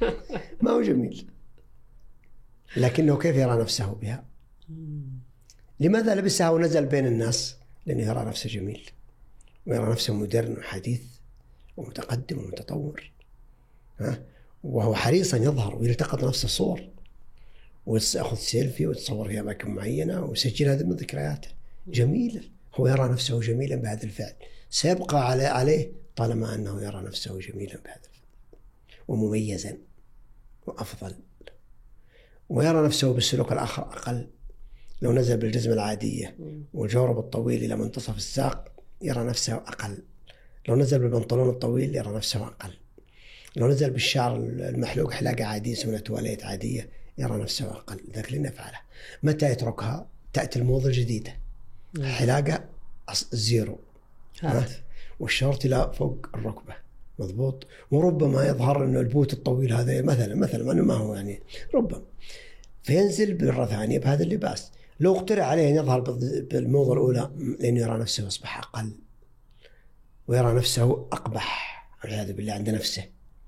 ما هو جميل، لكنه كيف يرى نفسه بها؟ لماذا لبسها ونزل بين الناس؟ لأنه يرى نفسه جميل ويرى نفسه مودرن وحديث ومتقدم ومتطور، ها؟ وهو حريصا يظهر ويلتقط نفسه صور ويأخذ سيلفي ويتصور في أماكن معينة ويسجل هذه من ذكرياته. جميل، هو يرى نفسه جميلا بهذا الفعل، سيبقى عليه طالما أنه يرى نفسه جميلا بهذا الفعل ومميزا وأفضل، ويرى نفسه بالسلوك الآخر أقل. لو نزل بالجزمة العادية والجورب الطويل إلى منتصف الساق يرى نفسه أقل، لو نزل بالبنطلون الطويل يرى نفسه أقل، لو نزل بالشعر المحلوق حلاقة عادية اسمها تواليت عادية يرى نفسه أقل. ذاك اللي نفعله متى يتركها؟ تأتي الموضة الجديدة، حلاقة زيرو والشورت إلى فوق الركبة مضبوط، وربما يظهر إنه البوت الطويل هذا مثلا مثلا أنه ما هو يعني ربما فينزل مرة ثانية بهذا اللباس. لو اقترح عليه أن يظهر بالموضة الأولى لأنه يرى نفسه أصبح أقل ويرى نفسه أقبح والعياذ بالله عند نفسه.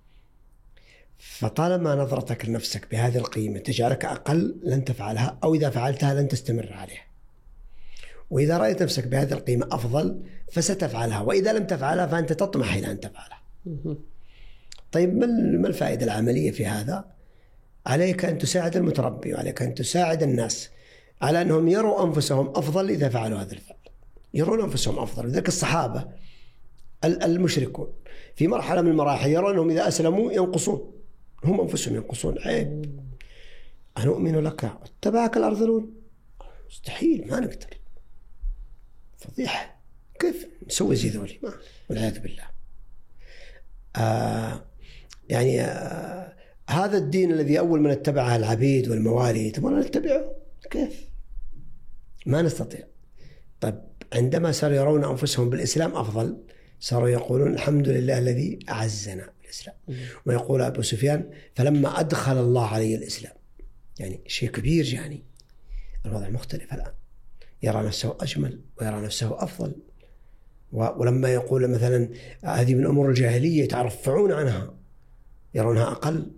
فطالما نظرتك لنفسك بهذه القيمة تجعلك أقل لن تفعلها، أو إذا فعلتها لن تستمر عليها. وإذا رأيت نفسك بهذه القيمة أفضل فستفعلها، وإذا لم تفعلها فأنت تطمح إلى أن تفعلها. طيب ما الفائدة العملية في هذا؟ عليك أن تساعد المتربي وعليك أن تساعد الناس على أنهم يروا أنفسهم أفضل إذا فعلوا هذا الفعل، يرون أنفسهم أفضل. لذلك الصحابة المشركون في مرحلة من المراحل يرون أنهم إذا أسلموا ينقصون، هم أنفسهم ينقصون. عيب، أنؤمن لك اتبعك الأرذلون، مستحيل، ما نقدر، فضيحة، كيف نسوي زي ذولي؟ والعياذ بالله. آه يعني آه هذا الدين الذي أول من اتبعه العبيد والموالي تبغى نتبعه؟ كيف؟ ما نستطيع. طيب عندما صاروا يرون أنفسهم بالإسلام أفضل صاروا يقولون الحمد لله الذي أعزنا بالإسلام. ويقول أبو سفيان فلما أدخل الله علي الإسلام، يعني شيء كبير، يعني الوضع مختلف الآن، يرى نفسه أجمل ويرى نفسه أفضل. ولما يقول مثلا هذه من أمور الجاهلية يترفعون عنها يرونها أقل.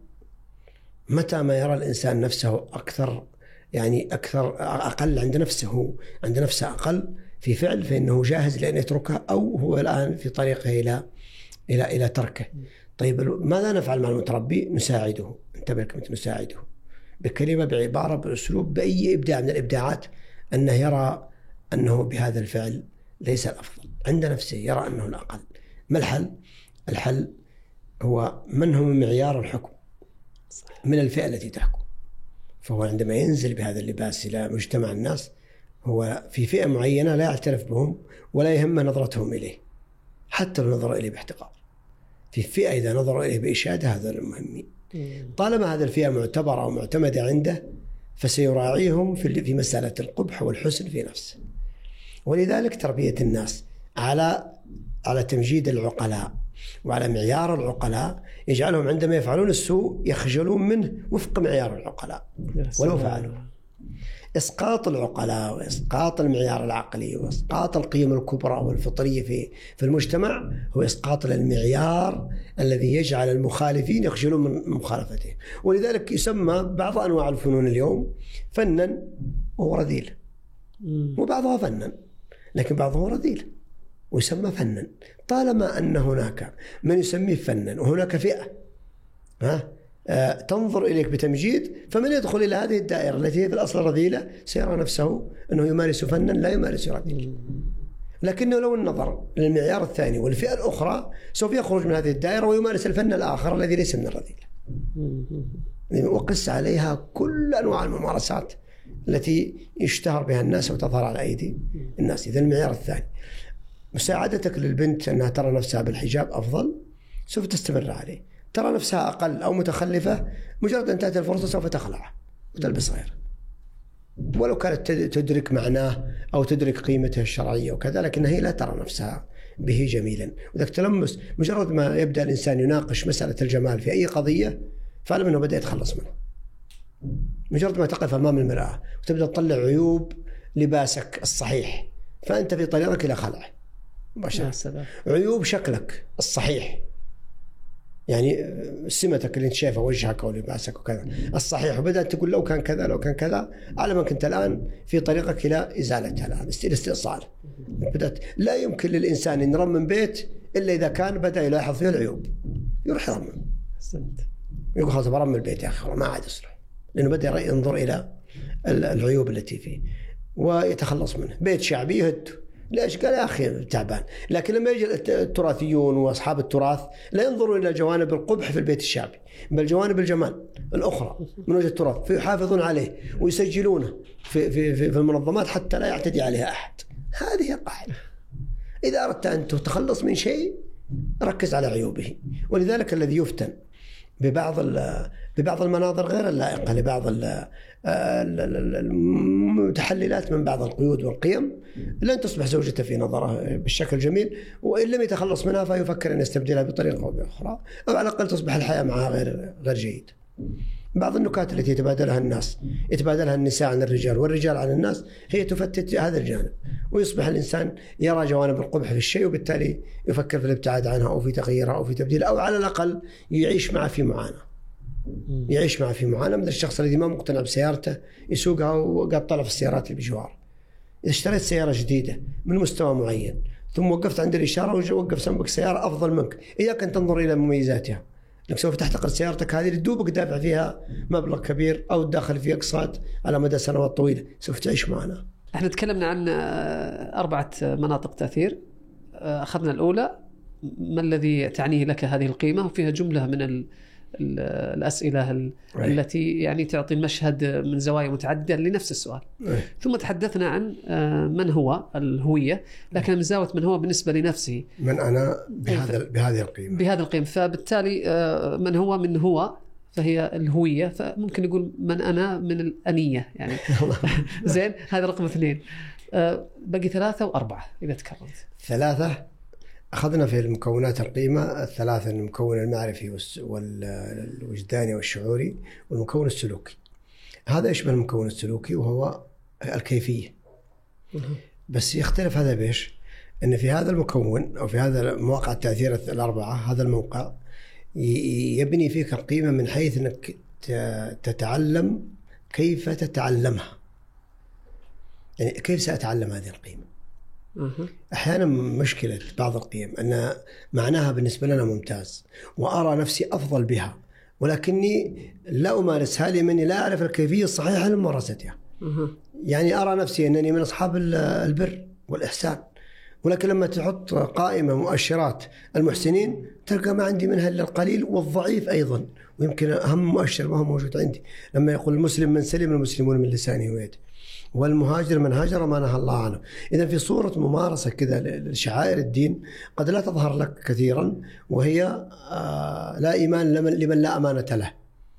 متى ما يرى الإنسان نفسه أكثر، يعني أكثر أقل عند نفسه عند نفسه أقل في فعل، فإنه جاهز لأن يتركها، أو هو الآن في طريقه إلى إلى إلى تركه. طيب ماذا نفعل مع المتربي؟ نساعده، انتبه كلمة نساعده، بكلمة، بعبارة، بأسلوب، بأي إبداع من الإبداعات، أنه يرى أنه بهذا الفعل ليس الأفضل عند نفسه، يرى أنه الأقل. ما الحل؟ الحل هو من هم معيار الحكم من الفئة التي تحكم. فهو عندما ينزل بهذا اللباس إلى مجتمع الناس هو في فئة معينة لا يعترف بهم ولا يهم نظرتهم إليه، حتى لو نظروا إليه باحتقار. في فئة إذا نظروا إليه بإشادة هذا المهمين. طالما هذا الفئة معتبرة أو معتمدة عنده فسيراعيهم في في مسألة القبح والحسن في نفسه. ولذلك تربية الناس على على تمجيد العقلاء وعلى معيار العقلاء يجعلهم عندما يفعلون السوء يخجلون منه وفق معيار العقلاء ولو فعلوا. إسقاط العقلاء وإسقاط المعيار العقلي وإسقاط القيم الكبرى والفطرية في في المجتمع هو إسقاط المعيار الذي يجعل المخالفين يخجلون من مخالفته. ولذلك يسمى بعض أنواع الفنون اليوم فنا وهو رذيل، وبعضها فنا لكن بعضه رذيل ويسمى فنا. طالما أن هناك من يسميه فنا وهناك فئة ها آه تنظر إليك بتمجيد، فمن يدخل إلى هذه الدائرة التي هي في الأصل رذيلة سيرى نفسه أنه يمارس فنا لا يمارس رذيل. لكنه لو النظر للمعيار الثاني والفئة الأخرى سوف يخرج من هذه الدائرة ويمارس الفن الآخر الذي ليس من الرذيلة. وقس عليها كل أنواع الممارسات التي يشتهر بها الناس وتظهر على أيدي الناس. إذا المعيار الثاني مساعدتك للبنت أنها ترى نفسها بالحجاب أفضل سوف تستمر عليه، ترى نفسها أقل أو متخلفة مجرد أن تأتي الفرصة سوف تخلع وتلبس غيره ولو كانت تدرك معناه أو تدرك قيمته الشرعية وكذا، لكنها هي لا ترى نفسها به جميلا. وذلك تلمس مجرد ما يبدأ الإنسان يناقش مسألة الجمال في أي قضية فعلم أنه بدأ يتخلص منه. مجرد ما تقف أمام المرآة وتبدأ تطلع عيوب لباسك الصحيح فأنت في طريقك إلى خلعه مباشرة. عيوب شكلك الصحيح يعني سمتك اللي انت شايفها وجهك او لباسك وكذا الصحيح، وبدأت تقول لو كان كذا لو كان كذا، على ما كنت الآن في طريقك إلى إزالتها الآن الاستئصال. بدأت لا يمكن للإنسان أن يرمم بيت إلا إذا كان بدأ يلاحظ فيه العيوب، يروح يرمم، يقول خلاص برمم البيت يا أخي ما عاد يصلح، لأنه بدأ ينظر إلى العيوب التي فيه ويتخلص منه. بيت شعبي يهد، ليش؟ قال يا أخي تعبان. لكن لما يجي التراثيون وأصحاب التراث لا ينظروا إلى جوانب القبح في البيت الشعبي، بل جوانب الجمال الأخرى من وجه التراث، فيحافظون عليه ويسجلونه في, في, في, في المنظمات حتى لا يعتدي عليها أحد. هذه القاعدة. إذا أردت أن تتخلص من شيء ركز على عيوبه. ولذلك الذي يفتن ببعض ببعض المناظر غير اللائقة لبعض المتحللات من بعض القيود والقيم لن تصبح زوجته في نظره بالشكل الجميل، وإن لم يتخلص منها فيفكر أن يستبدلها بطريقة أو بأخرى، أو على الأقل تصبح الحياة معها غير غير جيد. بعض النكات التي يتبادلها الناس يتبادلها النساء عن الرجال والرجال عن الناس هي تفتت هذا الجانب، ويصبح الإنسان يرى جوانب القبح في الشيء وبالتالي يفكر في الابتعاد عنها أو في تغييرها أو في تبديلها، أو على الأقل يعيش معه في معاناة. يعيش معه في معاناة مثل الشخص الذي ما مقتنع بسيارته يسوقها وقاعد طلع في السيارات اللي بجوار. إذا اشتريت سيارة جديدة من مستوى معين ثم وقفت عند الإشارة ووقف سنبك سيارة أفضل منك، إياك أن تنظر إلى مميزاتها، لأنك سوف تحتقر سيارتك هذه لدوبك دافع فيها مبلغ كبير أو تدخل فيها أقساط على مدى سنوات طويلة، سوف تعيش معنا. احنا تكلمنا عن أربعة مناطق تأثير. أخذنا الأولى، ما الذي تعنيه لك هذه القيمة، وفيها جملة من ال الأسئلة ال... التي يعني تعطي المشهد من زوايا متعددة لنفس السؤال. أيه. ثم تحدثنا عن من هو الهوية، لكن من زاوية من هو بالنسبة لنفسه، من أنا بهذا بهذه القيمة بهذا القيمة. فبالتالي من هو من هو فهي الهوية، فممكن نقول من أنا من الأنية يعني. زين، هذا رقم اثنين. بقي ثلاثة وأربعة إذا تكررت. ثلاثة أخذنا في المكونات القيمة الثلاثة، المكون المعرفي والوجداني والشعوري والمكون السلوكي. هذا يشبه المكون السلوكي وهو الكيفية، بس يختلف هذا بيش أن في هذا المكون أو في هذا مواقع التأثير الأربعة، هذا الموقع يبني فيك القيمة من حيث أنك تتعلم كيف تتعلمها، يعني كيف سأتعلم هذه القيمة. أحيانا مشكلة بعض القيم أن معناها بالنسبة لنا ممتاز وأرى نفسي أفضل بها، ولكني لا أمارسها لأنني لا أعرف الكيفية الصحيحة لممارستها. يعني أرى نفسي أنني من أصحاب البر والإحسان، ولكن لما تحط قائمة مؤشرات المحسنين تلقى ما عندي منها إلا القليل والضعيف أيضا، ويمكن أهم مؤشر ما هو موجود عندي لما يقول المسلم من سلم المسلمون من لسانه ويده، والمهاجر من هاجر ما نهى الله عنه. إذا في صورة ممارسة كذا لشعائر الدين قد لا تظهر لك كثيرا، وهي لا إيمان لمن لا أمانة له.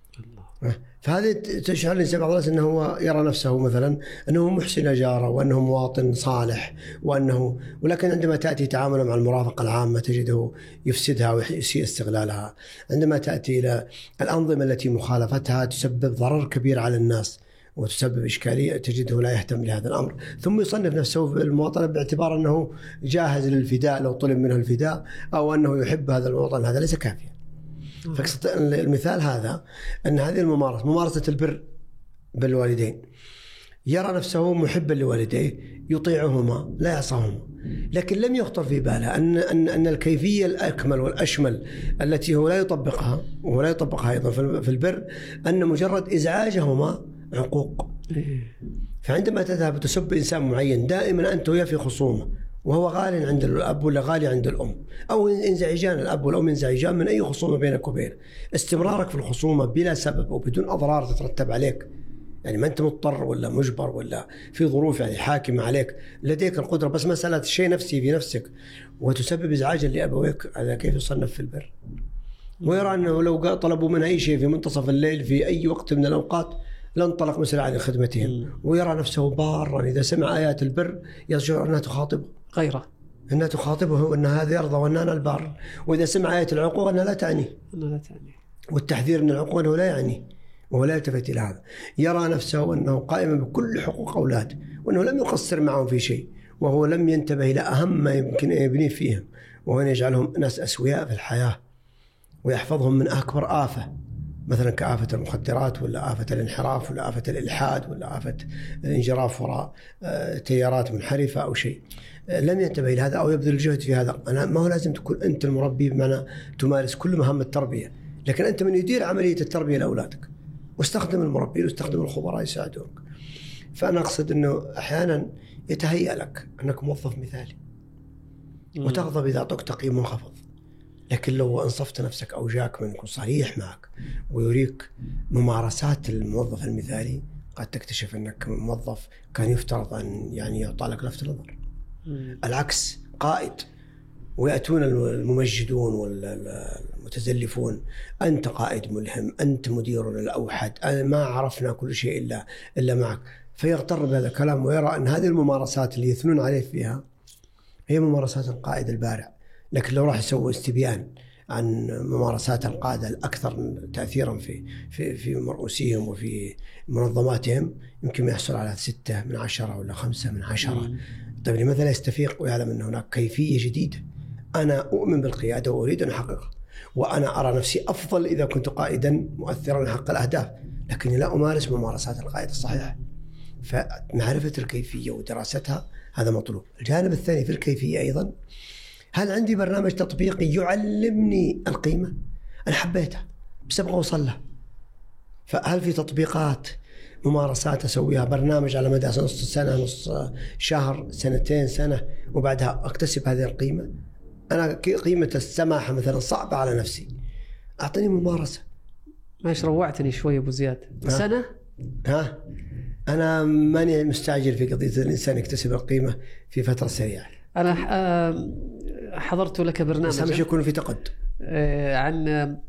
فهذه تشعر الإنسان بعض الناس أنه هو يرى نفسه مثلا أنه محسن جاره وأنه مواطن صالح وأنه، ولكن عندما تأتي تعامله مع المرافقة العامة تجده يفسدها ويسيء استغلالها. عندما تأتي إلى الأنظمة التي مخالفتها تسبب ضرر كبير على الناس وتسبب إشكالية تجده لا يهتم لهذا الأمر، ثم يصنف نفسه بالمواطنة باعتبار أنه جاهز للفداء لو طلب منه الفداء، أو أنه يحب هذا المواطن. هذا ليس كافيا. فقصد المثال هذا أن هذه الممارسة ممارسة البر بالوالدين، يرى نفسه محبا لوالديه يطيعهما لا يعصاهما، لكن لم يخطر في باله أن أن أن الكيفية الأكمل والأشمل التي هو لا يطبقها وهو لا يطبقها أيضا في البر أن مجرد إزعاجهما عقوق. فعندما تذهب تسب إنسان معين دائما أنت وياه في خصومة وهو غال عند الأب ولا غالي عند الأم، أو ينزعجان الأب والأم ينزعجان من أي خصومة بينك وبينه، استمرارك في الخصومة بلا سبب وبدون أضرار تترتب عليك، يعني ما أنت مضطر ولا مجبر ولا في ظروف يعني حاكمة عليك، لديك القدرة، بس مسألة شيء نفسي في نفسك وتسبب إزعاجا لأبويك، هذا كيف يصنف في البر؟ ويرى أنه لو طلبوا منه أي شيء في منتصف الليل في أي وقت من الأوقات لانطلق مسرعا عن خدمتهم، ويرى نفسه بارا. إذا سمع آيات البر يشعر أنها تخاطبه غيره، أنها تخاطبه وأن هذا يرضى وأن أنا البار. وإذا سمع آيات العقوق أنها لا تعني، لا تعني، والتحذير من العقوق أنه لا يعني، وهو لا يلتفت إلى هذا. يرى نفسه أنه قائم بكل حقوق أولاده وأنه لم يقصر معهم في شيء، وهو لم ينتبه إلى أهم ما يمكن أن يبنيه فيهم، وهو أن يجعلهم ناس أسوياء في الحياة ويحفظهم من أكبر آفة، مثلا كآفة المخدرات ولا آفة الانحراف ولا آفة الإلحاد ولا آفة الانجراف وراء تيارات منحرفة أو شيء. لم ينتبه إلى هذا أو يبذل الجهد في هذا. أنا ما هو لازم تكون أنت المربي بمعنى تمارس كل مهام التربية، لكن أنت من يدير عملية التربية لأولادك، واستخدم المربين واستخدم الخبراء يساعدونك. فأنا أقصد أنه أحيانا يتهيأ لك أنك موظف مثالي وتغضب إذا أعطوك تقييم منخفض، لكن لو أنصفت نفسك أو جاك من يكون صريح معك ويريك ممارسات الموظف المثالي، قد تكتشف أنك موظف كان يفترض أن يعني يعطى لك لفت نظر. العكس، قائد ويأتون الممجدون والمتزلفون، أنت قائد ملهم، أنت مدير الأوحد، ما عرفنا كل شيء إلا إلا معك، فيغتر بهذا الكلام ويرى أن هذه الممارسات اللي يثنون عليه فيها هي ممارسات القائد البارع. لكن لو راح يسوي استبيان عن ممارسات القادة الأكثر تأثيرا في في في مرؤوسيهم وفي منظماتهم، يمكن يحصل على ستة من عشرة ولا خمسة من عشرة. طيب لماذا لا يستفيق ويعلم أن هناك كيفية جديدة؟ أنا أؤمن بالقيادة وأريد أن أحققها، وأنا أرى نفسي أفضل إذا كنت قائدا مؤثرا لحق الأهداف، لكني لا أمارس ممارسات القائد الصحيح. فمعرفة الكيفية ودراستها هذا مطلوب. الجانب الثاني في الكيفية أيضا، هل عندي برنامج تطبيقي يعلمني القيمة؟ أنا حبيتها بس أبغى أوصل لها، فهل في تطبيقات ممارسات أسويها برنامج على مدى نص سنة، نص شهر، سنتين، سنة، وبعدها أكتسب هذه القيمة؟ أنا قيمة السماحة مثلا صعبة على نفسي، أعطني ممارسة. ماش روعتني شوي أبو زياد. ها؟ سنة؟ ها أنا ماني مستعجل في قضية الإنسان يكتسب القيمة في فترة سريعة. أنا حضرت لك برنامج مش يكون في تقدم عن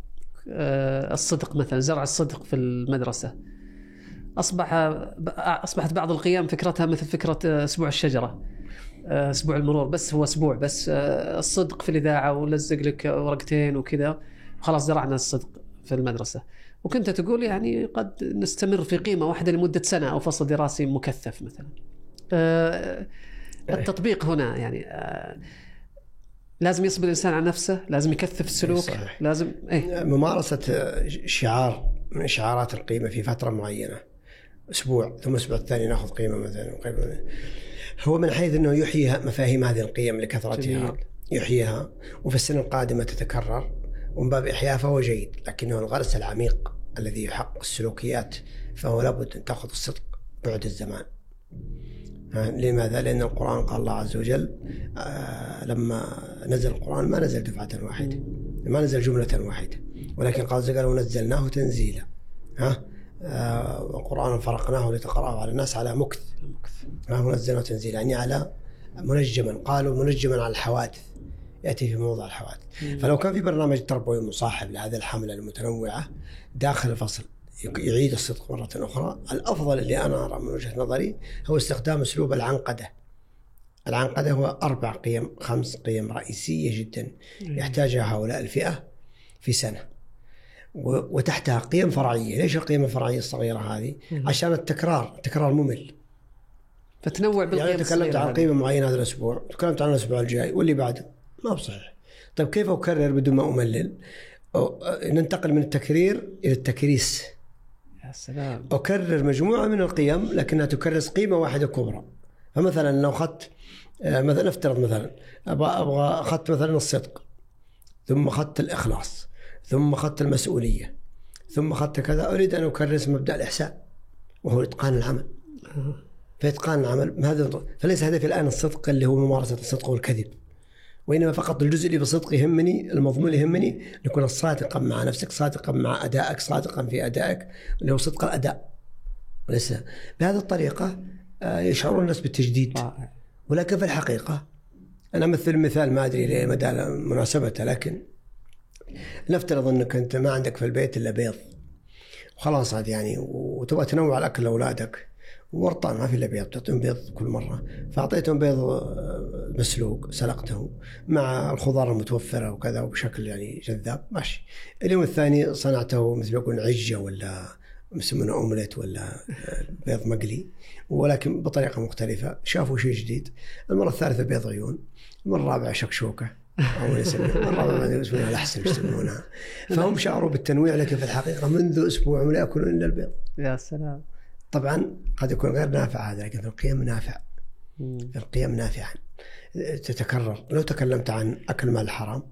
الصدق مثلا، زرع الصدق في المدرسة. أصبح أصبحت بعض القيم فكرتها مثل فكرة أسبوع الشجرة، أسبوع المرور، بس هو أسبوع بس الصدق في الإذاعة ولزق لك ورقتين وكذا، خلاص زرعنا الصدق في المدرسة. وكنت تقول يعني قد نستمر في قيمة واحدة لمدة سنة أو فصل دراسي مكثف مثلا. التطبيق هنا يعني لازم يصبر الإنسان على نفسه، لازم يكثف السلوك. صحيح. لازم إيه؟ ممارسة شعار من شعارات القيمة في فترة معينة، أسبوع، ثم الأسبوع الثاني نأخذ قيمة مثلا قيمة. هو من حيث أنه يحيي مفاهيم هذه القيم لكثرتها، يحييها، وفي السنة القادمة تتكرر، ومن باب إحياء فهو جيد. لكنه الغرس العميق الذي يحقق السلوكيات فهو لابد أن تأخذ الصدق بعد الزمان. لماذا؟ لأن القرآن قال الله عز وجل آه لما نزل القرآن ما نزل دفعة واحدة، ما نزل جملة واحدة، ولكن قال قال ونزلناه تنزيلا. ها آه وقرآن فرقناه لتقرأه على الناس على مكث. ها ونزلناه تنزيلا يعني على منجما، قالوا منجما على الحوادث، يأتي في موضع الحوادث. فلو كان في برنامج تربوي مصاحب لهذه الحملة المتنوعة داخل الفصل يعيد الصدق مرة أخرى، الأفضل اللي أنا أرى من وجهة نظري هو استخدام أسلوب العنقدة. العنقدة هو أربع قيم، خمس قيم رئيسية جدا يحتاجها هؤلاء الفئة في سنة، وتحتها قيم فرعية. ليش القيم الفرعية الصغيرة هذه؟ عشان التكرار، التكرار ممل، فتنوع بالقيم. يعني تكلمت عن قيمة معينة هذا الأسبوع، تكلمت عن الأسبوع الجاي واللي بعده، ما بصحيح. طيب كيف أكرر بدون ما أملل؟ ننتقل من التكرير إلى التكريس. يا سلام. أكرر مجموعة من القيم لكنها تكرس قيمة واحدة كبرى. فمثلا لو أخذت مثلا، نفترض مثلا أبغى أبغى أخذت مثلا الصدق، ثم أخذت الإخلاص، ثم أخذت المسؤولية، ثم أخذت كذا، أريد أن أكرس مبدأ الإحسان وهو إتقان العمل. فإتقان العمل هذا، فليس هدفي الآن الصدق اللي هو ممارسة الصدق والكذب، وإنما فقط الجزء اللي بصدق يهمني، المضمون يهمني نكون صادقا مع نفسك، صادقا مع أدائك، صادقا في أدائك، اللي هو صدق الأداء. وليس بهذه الطريقة يشعرون الناس بالتجديد. ولكن في الحقيقة أنا أمثل مثال ما أدري ليه مدى مناسبته، لكن نفترض أنك أنت ما عندك في البيت إلا بيض وخلاص هذا يعني، وتبغى تنوع الأكل لأولادك، ورطان ما في إلا بيض، تعطيهم بيض كل مرة، فأعطيتهم بيض مسلوق سلقته مع الخضار المتوفرة وكذا وبشكل يعني جذاب، ماشي. اليوم الثاني صنعته مثل يكون عجة ولا مسمونه أومليت ولا بيض مقلي، ولكن بطريقة مختلفة، شافوا شيء جديد. المرة الثالثة بيض عيون، المرة الرابعة شكشوكة، أو يسمونها والله ما يسمونها الأحسن يسمونها. فهم شعروا بالتنويع، لكن في الحقيقة منذ أسبوع لا يأكلون إلا البيض. يا سلام. طبعا قد يكون غير نافع هذا، لكن في القيم نافع. في القيم نافعا تتكرر. لو تكلمت عن أكل مال الحرام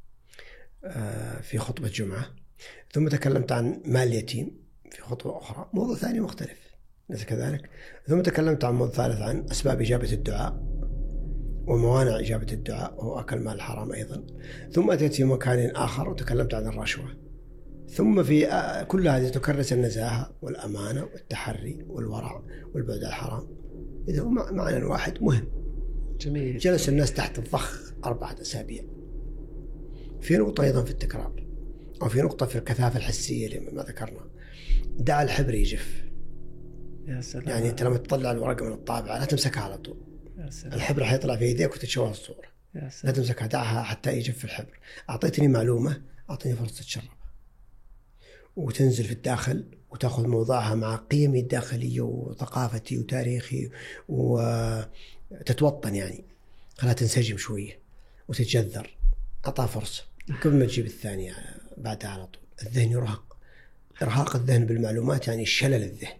في خطبة جمعة، ثم تكلمت عن مال اليتيم في خطبة أخرى، موضوع ثاني مختلف ليس كذلك. ثم تكلمت عن موضوع ثالث عن أسباب إجابة الدعاء وموانع إجابة الدعاء، وهو أكل مال الحرام أيضا. ثم أتيت في مكان آخر وتكلمت عن الرشوة. ثم في كل هذه تكرس النزاهة والأمانة والتحري والورع والبعد عن الحرام. إذا هو معنى واحد مهم. جميل. جلس الناس تحت الضخ أربعة أسابيع. في نقطة أيضا في التكرار، أو في نقطة في الكثافة الحسية اللي ما ذكرنا. دع الحبر يجف. يا سلام. يعني أنت لما تطلع الورقة من الطابعة لا تمسكها على طول. يا سلام. الحبر حيطلع في يديك وتتشوه الصورة. يا سلام. لا تمسكها، دعها حتى يجف الحبر. أعطيتني معلومة، أعطيني فرصة تشربها وتنزل في الداخل وتأخذ موضعها مع قيمي الداخلية وثقافتي وتاريخي، وتتوطن يعني، خلها تنسجم شوية وتتجذر. أعطاها فرصة قبل ما تجيب الثانية بعدها على طول. الذهن يرهق. إرهاق الذهن بالمعلومات يعني شلل الذهن.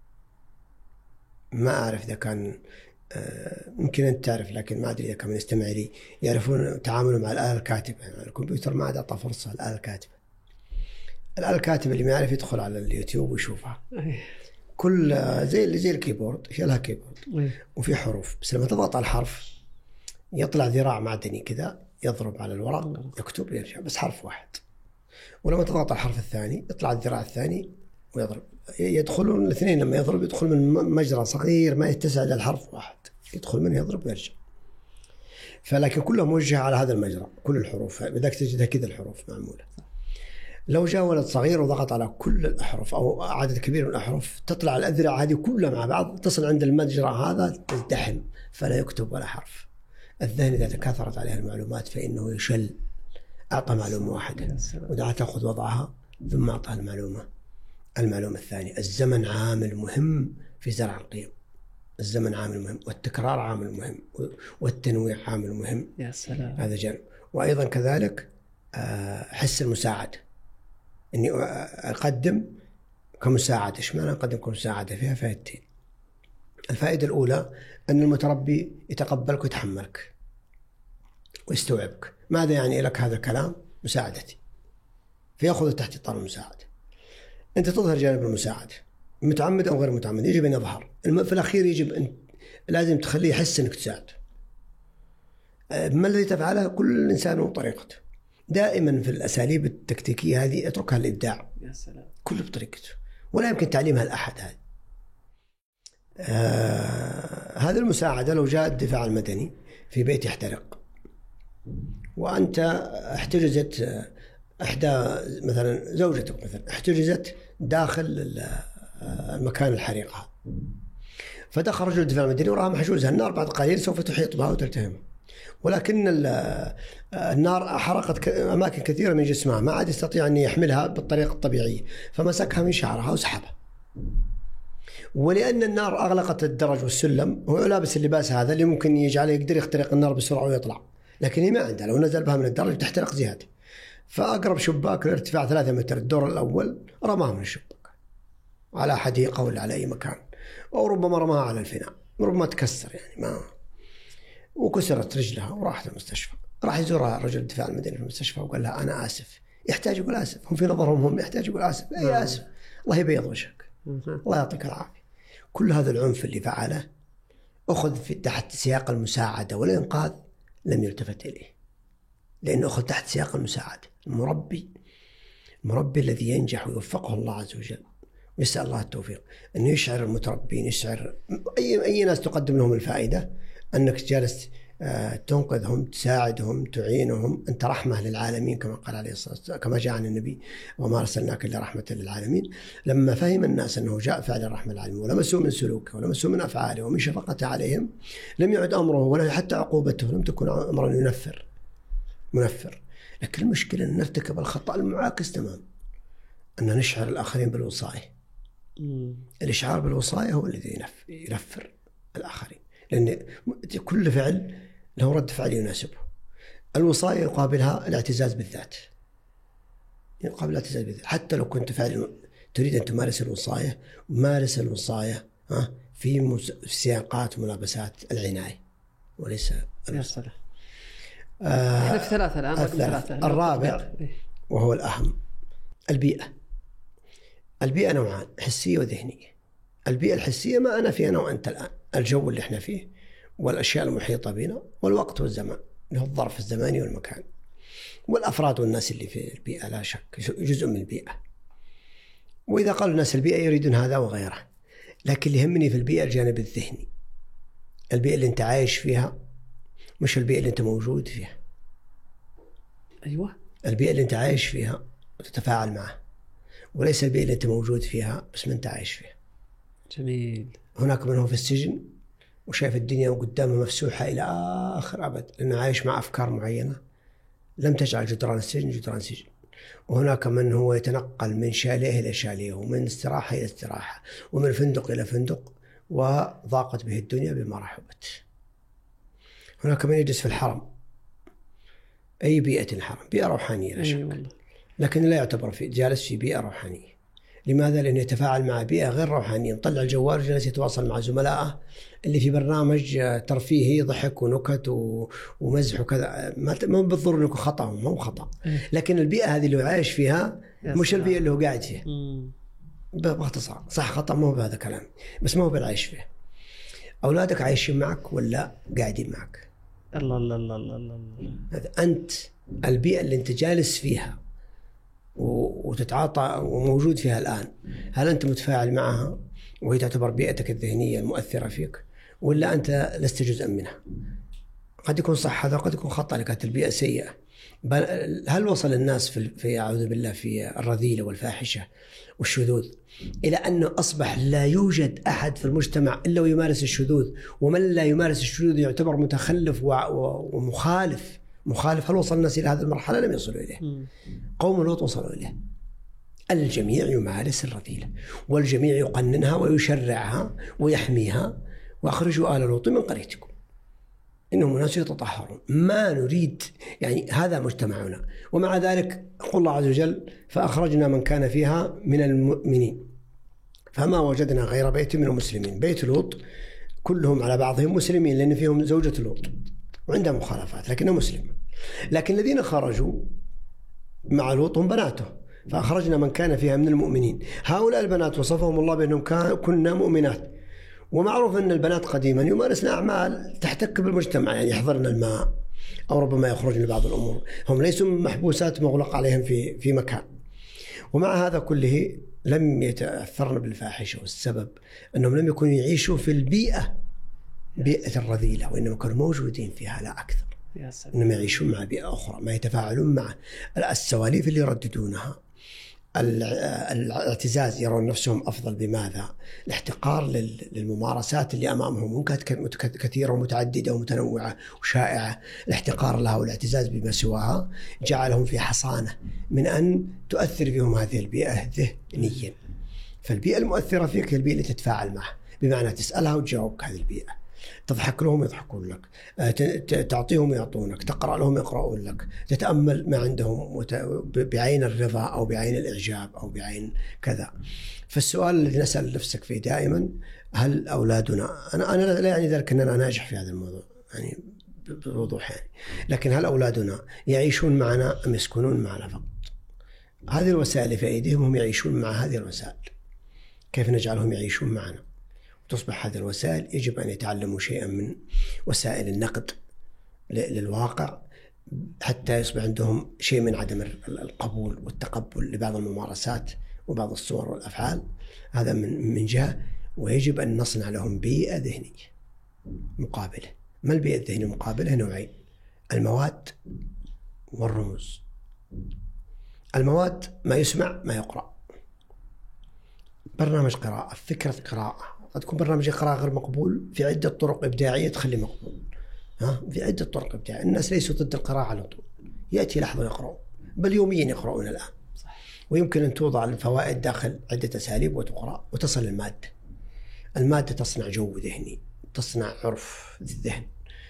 ما أعرف إذا كان ممكن أنت تعرف، لكن ما أدري إذا كان من يستمع لي يعرفون تعاملوا مع الآلة الكاتبة. يعني الكمبيوتر ما عاد أعطى فرصة الآلة الكاتبة. الآلة الكاتبة اللي ما يعرف يدخل على اليوتيوب ويشوفها. كل زي زي الكيبورد، هي لها كيبورد وفي حروف، بس لما تضغط على الحرف يطلع ذراع معدني كذا يضرب على الورق يكتب يرجع، بس حرف واحد. ولما تضغط على الحرف الثاني يطلع الذراع الثاني ويضرب. يدخلون الاثنين، لما يضرب يدخل من مجرى صغير ما يتسع إلى الحرف واحد، يدخل منه يضرب ويرجع. فلكن كلها موجهة على هذا المجرى، كل الحروف بذلك تجدها كذا الحروف معمولة. لو جاء ولد صغير وضغط على كل الأحرف أو عدد كبير من الأحرف تطلع الأذرع هذه كلها مع بعض، تصل عند المجرى هذا تزدحم فلا يكتب ولا حرف. الذهن إذا تكاثرت عليه المعلومات فإنه يشل. أعطى معلومة واحدة ودعها تأخذ وضعها، ثم أعطى المعلومة المعلومة الثانية. الزمن عامل مهم في زرع القيم. الزمن عامل مهم، والتكرار عامل مهم، والتنويع عامل مهم. يا سلام. هذا جانب. وأيضا كذلك حس المساعدة، إني أقدم كمساعدة. إيش معنى أقدم كمساعدة؟ فيها فائدتين. الفائدة الأولى أن المتربي يتقبلك ويتحملك ويستوعبك. ماذا يعني لك هذا الكلام؟ مساعدتي. فيأخذ تحت إطار المساعدة. أنت تظهر جانب المساعدة متعمد أو غير متعمد، يجب أن يظهر. في الأخير يجب أن لازم تخليه يحس أنك تساعد. ما الذي تفعله؟ كل إنسان وطريقته. دائما في الأساليب التكتيكية هذه اتركها للإبداع. يا سلام. كل بطريقته، ولا يمكن تعليمها لأحد. هذه آه هذه المساعدة لو جاء الدفاع المدني في بيت يحترق وأنت احتجزت إحدى مثلا زوجتك مثلا احتجزت داخل المكان الحريقة، فدخل رجل الدفاع المدني وراها محجوزها. النار بعد قليل سوف تحيط بها وتلتهم، ولكن النار حرقت أماكن كثيرة من جسمها، ما عاد يستطيع أن يحملها بالطريقة الطبيعية، فمسكها من شعرها وسحبها. ولأن النار أغلقت الدرج والسلم، هو لابس اللباس هذا اللي ممكن يجعله يقدر يخترق النار بسرعة ويطلع، لكن هي ما عندها، لو نزل بها من الدرج تحترق زيادة. فأقرب شباك لارتفاع ثلاثة متر الدور الأول رماها من الشباك على حديقة ولا على أي مكان، أو ربما رماها على الفناء، ربما تكسر يعني ما وكسرت رجلها وراحت المستشفى. راح يزورها رجل الدفاع المدني في المستشفى وقال لها أنا آسف. يحتاج يقول آسف، هم في نظرهم هم يحتاج يقول آسف. أي آسف، الله يبيض وجهك، الله يعطيك العافية. كل هذا العنف اللي فعله أخذ في تحت سياق المساعدة والإنقاذ، لم يلتفت إليه لأنه أخذ تحت سياق المساعدة. المربي المربي الذي ينجح ويوفقه الله عز وجل، ويسأل الله التوفيق، أنه يشعر المتربين، يشعر أي أي ناس تقدم لهم الفائدة أنك جالس تنقذهم، تساعدهم، تعينهم، أنت رحمة للعالمين كما قال عليه الصلاة والسلام، كما جاء عن النبي وما أرسلناك إلا رحمة للعالمين. لما فهم الناس أنه جاء فعل الرحمة للعالمين ولمسوا من سلوكه ولمسوا من أفعاله ومن شفقته عليهم، لم يعد أمره ولا حتى عقوبته لم تكن أمرا ينفر منفر. لكن المشكلة أن نرتكب الخطأ المعاكس تمام، أن نشعر الآخرين بالوصاية. الإشعار بالوصاية هو الذي ينفر الآخرين، لأن كل فعل له رد فعل يناسبه. الوصاية يقابلها الاعتزاز بالذات، يقابل الاعتزاز بالذات. حتى لو كنت فعلا تريد أن تمارس الوصاية، مارس الوصاية في سياقات وملابسات العناية وليس الوصاية. آه احنا في ثلاثة الآن. الثلاثة. الرابع وهو الأهم البيئة. البيئة نوعان، حسية وذهنية. البيئة الحسية ما أنا فيه أنا وأنت الآن، الجو اللي احنا فيه والأشياء المحيطة بنا والوقت والزمان اللي هو الظرف الزماني والمكان والأفراد والناس اللي في البيئة، لا شك جزء من البيئة. وإذا قالوا الناس البيئة يريدون هذا وغيره، لكن اللي يهمني في البيئة الجانب الذهني، البيئة اللي أنت عايش فيها مش البيئة اللي أنت موجود فيها. أيوة، البيئة اللي أنت عايش فيها وتتفاعل معها، وليس البيئة اللي أنت موجود فيها بس ما أنت عايش فيها. جميل. هناك من هو في السجن وشايف الدنيا قدامه مفسوحة إلى آخر أبد، لأنه عايش مع أفكار معينة لم تجعل جدران السجن جدران سجن. وهناك من هو يتنقل من شاليه إلى شاليه، ومن استراحة إلى استراحة، ومن فندق إلى فندق، وضاقت به الدنيا بما رحبت. هناك من يجلس في الحرم، أي بيئة الحرم بيئة روحانية لا شك، لكن لا يعتبر في جالس في بيئة روحانية. لماذا؟ لأنه يتفاعل مع بيئة غير روحانية، مطلع الجوال وجلس يتواصل مع زملائه اللي في برنامج ترفيهي ضحك ونكت ومزح وكذا. ما بالضرورة أنه خطأ، ما هو خطأ، لكن البيئة هذه اللي هو عايش فيها مش البيئة اللي هو قاعد فيها. باختصار صح خطأ ما هو بهذا كلام، بس ما هو بالعيش فيه. أولادك عايشين معك ولا قاعدين معك؟ الله الله الله الله الله. أنت البيئة اللي أنت جالس فيها وتتعاطى وموجود فيها الآن، هل أنت متفاعل معها وهي تعتبر بيئتك الذهنية المؤثرة فيك، ولا أنت لست جزءا منها؟ قد يكون صح هذا وقد يكون خطأ، لكانت البيئة سيئة. هل وصل الناس في, في أعوذ بالله في الرذيلة والفاحشة والشذوذ إلى أنه أصبح لا يوجد أحد في المجتمع إلا ويمارس الشذوذ، ومن لا يمارس الشذوذ يعتبر متخلف ومخالف مخالف؟ هل وصل الناس إلى هذه المرحلة؟ لم يصلوا إليه. قوم لوط وصلوا إليه، الجميع يمارس الرذيلة والجميع يقننها ويشرعها ويحميها. وأخرجوا آل لوط من قريتكم إنهم ناس يتطهرون. ما نريد يعني هذا مجتمعنا، ومع ذلك قل الله عز وجل فأخرجنا من كان فيها من المؤمنين فما وجدنا غير بيت من المسلمين. بيت لوط كلهم على بعضهم مسلمين، لأن فيهم زوجة لوط وعندها مخالفات لكنها مسلمة. لكن الذين خرجوا مع لوط هم بناته، فأخرجنا من كان فيها من المؤمنين. هؤلاء البنات وصفهم الله بأنهم كنا مؤمنات، ومعروف أن البنات قديما يمارسن أعمال تحتك بالمجتمع، يعني يحضرن الماء أو ربما يخرجن لبعض الأمور. هم ليسوا محبوسات مغلق عليهم في في مكان. ومع هذا كله لم يتأثرن بالفاحشة، والسبب أنهم لم يكونوا يعيشوا في البيئة بيئة الرذيلة، وإنما كانوا موجودين فيها لا أكثر. إنما يعيشون مع بيئة أخرى، ما يتفاعلون مع السواليف اللي يرددونها، الاعتزاز، يرون نفسهم أفضل. بماذا؟ الاحتقار للممارسات اللي أمامهم ممكن كثيرة ومتعددة ومتنوعة وشائعة. الاحتقار لها والاعتزاز بما سواها جعلهم في حصانة من أن تؤثر فيهم هذه البيئة ذهنيا. فالبيئة المؤثرة فيك هي البيئة اللي تتفاعل معها، بمعنى تسألها وتجاوبك هذه البيئة، تضحك لهم يضحكون لك، تعطيهم يعطونك، تقرأ لهم يقرؤون لك، تتأمل ما عندهم بعين الرضا أو بعين الإعجاب أو بعين كذا. فالسؤال الذي نسأل نفسك فيه دائما، هل أولادنا، أنا أنا لا يعني ذلك أننا ناجح في هذا الموضوع يعني بوضوح يعني، لكن هل أولادنا يعيشون معنا أم يسكنون معنا فقط؟ هذه الوسائل في أيديهم، هم يعيشون مع هذه الوسائل. كيف نجعلهم يعيشون معنا؟ تصبح هذه الوسائل يجب أن يتعلموا شيئا من وسائل النقد للواقع، حتى يصبح عندهم شيء من عدم القبول والتقبل لبعض الممارسات وبعض الصور والأفعال. هذا من من جهة. ويجب أن نصنع لهم بيئة ذهنية مقابلة. ما البيئة الذهنية المقابلة؟ نوعين: المواد والرموز. المواد ما يسمع ما يقرأ، برنامج قراءة، فكرة قراءة. قد تكون برنامج قراءة غير مقبول، في عدة طرق إبداعية تخلي مقبول. ها في عدة طرق إبداعية. الناس ليسوا ضد القراءة على طول، يأتي لحظة يقرأون، بل يوميا يقرؤون الآن. صح. ويمكن أن توضع الفوائد داخل عدة أساليب وتقرأ وتصل المادة. المادة تصنع جو ذهني، تصنع عرف الذهن،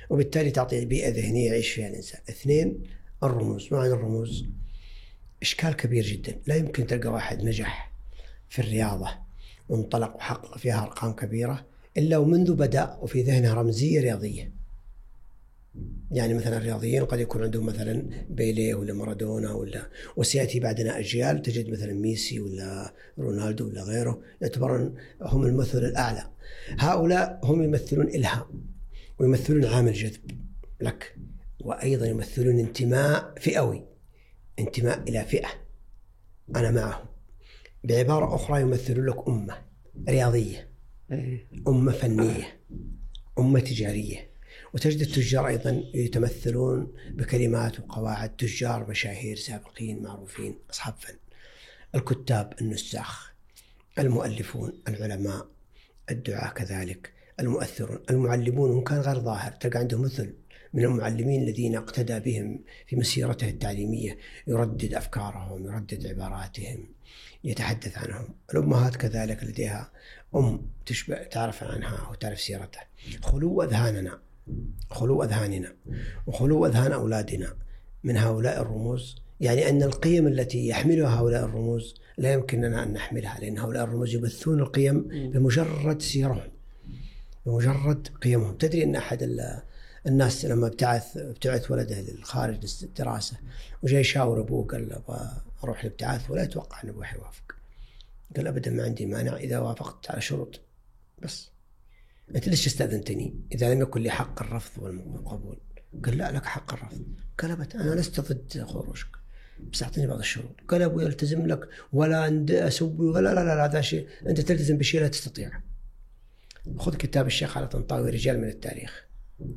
وبالتالي تعطي بيئة ذهنية يعيش فيها الإنسان. اثنين، الرموز. نوع الرموز إشكال كبير جدا. لا يمكن تلقى واحد نجح في الرياضة وانطلق وحقق فيها أرقام كبيرة إلا ومنذ بدأ وفي ذهنه رمزية رياضية. يعني مثلا الرياضيين قد يكون عندهم مثلا بيليه ولا مارادونا ولا، وسيأتي بعدنا أجيال تجد مثلا ميسي ولا رونالدو ولا غيره يعتبرون هم المثل الأعلى. هؤلاء هم يمثلون إلهام ويمثلون عامل جذب لك، وأيضا يمثلون انتماء فئوي، انتماء إلى فئة أنا معهم. بعبارة أخرى يمثلون لك أمة رياضية، أمة فنية، أمة تجارية. وتجد التجار أيضا يتمثلون بكلمات وقواعد، تجار مشاهير سابقين معروفين أصحاب فن. الكتاب، النساخ، المؤلفون، العلماء، الدعاة كذلك، المؤثرون، المعلمون. وإن كان غير ظاهر تلقى عندهم مثل من المعلمين الذين اقتدى بهم في مسيرته التعليمية، يردد أفكارهم، يردد عباراتهم، يتحدث عنهم. الأمهات كذلك لديها أم تشبه تعرف عنها وتعرف سيرته. خلو أذهاننا خلو أذهاننا وخلو أذهان أولادنا من هؤلاء الرموز، يعني أن القيم التي يحملها هؤلاء الرموز لا يمكننا أن نحملها، لأن هؤلاء الرموز يبثون القيم بمجرد سيرهم، بمجرد قيمهم. تدري أن أحد الناس لما ابتعث ابتعث ولده للخارج للدراسة وجاي يشاور أبوه قال له أروح الابتعاث ولا يتوقع أن أبوه يوافق. قال أبدا ما عندي مانع إذا وافقت على شروط بس. أنت ليش استأذنتني إذا لم يكن لي حق الرفض والقبول؟ قال لا لك حق الرفض. قال أبدا أنا لست ضد خروجك بس أعطيني بعض الشروط. قال أبوي يلتزم لك ولا أسوي ولا لا لا هذا شيء أنت تلتزم بشيء لا تستطيع. خذ كتاب الشيخ على طنطاوي رجال من التاريخ،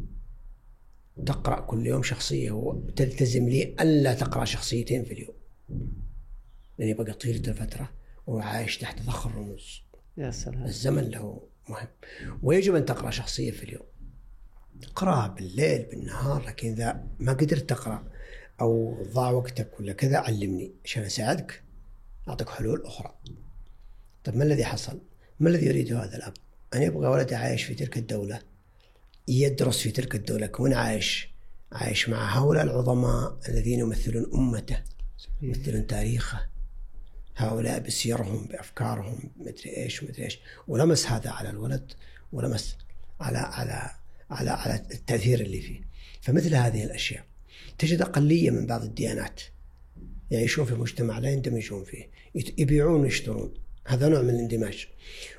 تقرأ كل يوم شخصية وتلتزم لي ألا تقرأ شخصيتين في اليوم، لأن يبقى طيلة الفترة وعايش تحت ضخ الرموز. يا سلام. الزمن له مهم، ويجب أن تقرأ شخصية في اليوم. اقرأ بالليل بالنهار، لكن إذا ما قدرت تقرأ أو ضاع وقتك ولا كذا علمني عشان أساعدك، أعطيك حلول أخرى. طب ما الذي حصل؟ ما الذي يريده هذا الأب؟ أن يبقى ولده عايش في تلك الدولة، يدرس في تلك الدولة، كون عايش عايش مع هؤلاء العظماء الذين يمثلون أمته، يمثلون تاريخه، هؤلاء بسيرهم بأفكارهم مدري إيش مدري إيش. ولمس هذا على الولد ولمس على على على على التأثير اللي فيه. فمثل هذه الأشياء تجد أقلية من بعض الديانات يعيشون في مجتمع لا يندمجون فيه، يبيعون ويشترون، هذا نوع من الاندماج،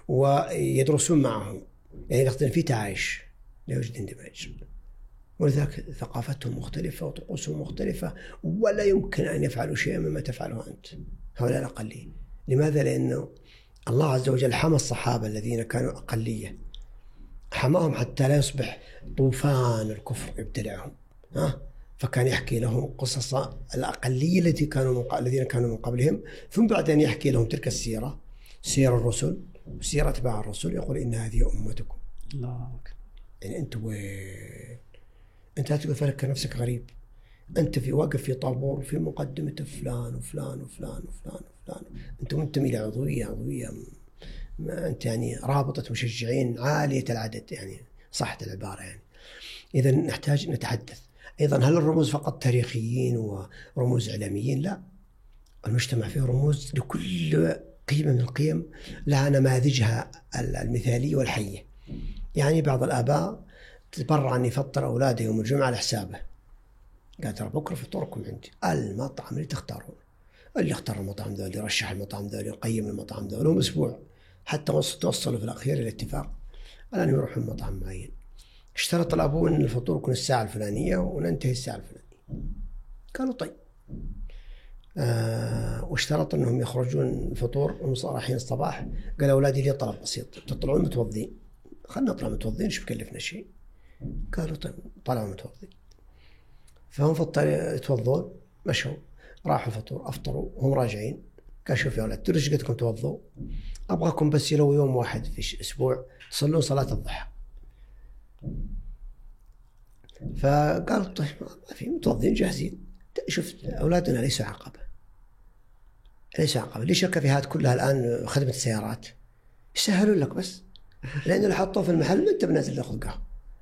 ويدرسون معهم، يعني يقصدون في تعايش لا يوجد اندماج. ولذلك ثقافتهم مختلفة وطقوسهم مختلفة، ولا يمكن أن يفعلوا شيئا مما تفعله أنت. هؤلاء الأقلية. لماذا؟ لأنه الله عز وجل حمى الصحابة الذين كانوا أقلية، حماهم حتى لا يصبح طوفان الكفر يبتلعهم. ها؟ فكان يحكي لهم قصص الأقلية التي كانوا من الذين كانوا من قبلهم، ثم بعدين يحكي لهم تلك السيرة، سير الرسل وسيرة أتباع الرسل، يقول إن هذه أمتكم. الله أكبر. يعني أنت وين؟ أنت هتقول فلك نفسك غريب، أنت في واقف في طابور في مقدمة فلان وفلان وفلان وفلان وفلان، أنت منتمي إلى عضوية عضوية ما أنت يعني رابطة مشجعين عالية العدد، يعني صحت العبارة يعني. إذا نحتاج نتحدث أيضا، هل الرموز فقط تاريخيين ورموز إعلاميين؟ لا، المجتمع فيه رموز لكل قيمة من القيم لها نماذجها المثالية والحية. يعني بعض الآباء تبرع أن يفطر أولاده يوم الجمعة على حسابه، قال ترى بكرة فطوركم عندي، المطعم اللي تختارون، اللي اختار المطعم ذا، اللي رشح المطعم ذا، اللي يقيم المطعم ذا، لهم أسبوع حتى توصلوا في الأخير إلى اتفاق الآن يروحون مطعم معين. اشترط الأبوين أن الفطور يكون الساعة الفلانية وننتهي الساعة الفلانية، قالوا طيب. آه واشترط أنهم يخرجون الفطور وهم رايحين الصباح، قال أولادي لي طلب بسيط، تطلعون متوضين، خلنا نطلع متوضين، ايش بكلفنا شيء؟ قالوا طيب طلعوا متوضين. فهم فطر يتوضون، مشوا راحوا فطور، أفطروا وهم راجعين، قال شوف يا أولاد تدروا ايش قلت لكم توضوا؟ أبغاكم بس لو يوم واحد في أسبوع تصلون صلاة الضحى. فقال طيب ما في، متوضين جاهزين. شفت أولادنا ليسوا عقبة، ليسوا عقبة. ليش الكافيهات كلها الآن خدمة السيارات؟ يسهلون لك بس، لأنه اللي حطوه في المحل ما أنت بنازل تاخذ قهوة،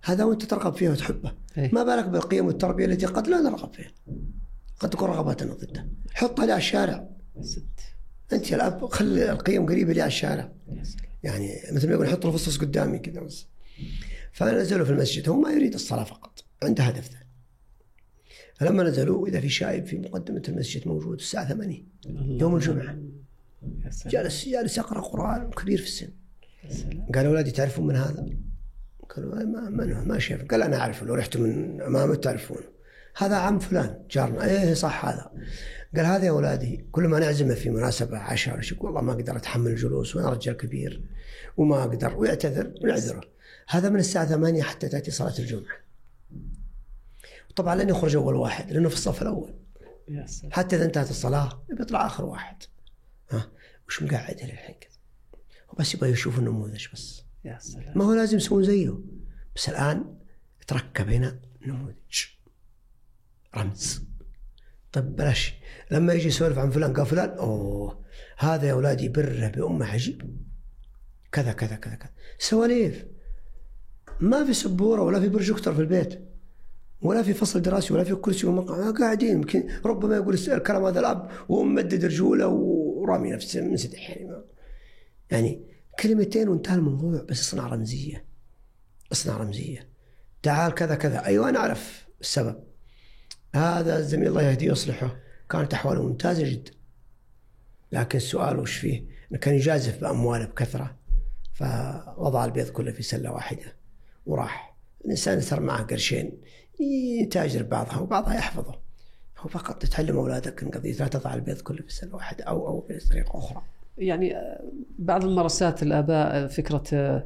هذا وأنت ترغب فيها وتحبه. إيه. ما بالك بالقيم والتربية التي قد لا نرغب فيها، قد تكون رغباتنا ضدها. حطها لي على الشارع. أنت يا الأب خلي القيم قريبة لي على الشارع. يعني مثل ما يقول حط الفصوص قدامي كذا بس. فنزلوا في المسجد، هم ما يريد الصلاة فقط، عنده هدف ثاني. فلما نزلوا إذا في شايب في مقدمة المسجد موجود الساعة ثمانية يوم الجمعة، جالس جالس يقرأ قرآن، كبير في السن. قال أولادي تعرفون من هذا؟ قالوا ما ما ما شايف. قال أنا أعرفه، لو رحت من أمامه تعرفونه، هذا عم فلان جارنا. إيه صح هذا. قال هذا يا أولادي كل ما نعزمه في مناسبة عشاء ولا شيء والله ما أقدر أتحمل الجلوس وأنا رجال كبير وما أقدر، ويعتذر ويعذره. هذا من الساعة ثمانية حتى تأتي صلاة الجمعة. طبعا لن يخرج أول واحد لأنه في الصف الأول، حتى إذا انتهت الصلاة بيطلع آخر واحد. ها وش مقعد الحين كذا؟ وبس يبغى يشوف النموذج بس. يا سلام. ما هو لازم يسوون زيه، بس الآن تركب هنا نموذج رمز. طب بلاش لما يجي يسولف عن فلان قال فلان أوه هذا يا أولادي بره بأمه عجيب كذا كذا كذا كذا. سواليف، ما في سبورة ولا في بروجيكتور في البيت ولا في فصل دراسي ولا في كرسي ومقعد، قاعدين يمكن ربما يقول الكلام هذا الأب وممدد رجوله ورامي نفسه من سدح. يعني يعني كلمتين وانتهى الموضوع، بس اصنع رمزية. اصنع رمزية. تعال كذا كذا. أيوة أنا أعرف السبب. هذا الزميل الله يهديه يصلحه كانت أحواله ممتازة جدا، لكن السؤال وش فيه؟ كان يجازف بأمواله بكثرة، فوضع البيض كله في سلة واحدة وراح. الإنسان يصير معه قرشين يتاجر بعضها وبعضها يحفظه. هو فقط تعلم أولادك أن قضية لا تضع البيض كله في سلة واحدة أو أو بطريقة أخرى. يعني بعض الممارسات الآباء فكرة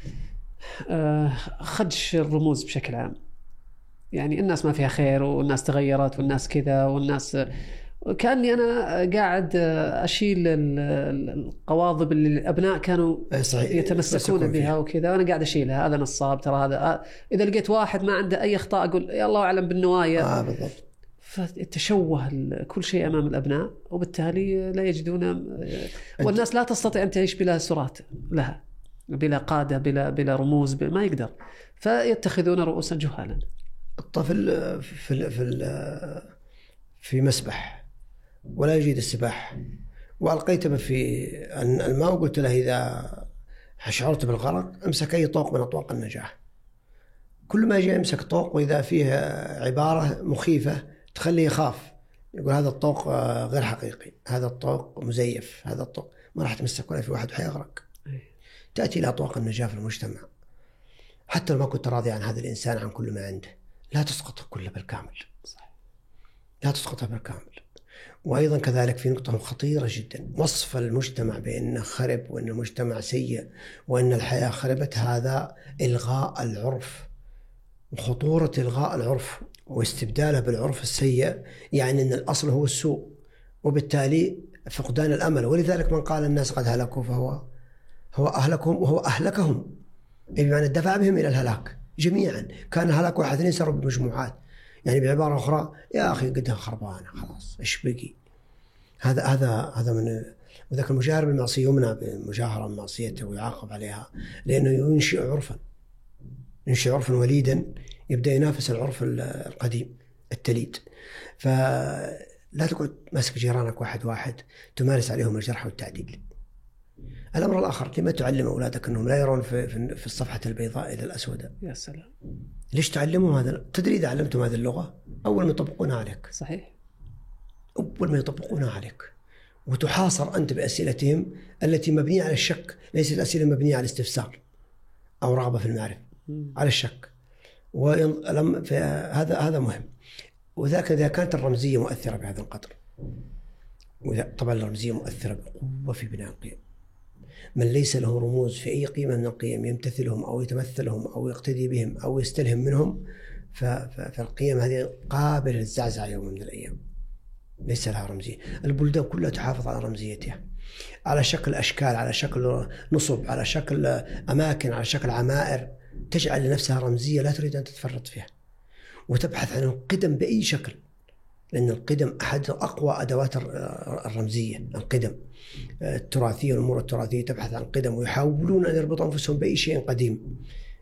خدش الرموز بشكل عام. يعني الناس ما فيها خير والناس تغيرت والناس كذا والناس كأني أنا قاعد أشيل القواضب اللي الأبناء كانوا يتمسكون بها وكذا، وأنا قاعد أشيلها. هذا نصاب ترى، هذا إذا لقيت واحد ما عنده أي أخطاء أقول يا الله أعلم بالنوايا. آه بالضبط. فتشوه كل شيء أمام الأبناء، وبالتالي لا يجدون، والناس لا تستطيع أن تعيش بلا سرات لها، بلا قادة، بلا بلا رموز، ما يقدر، فيتخذون رؤوسا جهالا. الطفل في في في مسبح ولا يجيد السباحة، وألقيته في الماء وقلت له إذا شعرت بالغرق امسك أي طوق من أطواق النجاح. كل ما يجي يمسك طوق وإذا فيه عبارة مخيفة تخليه يخاف، يقول هذا الطوق غير حقيقي، هذا الطوق مزيف، هذا الطوق ما راح تمسك ولا في واحد حيغرق. تأتي إلى أطواق النجاة في المجتمع، حتى لو ما كنت راضي عن هذا الإنسان عن كل ما عنده، لا تسقطه كله بالكامل. لا تسقطه بالكامل. وأيضا كذلك في نقطة خطيرة جدا، وصف المجتمع بأنه خرب وأن المجتمع سيء وأن الحياة خربت، هذا إلغاء العرف، وخطورة إلغاء العرف واستبداله بالعرف السيء، يعني أن الأصل هو السوء، وبالتالي فقدان الأمل. ولذلك من قال الناس قد هلكوا فهو هو أهلكهم وهو أهلكهم، بمعنى دفع بهم إلى الهلاك جميعا. كان هلاك واحد اثنين صاروا بمجموعات. يعني بعبارة أخرى يا أخي قدها خربانة خلاص إيش بقي. هذا هذا هذا من وذاك المجاهر بالمعصية يمنع بمجاهرة معصيته ويعاقب عليها، لأنه ينشئ عرفا ينشئ عرفا وليدا يبدأ ينافس العرف القديم التليد. فلا تقعد ماسك جيرانك واحد واحد تمارس عليهم الجرح والتعديل. الأمر الآخر، لما تعلم أولادك أنهم لا يرون في في الصفحة البيضاء إلى الأسوداء؟ يا سلام. ليش تعلمهم هذا؟ تدري إذا علمتهم هذه اللغة أول ما يطبقونها عليك. صحيح. أول ما يطبقونها عليك وتحاصر أنت بأسئلتهم التي مبنية على الشك، ليست أسئلة مبنية على الاستفسار أو رغبة في المعرفة، على الشك. هذا هذا مهم. وذاك إذا كانت الرمزية مؤثرة بهذا القدر، طبعا الرمزية مؤثرة بقوة في بناء القيم. من ليس له رموز في أي قيمة من القيم يمتثلهم أو يتمثلهم أو يقتدي بهم أو يستلهم منهم، فالقيم هذه قابلة للزعزعة يوم من الأيام. ليس لها رمزية. البلدان كلها تحافظ على رمزيتها، على شكل أشكال، على شكل نصب، على شكل أماكن، على شكل عمائر، تجعل لنفسها رمزية لا تريد أن تتفرط فيها، وتبحث عن القدم بأي شكل، لأن القدم أحد أقوى أدوات الرمزية. القدم التراثية والأمور التراثية تبحث عن القدم، ويحاولون أن يربطوا أنفسهم بأي شيء قديم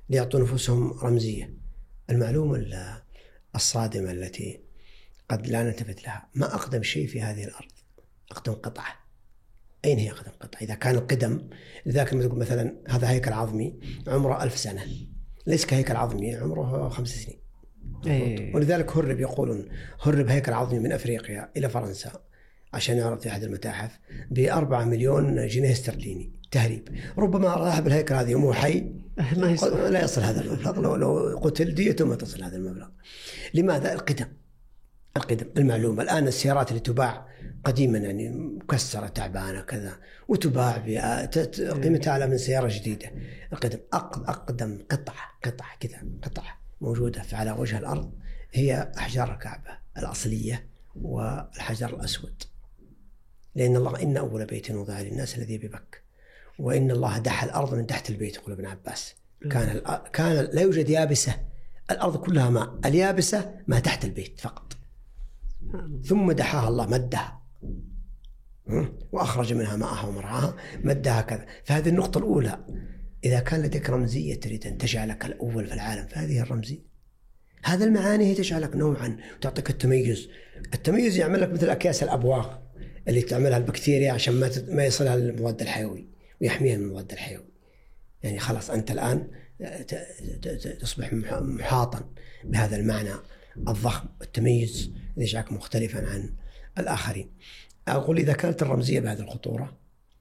ليعطوا نفوسهم رمزية. المعلومة الصادمة التي قد لا نلتفت لها، ما أقدم شيء في هذه الأرض؟ أقدم قطعة. أين هي أقدم قطعة؟ إذا كان القدم، لذلك لما تقول مثلا هذا هيكل عظمي عمره ألف سنة، ليس كهيكل عظمي عمره خمس سنين. أيه. ولذلك هرب، يقولون هرب هيكل عظمي من أفريقيا إلى فرنسا عشان يعرض في أحد المتاحف بأربعة مليون جنيه استرليني تهريب. ربما راح بالهيكل هذا يوم حي لا يصل هذا المبلغ، لو لو قتل ديته ما تصل هذا المبلغ. لماذا؟ القدم. القدم المعلومة. الآن السيارات اللي تباع قديما يعني مكسرة تعبانة كذا وتباع بقيمتها أعلى من سيارة جديدة. القدم أقدم قطعة قطعة كذا قطعة موجودة على وجه الأرض هي أحجار الكعبة الأصلية والحجر الأسود. لأن الله إن أول بيت وضع للناس الذي ببك، وإن الله دحى الأرض من تحت البيت. يقول ابن عباس كان كان لا يوجد يابسة، الأرض كلها ماء، اليابسة ما تحت البيت فقط، ثم دحاها الله مدها وأخرج منها ماءها ومرعاها مدها كذا. فهذه النقطة الأولى. إذا كان لديك رمزية تريد أن تجعلك الأول في العالم فهذه الرمزية. هذا المعاني هي تجعلك نوعا وتعطيك التميز. التميز يعمل لك مثل أكياس الأبواق اللي تعملها البكتيريا عشان ما ما يصلها المضاد الحيوي ويحميها من المضاد الحيوي. يعني خلاص أنت الآن تصبح محاطا بهذا المعنى الضخم، التميز يجعلك مختلفا عن الآخرين. أقول إذا كانت الرمزية بهذه الخطورة،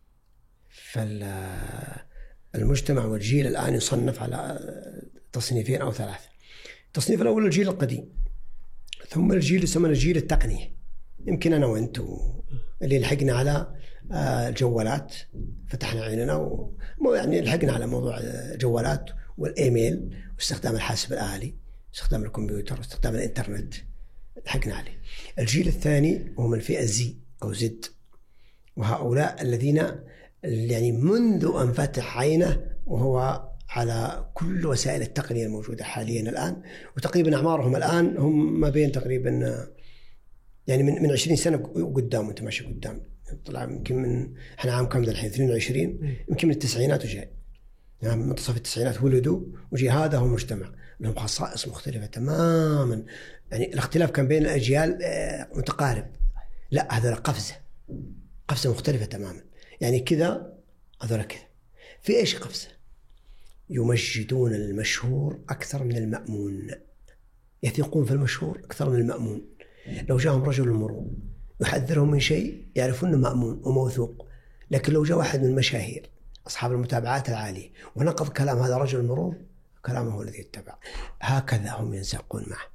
فالمجتمع والجيل الآن يصنف على تصنيفين أو ثلاثة. التصنيف الأول الجيل القديم، ثم الجيل يسمى الجيل التقنية. يمكن أنا وأنت اللي لحقنا على الجوالات، فتحنا عيننا و... يعني لحقنا على موضوع الجوالات والإيميل واستخدام الحاسب الآلي، استخدام الكمبيوتر واستخدام الإنترنت، لحقنا عليه. الجيل الثاني هم الفئة زي أو زد، وهؤلاء الذين يعني منذ أن فتح عينه وهو على كل وسائل التقنية الموجودة حاليا الآن، وتقريبا أعمارهم الآن هم ما بين تقريبا يعني من من عشرين سنة قدام، وأنت ماشي قدام. طلع يمكن من إحنا عام كم ذا الحين اثنين وعشرين، يمكن من التسعينات وجاي، يعني من منتصف التسعينات ولدوا وجي. هذا هو مجتمع لهم خصائص مختلفة تماما. يعني الاختلاف كان بين الأجيال متقارب، لا هذا قفزة قفزة مختلفة تماما. يعني كذا هذول كذا. في إيش قفزة؟ يمجدون المشهور أكثر من المأمون، يثقون في المشهور أكثر من المأمون. لو جاءهم رجل المرور يحذرهم من شيء يعرفون أنه مأمون وموثوق، لكن لو جاء واحد من المشاهير أصحاب المتابعات العالية ونقض كلام هذا رجل المرور، كلامه هو الذي يتبع. هكذا هم ينساقون معه.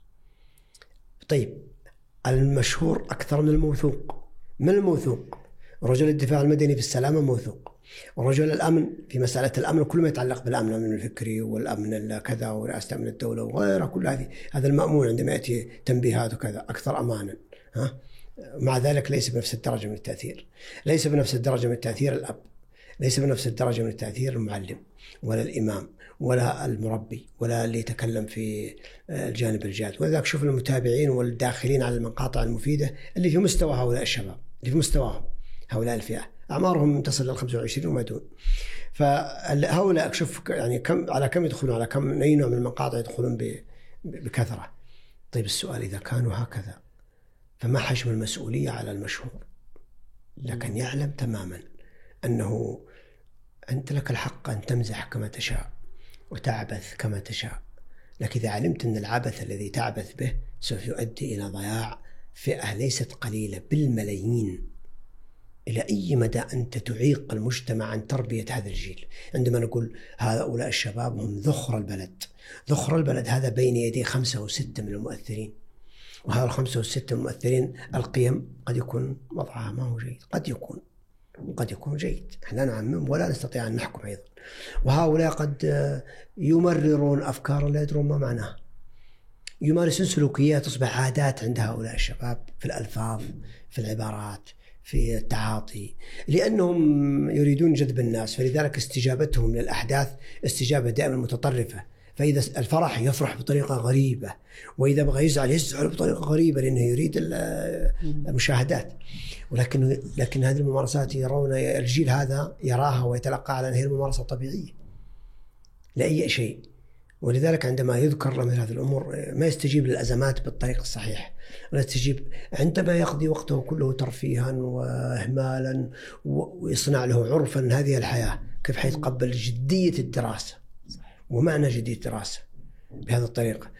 طيب المشهور أكثر من الموثوق. من الموثوق؟ رجل الدفاع المدني في السلامة موثوق، ورجل الأمن في مسألة الأمن كل ما يتعلق بالأمن، الأمن الفكري والأمن كذا ورئاسة أمن الدولة وغيرها، كل هذه هذا المأمون عندما يأتي تنبيهات وكذا أكثر أمانا. ها؟ مع ذلك ليس بنفس الدرجة من التأثير. ليس بنفس الدرجة من التأثير الأب، ليس بنفس الدرجة من التأثير المعلم ولا الإمام ولا المربي ولا اللي يتكلم في الجانب الجاد. ولذلك شوف المتابعين والداخلين على المقاطع المفيدة اللي في مستوى هؤلاء الشباب، اللي في مستواهم هؤلاء الفئة أعمارهم تصل إلى خمسة وعشرين وما دون. فهؤلاء شوف يعني كم على كم يدخلون، على كم أي نوع من المقاطع يدخلون بكثرة. طيب السؤال إذا كانوا هكذا فما حجم المسؤولية على المشهور؟ لكن يعلم تماما أنه أنت لك الحق أن تمزح كما تشاء وتعبث كما تشاء، لكن إذا علمت أن العبث الذي تعبث به سوف يؤدي إلى ضياع فئة ليست قليلة بالملايين، إلى أي مدى أنت تعيق المجتمع عن تربية هذا الجيل. عندما نقول هؤلاء الشباب هم ذخر البلد، ذخر البلد هذا بين يدي خمسة وستة من المؤثرين، وهذا الخمسة والستة المؤثرين القيم قد يكون وضعها ما هو جيد، قد يكون وقد يكون جيد، احنا نعمم ولا نستطيع أن نحكم أيضا. وهؤلاء قد يمررون أفكارا لا يدرون ما معناها، يمارسون سلوكيات تصبح عادات عند هؤلاء الشباب في الألفاظ، في العبارات، في التعاطي، لأنهم يريدون جذب الناس. فلذلك استجابتهم للأحداث استجابة دائما متطرفة. فإذا الفرح يفرح بطريقة غريبة، وإذا بغى يزعل يزعل بطريقة غريبة لأنه يريد المشاهدات. ولكن لكن هذه الممارسات يرون الجيل هذا يراها ويتلقى على أنها الممارسة الطبيعية لأي شيء. ولذلك عندما يذكر مثل هذه الأمور ما يستجيب للأزمات بالطريق الصحيح، ولا يستجيب عندما يقضي وقته كله ترفيها وإهمالا ويصنع له عرفا هذه الحياة. كيف حيتقبل جدية الدراسة ومعنى جدية الدراسة بهذه الطريقة؟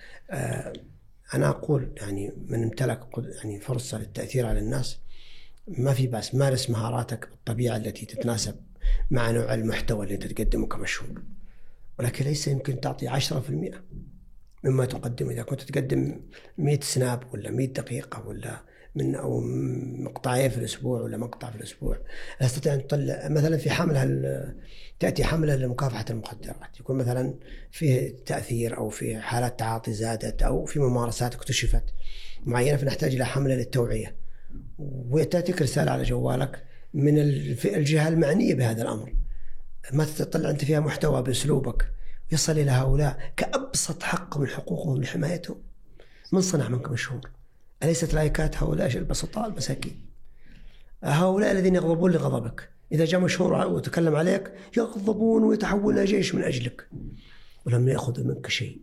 أنا أقول يعني من امتلك يعني فرصة للتأثير على الناس ما في بأس، مارس مهاراتك بالطبيعة التي تتناسب مع نوع المحتوى اللي تقدمه كمشهور، ولكن ليس يمكن تعطي عشرة في المئة مما تقدم. إذا كنت تقدم مئة سناب ولا مئة دقيقة ولا من أو مقطعين في الأسبوع ولا مقطع في الأسبوع، لا تستطيع أن تطلع مثلا في حملة تأتي حملة لمكافحة المخدرات، يكون مثلا فيه تأثير أو في حالات تعاطي زادت أو في ممارسات اكتشفت معينة، فنحتاج إلى حملة للتوعية، وتأتيك رسالة على جوالك من الجهة المعنية بهذا الأمر، ما تطلع أنت فيها محتوى بأسلوبك يصل إلى هؤلاء كأبسط حق من حقوقهم لحمايتهم. من صنع منك مشهور؟ أليست لايكات هؤلاء البسطاء المساكين؟ هؤلاء الذين يغضبون لغضبك، إذا جاء مشهور وتكلم عليك يغضبون ويتحول إلى جيش من أجلك ولم يأخذ منك شيء.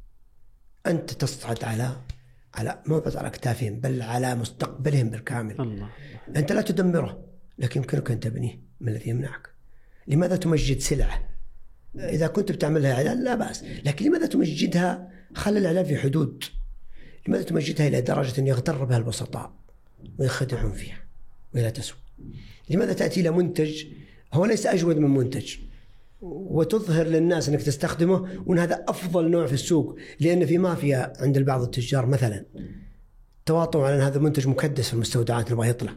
أنت تصعد على على ما بس على أكتافهم بل على مستقبلهم بالكامل. الله. أنت لا تدمره، لكن يمكنك أن تبنيه. ما الذي يمنعك؟ لماذا تمجد سلعة؟ إذا كنت بتعملها إعلان لا بأس، لكن لماذا تمجدها؟ خلي الإعلان في حدود. لماذا تمجدها إلى درجة أن يغتر بها البسطاء ويخدعون فيها ولا تسوى؟ لماذا تأتي إلى منتج هو ليس أجود من منتج وتظهر للناس أنك تستخدمه وأن هذا أفضل نوع في السوق، لأن في مافيا عند بعض التجار مثلا تواطؤوا على أن هذا منتج مكدس في المستودعات نبغى يطلع.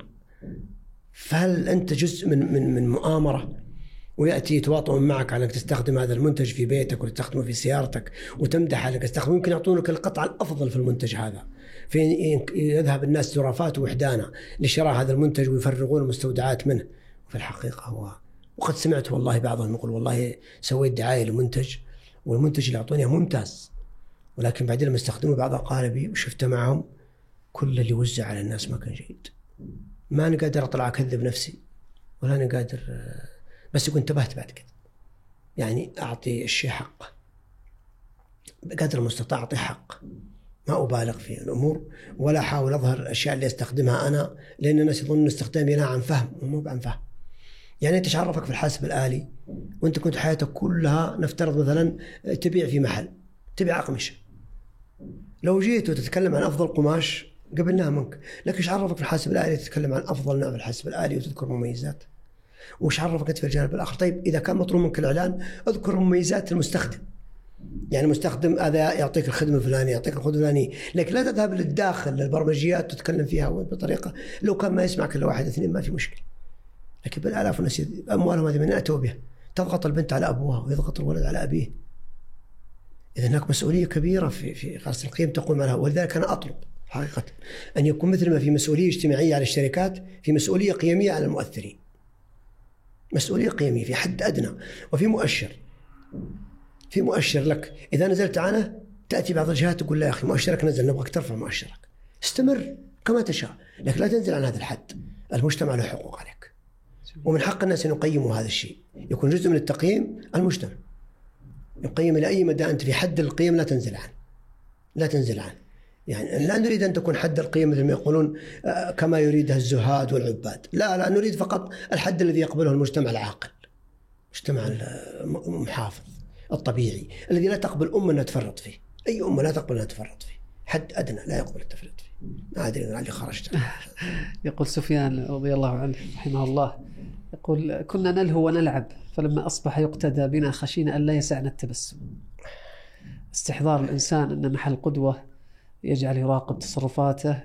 فهل أنت جزء من من من مؤامرة ويأتي يتواطؤ معك على أنك تستخدم هذا المنتج في بيتك وتستخدمه في سيارتك وتمدح على أنك تستخدمه؟ يمكن يعطونك القطعة الأفضل في المنتج هذا، في يذهب الناس زرافات ووحدانا لشراء هذا المنتج ويفرغون المستودعات منه. وفي الحقيقة هو، وقد سمعت والله بعضهم يقول والله سويت دعاية لمنتج والمنتج اللي أعطوني ممتاز، ولكن بعدين لما استخدموا بعض أقاربي وشفت معهم كل اللي وزع على الناس ما كان جيد. ما أنا قادر أطلع أكذب نفسي ولا أنا قادر، بس يكون انتبهت بعد كده، يعني أعطي الشيء حقه بقدر المستطاع، أعطي حق، ما أبالغ في الأمور ولا أحاول أظهر الأشياء اللي أستخدمها أنا، لأن الناس يظنون استخدامي أنا عن فهم ومو عن فهم. يعني أنت تعرفك في الحاسب الآلي وأنت كنت حياتك كلها نفترض مثلا تبيع في محل تبيع أقمشة، لو جيت وتتكلم عن أفضل قماش قبلناها منك، لكن إيش عرفك في الحاسب الآلي تتكلم عن أفضل نوع في الحاسب الآلي وتذكر مميزات؟ وش عرفك أنت في الجانب الآخر؟ طيب إذا كان مطلوب منك الإعلان اذكر مميزات المستخدم، يعني المستخدم هذا يعطيك الخدمة الفلانية يعطيك الخدمة الفلانية، لكن لا تذهب للداخل للبرمجيات تتكلم فيها بطريقة لو كان ما يسمعك إلا واحد اثنين ما في مشكلة، لكن بالآلاف الناس أموالهم هذه من أتوا بها، تضغط البنت على أبوها ويضغط الولد على أبيه. إذا هناك مسؤولية كبيرة في في غرس القيم تقوم عليها، ولذلك أنا أطلب حقيقة أن يكون مثل ما في مسؤولية اجتماعية على الشركات في مسؤولية قيمية على المؤثرين، مسؤولية قيمية في حد أدنى، وفي مؤشر في مؤشر لك. إذا نزلت عنه تأتي بعض الجهات تقول لا يا أخي مؤشرك نزل نبغاك ترفع مؤشرك، استمر كما تشاء لكن لا تنزل عن هذا الحد. المجتمع له حقوق عليك ومن حق الناس أن يقيموا هذا الشيء، يكون جزء من التقييم المجتمع يقيم إلى أي مدى أنت في حد القيم لا تنزل عنه لا تنزل عنه يعني لا نريد أن تكون حد القيم مثل ما يقولون كما يريدها الزهاد والعباد، لا لا نريد فقط الحد الذي يقبله المجتمع العاقل، المجتمع المحافظ الطبيعي الذي لا تقبل أمة أنها تفرط فيه، أي أمة لا تقبل أنها تفرط فيه، حد أدنى لا يقبل التفرط فيه. ما أدري أنا اللي خرجت. يقول سفيان رضي الله عنه رحمه الله يقول كنا نلهو ونلعب فلما أصبح يقتدى بنا خشينا أن لا يسعنا التبسم. استحضار الإنسان أن محل قدوة يجعل يراقب تصرفاته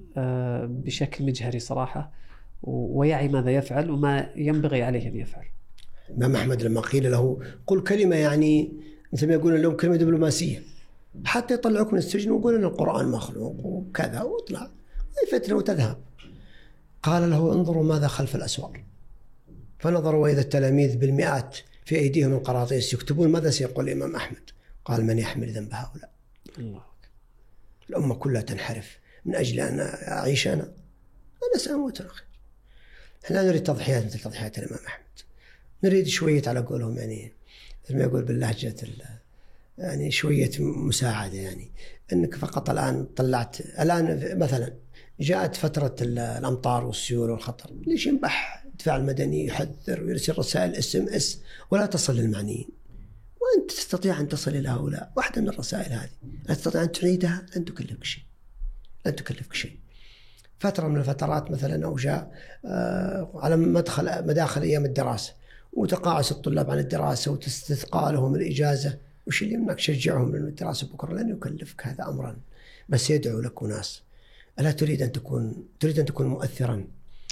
بشكل مجهري صراحة ويعي ماذا يفعل وما ينبغي عليه أن يفعل. الإمام أحمد لما قيل له قل كلمة يعني مثل ما يقولون لهم كلمة دبلوماسية حتى يطلعوك من السجن ويقولون أن القرآن مخلوق وكذا واطلع أي فترة وتذهب، قال له انظروا ماذا خلف الأسوار، فنظروا وإذا التلاميذ بالمئات في أيديهم القراطيس يكتبون ماذا سيقول الإمام أحمد؟ قال من يحمل ذنب هؤلاء؟ الله. الأمة كلها تنحرف من أجل أن أعيش أنا أنا سأموت أخي. احنا نريد تضحيات مثل تضحيات الإمام أحمد، نريد شوية على قولهم يعني مثل ما يقول باللهجة يعني شوية مساعدة، يعني أنك فقط الآن طلعت الآن مثلا جاءت فترة الأمطار والسيول والخطر، ليش ينبح الدفاع المدني يحذر ويرسل رسائل اس ام اس ولا تصل للمعنيين، وأنت تستطيع أن تصل إلى هؤلاء. واحدة من الرسائل هذه لا تستطيع أن تعيدها، لن تكلفك شيء، لن تكلفك شيء. فترة من الفترات مثلا أو جاء على مدخل مداخل أيام الدراسة وتقاعس الطلاب عن الدراسة وتستثقى لهم الإجازة، وش اللي منك شجعهم من الدراسة بكرة؟ لن يكلفك هذا أمرا، بس يدعو لك ناس. ألا تريد أن تكون تريد أن تكون مؤثرا؟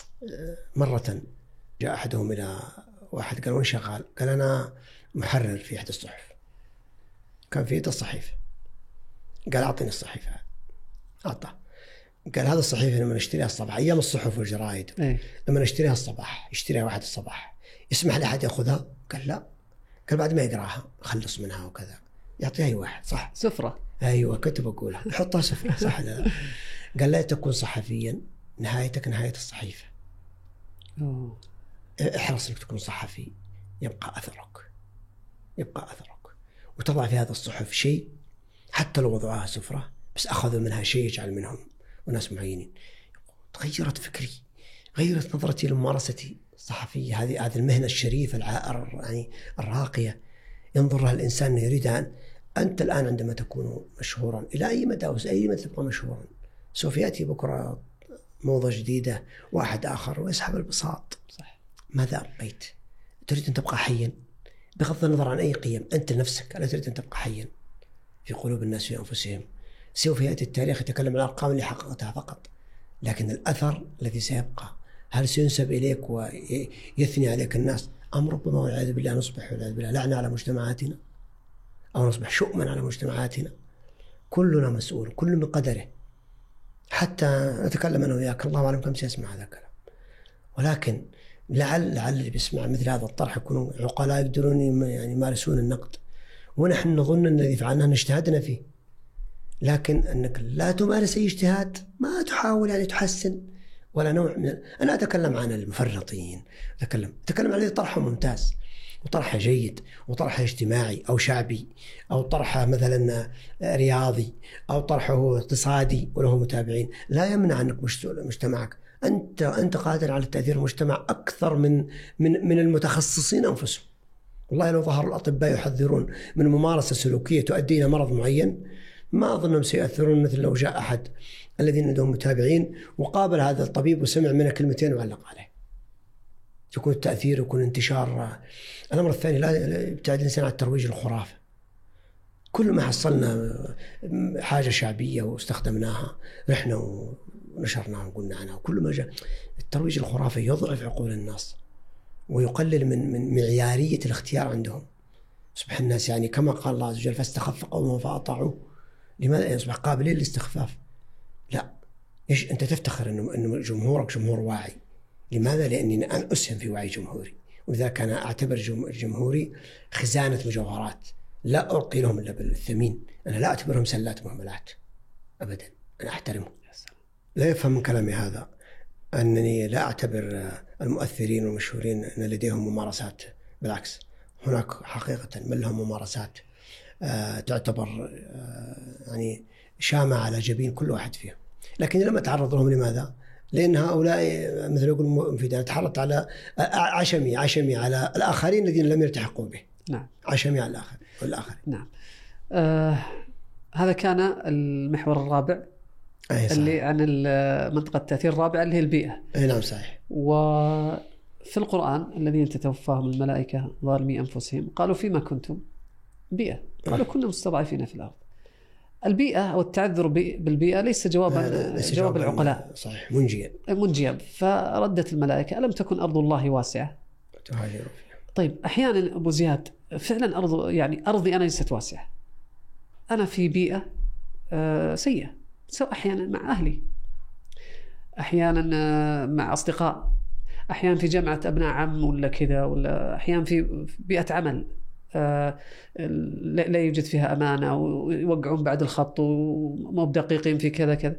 مرة جاء أحدهم إلى واحد قال وين شغال؟ قال أنا محرر في إحدى الصحف. كان في يد الصحيفة، قال أعطني الصحيفة. أعطاه، قال هذا الصحيفة لما نشتريها الصباح، أيام الصحف والجرائد أيه. لما نشتريها الصباح يشتريها واحد الصباح، يسمح لأحد يأخذها؟ قال لا. قال بعد ما يقرأها خلص منها وكذا، يعطيها أي واحد. صح، سفرة. أيوة كنت بقولها، يحطها سفرة. صح لا. قال لا تكون صحفيا، نهايتك نهاية الصحيفة. أوه. احرص انك تكون صحفي، يبقى أثرك، يبقى أثرك، وتضع في هذا الصحف شيء حتى لو وضعها سفرة، بس أخذوا منها شيء يجعل منهم وناس معينين. تغيرت فكري، غيرت نظرتي لممارستي الصحفية، هذه هذه المهنة الشريفة العائر يعني الراقية ينظر لها الإنسان يريد أن أنت الآن عندما تكون مشهورا إلى أي مدى أي مدى تبقى مشهورا، سوف يأتي بكرة موضة جديدة واحد آخر ويسحب البساط. صح. ماذا أبقيت؟ تريد أن تبقى حيا بغض النظر عن أي قيم، أنت نفسك ألا تريد أن تبقى حيا في قلوب الناس في أنفسهم؟ سوف يأتي التاريخ يتكلم عن الأرقام اللي حققتها فقط، لكن الأثر الذي سيبقى هل سينسب إليك ويثني عليك الناس، أم ربما والعياذ بالله نصبح والعياذ بالله لعنة على مجتمعاتنا، أو نصبح شؤما على مجتمعاتنا. كلنا مسؤول، كل من قدره. حتى نتكلم أنا وياك، الله أعلم كم سيسمع هذا الكلام، ولكن لعل لعل اللي بيسمع مثل هذا الطرح يكونوا عقلاء يقدرون يعني يمارسون النقد، ونحن نظن أن الذي فعلناه نجتهدنا فيه، لكن أنك لا تمارس أي اجتهاد، ما تحاول يعني تحسن ولا نوع من. أنا أتكلم عن المفرطين، أتكلم أتكلم عن الذي طرحه ممتاز وطرحه جيد وطرحه اجتماعي أو شعبي أو طرحه مثلا رياضي أو طرحه اقتصادي وله متابعين، لا يمنع أنك مجتمعك أنت أنت قادر على تأثير المجتمع أكثر من من من المتخصصين أنفسهم. والله لو ظهر الأطباء يحذرون من ممارسة سلوكية تؤدي إلى مرض معين، ما أظنهم سيأثرون مثل لو جاء أحد الذين عندهم متابعين وقابل هذا الطبيب وسمع منه كلمتين وعلق عليه، يكون التأثير يكون انتشار. الأمر الثاني لا يبتعد الإنسان عن الترويج الخرافة. كل ما حصلنا حاجة شعبية واستخدمناها رحنا ونشرناها وقلنا عنها، وكل ما جاء الترويج الخرافي يضعف عقول الناس ويقلل من من معيارية الاختيار عندهم. يصبح الناس يعني كما قال الله عز وجل فاستخف قومه فأطاعوه، لماذا يصبح قابلين للاستخفاف؟ لا، إيش أنت تفتخر إنه إنه جمهورك جمهور واعي. لماذا؟ لأني أنا أسهم في وعي جمهوري، ولذلك أنا أعتبر جمهوري خزانة مجوهرات لا ألقي لهم إلا بالثمين. أنا لا أعتبرهم سلات مهملات أبدا، أنا أحترمهم. لا يفهم من كلامي هذا أنني لا أعتبر المؤثرين والمشهورين أن لديهم ممارسات، بالعكس هناك حقيقة من لهم ممارسات آه تعتبر آه يعني شامة على جبين كل واحد فيهم، لكن لما تعرض لهم لماذا؟ لأن هؤلاء مثل يقول في تعرضت على عشمي عشمي على الآخرين الذين لم يلتحقوا به. نعم. عشمي على الآخر والآخرين. نعم. آه هذا كان المحور الرابع اللي عن منطقة التأثير الرابعة اللي هي البيئة. أي نعم صحيح. وفي القرآن الذين تتوفاهم الملائكة ظالمي أنفسهم قالوا فيما كنتم؟ بيئة. قالوا كنا مستضعفين في الأرض. البيئة أو التعذر بالبيئة ليس جوابا ليس جواب العقلاء. صحيح. منجيا منجيا. فردت الملائكة ألم تكن أرض الله واسعة تهاجروا فيها. طيب أحيانا أبو زياد فعلا أرض يعني أرضي أنا ليست واسعة، أنا في بيئة آه سيئة، سواء أحيانا مع أهلي، أحيانا آه مع أصدقاء، أحيانا في جامعة أبناء عم ولا كذا، ولا أحيانا في بيئة عمل آه لا يوجد فيها أمانة ويوقعون بعد الخط ومو بدقيقين في كذا كذا.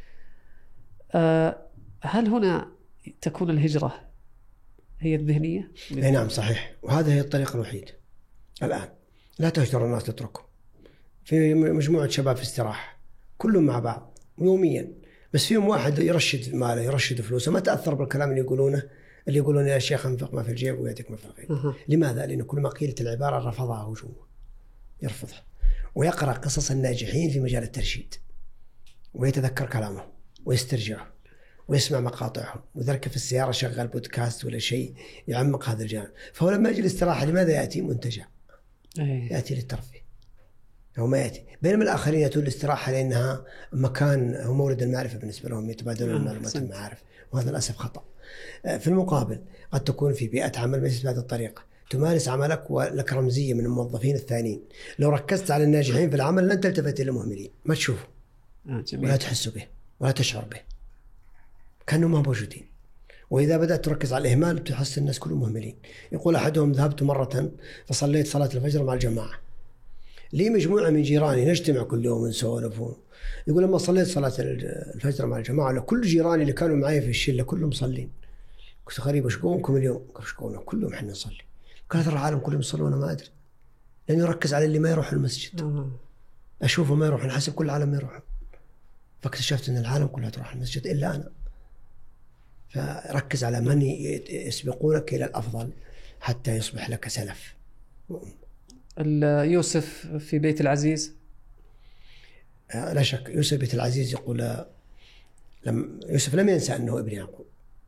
آه هل هنا تكون الهجرة هي الذهنية؟ أي نعم صحيح، وهذا هي الطريقة الوحيدة الآن. لا تهجر الناس تتركه، في مجموعة شباب في استراحة كلهم مع بعض يوميا، بس فيهم واحد يرشد ماله يرشد فلوسه، ما تأثر بالكلام اللي يقولونه اللي يقولون يا شيخ انفق ما في الجيب ويأتيك ما في الغيب. أه. لماذا؟ لأنه كل ما قيلت العبارة رفضها هو جوا، يرفضها ويقرأ قصص الناجحين في مجال الترشيد ويتذكر كلامه ويسترجعه ويسمع مقاطعهم، وذلك في السيارة شغل بودكاست ولا شيء يعمق هذا الجانب. فهو لما يجي الاستراحة لماذا يأتي؟ منتجع، يأتي للترفيه، هو ما يأتي. بينما الآخرين يأتون الاستراحة لأنها مكان هو مورد المعرفة بالنسبة لهم، يتبادلون المعلومات والمعارف، وهذا للأسف خطأ. في المقابل قد تكون في بيئة عمل مثل بهذه الطريقة، تمارس عملك ولك رمزية من الموظفين الثانيين. لو ركزت على الناجحين في العمل لن تلتفت إلى المهملين، ما تشوفه ولا تحس به ولا تشعر به، كانوا ما موجودين. وإذا بدأت تركز على الإهمال تحس الناس كلهم مهملين. يقول أحدهم ذهبت مرة فصليت صلاة الفجر مع الجماعة، لي مجموعة من جيراني نجتمع كل يوم ونسولف. يقول لما صليت صلاة الفجر مع الجماعة لكل جيراني اللي كانوا معي في الشلة كلهم مصلين. قلت غريب وش قومكم اليوم؟ قالوا وش قومنا كلهم احنا نصلي. قال ترى العالم كلهم يصلون ما أدري، لأنه يركز على اللي ما يروح المسجد. أشوفه ما يروح، نحسب كل العالم ما يروح، فاكتشفت أن العالم كلها تروح المسجد إلا أنا. فركز على من يسبقونك إلى الأفضل حتى يصبح لك سلف. يوسف في بيت العزيز، لا شك يوسف بيت العزيز يقول لم يوسف لم ينسى أنه ابن يعقوب،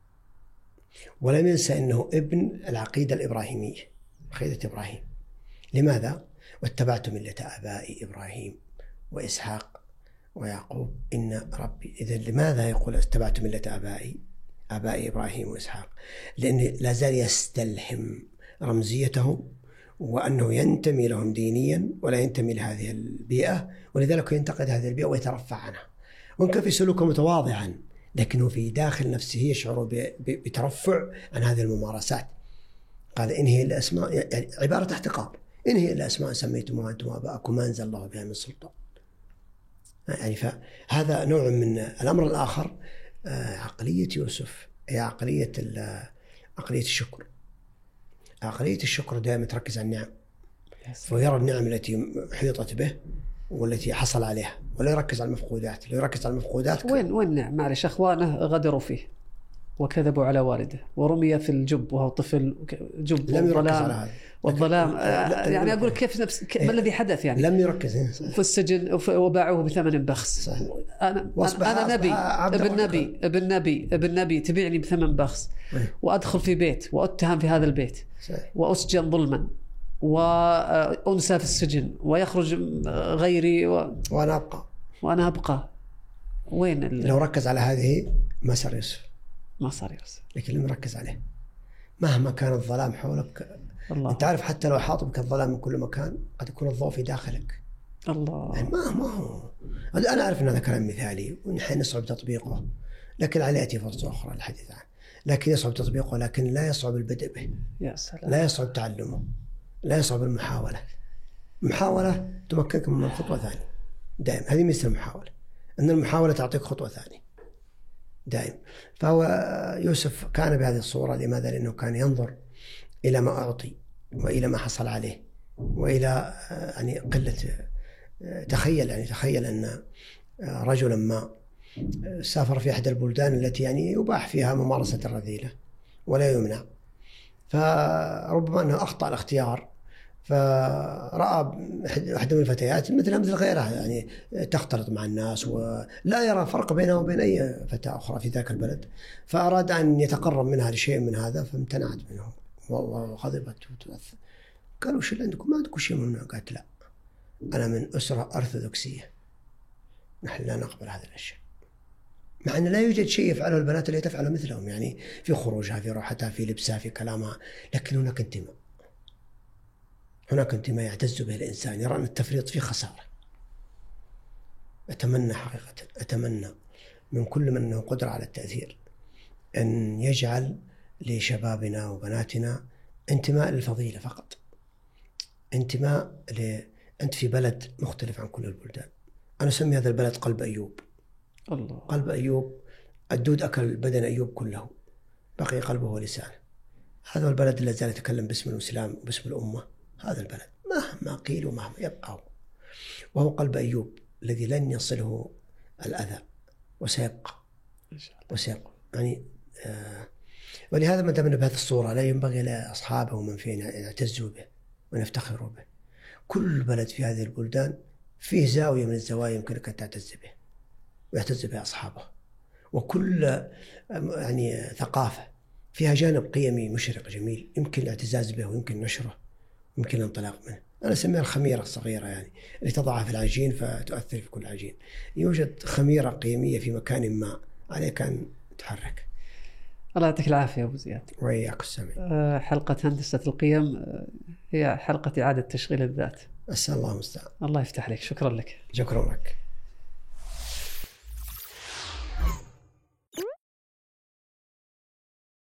ولم ينسى أنه ابن العقيدة الإبراهيمية، عقيدة إبراهيم. لماذا؟ واتبعت ملة آبائي إبراهيم وإسحاق ويعقوب إن ربي. إذا لماذا يقول اتبعت ملة آبائي آبائي إبراهيم وإسحاق؟ لأنه لا زال يستلهم رمزيتهم وأنه ينتمي لهم دينيا ولا ينتمي لهذه البيئة، ولذلك ينتقد هذه البيئة ويترفع عنها. وإن كان في سلوكه متواضعا لكنه في داخل نفسه يشعر بترفع عن هذه الممارسات. قال إن هي الأسماء، يعني عبارة احتقار، إن هي الأسماء سميتموها أنتم وآباءكم ما أنزل الله بها من سلطان. يعني فهذا نوع من الأمر. الآخر عقلية يوسف هي عقلية عقلية الشكر. عقلية الشكر دائما تركز على النعم، ويرى النعم التي حيطت به والتي حصل عليها، ولا يركز على المفقودات. لو يركز على المفقودات وين وين نعم؟ معلش أخوانه غدروا فيه وكذبوا على والده ورمي في الجب وهو طفل، جب لم يركز على هذا والظلام. يعني أقول كيف نفس ما الذي حدث، يعني لم يركز في السجن وباعوه بثمن بخس. أنا أنا نبي ابن نبي ابن نبي ابن نبي تبيعني بثمن بخس، وأدخل في بيت وأتهم في هذا البيت وأسجن ظلما وأنسى في السجن ويخرج غيري و... وأنا أبقى وأنا أبقى. وين ال... لو ركز على هذه ما صار يوسف، ما صار يوسف، لكن لم يركز عليه. مهما كان الظلام حولك الله. أنت عارف حتى لو حاط بك الظلام من كل مكان قد يكون الضوء في داخلك. الله يعني ما ما هو أنا أعرف أن هذا كلام مثالي ونحن نصعب تطبيقه، لكن عليه يأتي فرصة أخرى للحديث عنه. لكن يصعب تطبيقه، لكن لا يصعب البدء به. يا سلام. لا يصعب تعلمه، لا يصعب المحاولة. محاولة تمكنك من خطوة ثانية دائم. هذه مثل المحاولة، أن المحاولة تعطيك خطوة ثانية دائم. فهو يوسف كان بهذه الصورة. لماذا؟ لأنه كان ينظر إلى ما أعطي وإلى ما حصل عليه وإلى يعني قلة. تخيل يعني تخيل أن رجلا ما سافر في أحد البلدان التي يعني يباح فيها ممارسة الرذيلة ولا يمنع، فربما أنه أخطأ الاختيار، فرأى واحدة من الفتيات مثل مثل غيرها يعني تختلط مع الناس ولا يرى فرق بينها وبين أي فتاة أخرى في ذاك البلد، فأراد أن يتقرب منها لشيء من هذا فامتنعت منه وغضبت وتأثر. قالوا وش اللي عندكم؟ ما عندكم شيء ممنوع. قالت لا، أنا من أسرة أرثوذكسية، نحن لا نقبل هذه الأشياء، مع أن لا يوجد شيء يفعله البنات اللي تفعله مثلهم، يعني في خروجها في روحتها في لبسها في كلامها، لكن هناك انتماء، هناك انتماء يعتز به الإنسان، يرى أن التفريط فيه خسارة. أتمنى حقيقة أتمنى من كل من له قدرة على التأثير أن يجعل لشبابنا وبناتنا انتماء للفضيلة فقط، انتماء ل... أنت في بلد مختلف عن كل البلدان. أنا أسمي هذا البلد قلب أيوب. الله. قلب أيوب، الدود أكل بدن أيوب كله، بقي قلبه ولسانه. هذا البلد الذي زال يتكلم باسم الإسلام وباسم الأمة. هذا البلد مهما قيل ومهما يبقى، وهو قلب أيوب الذي لن يصله الأذى وسيبقى إن شاء الله. وسيبقى يعني آه ولهذا ما دمنا بهذه الصورة لا ينبغي لأصحابه ومن فينا أن يعتزوا به ونفتخروا به. كل بلد في هذه البلدان فيه زاوية من الزوايا يمكنك أن تعتز به ويعتز به أصحابه، وكل يعني ثقافة فيها جانب قيمي مشرق جميل يمكن الاعتزاز به ويمكن نشره يمكن الانطلاق منه. أنا أسميها الخميرة الصغيرة يعني اللي تضعها في العجين فتؤثر في كل عجين. يوجد خميرة قيمية في مكان ما عليك أن تحرك. الله يعطيك العافية أبو زياد. وإياك السميع. حلقة هندسة القيم هي حلقة إعادة تشغيل الذات. أسأل الله المستعان. الله يفتح لك. شكرا لك. شكرا لك.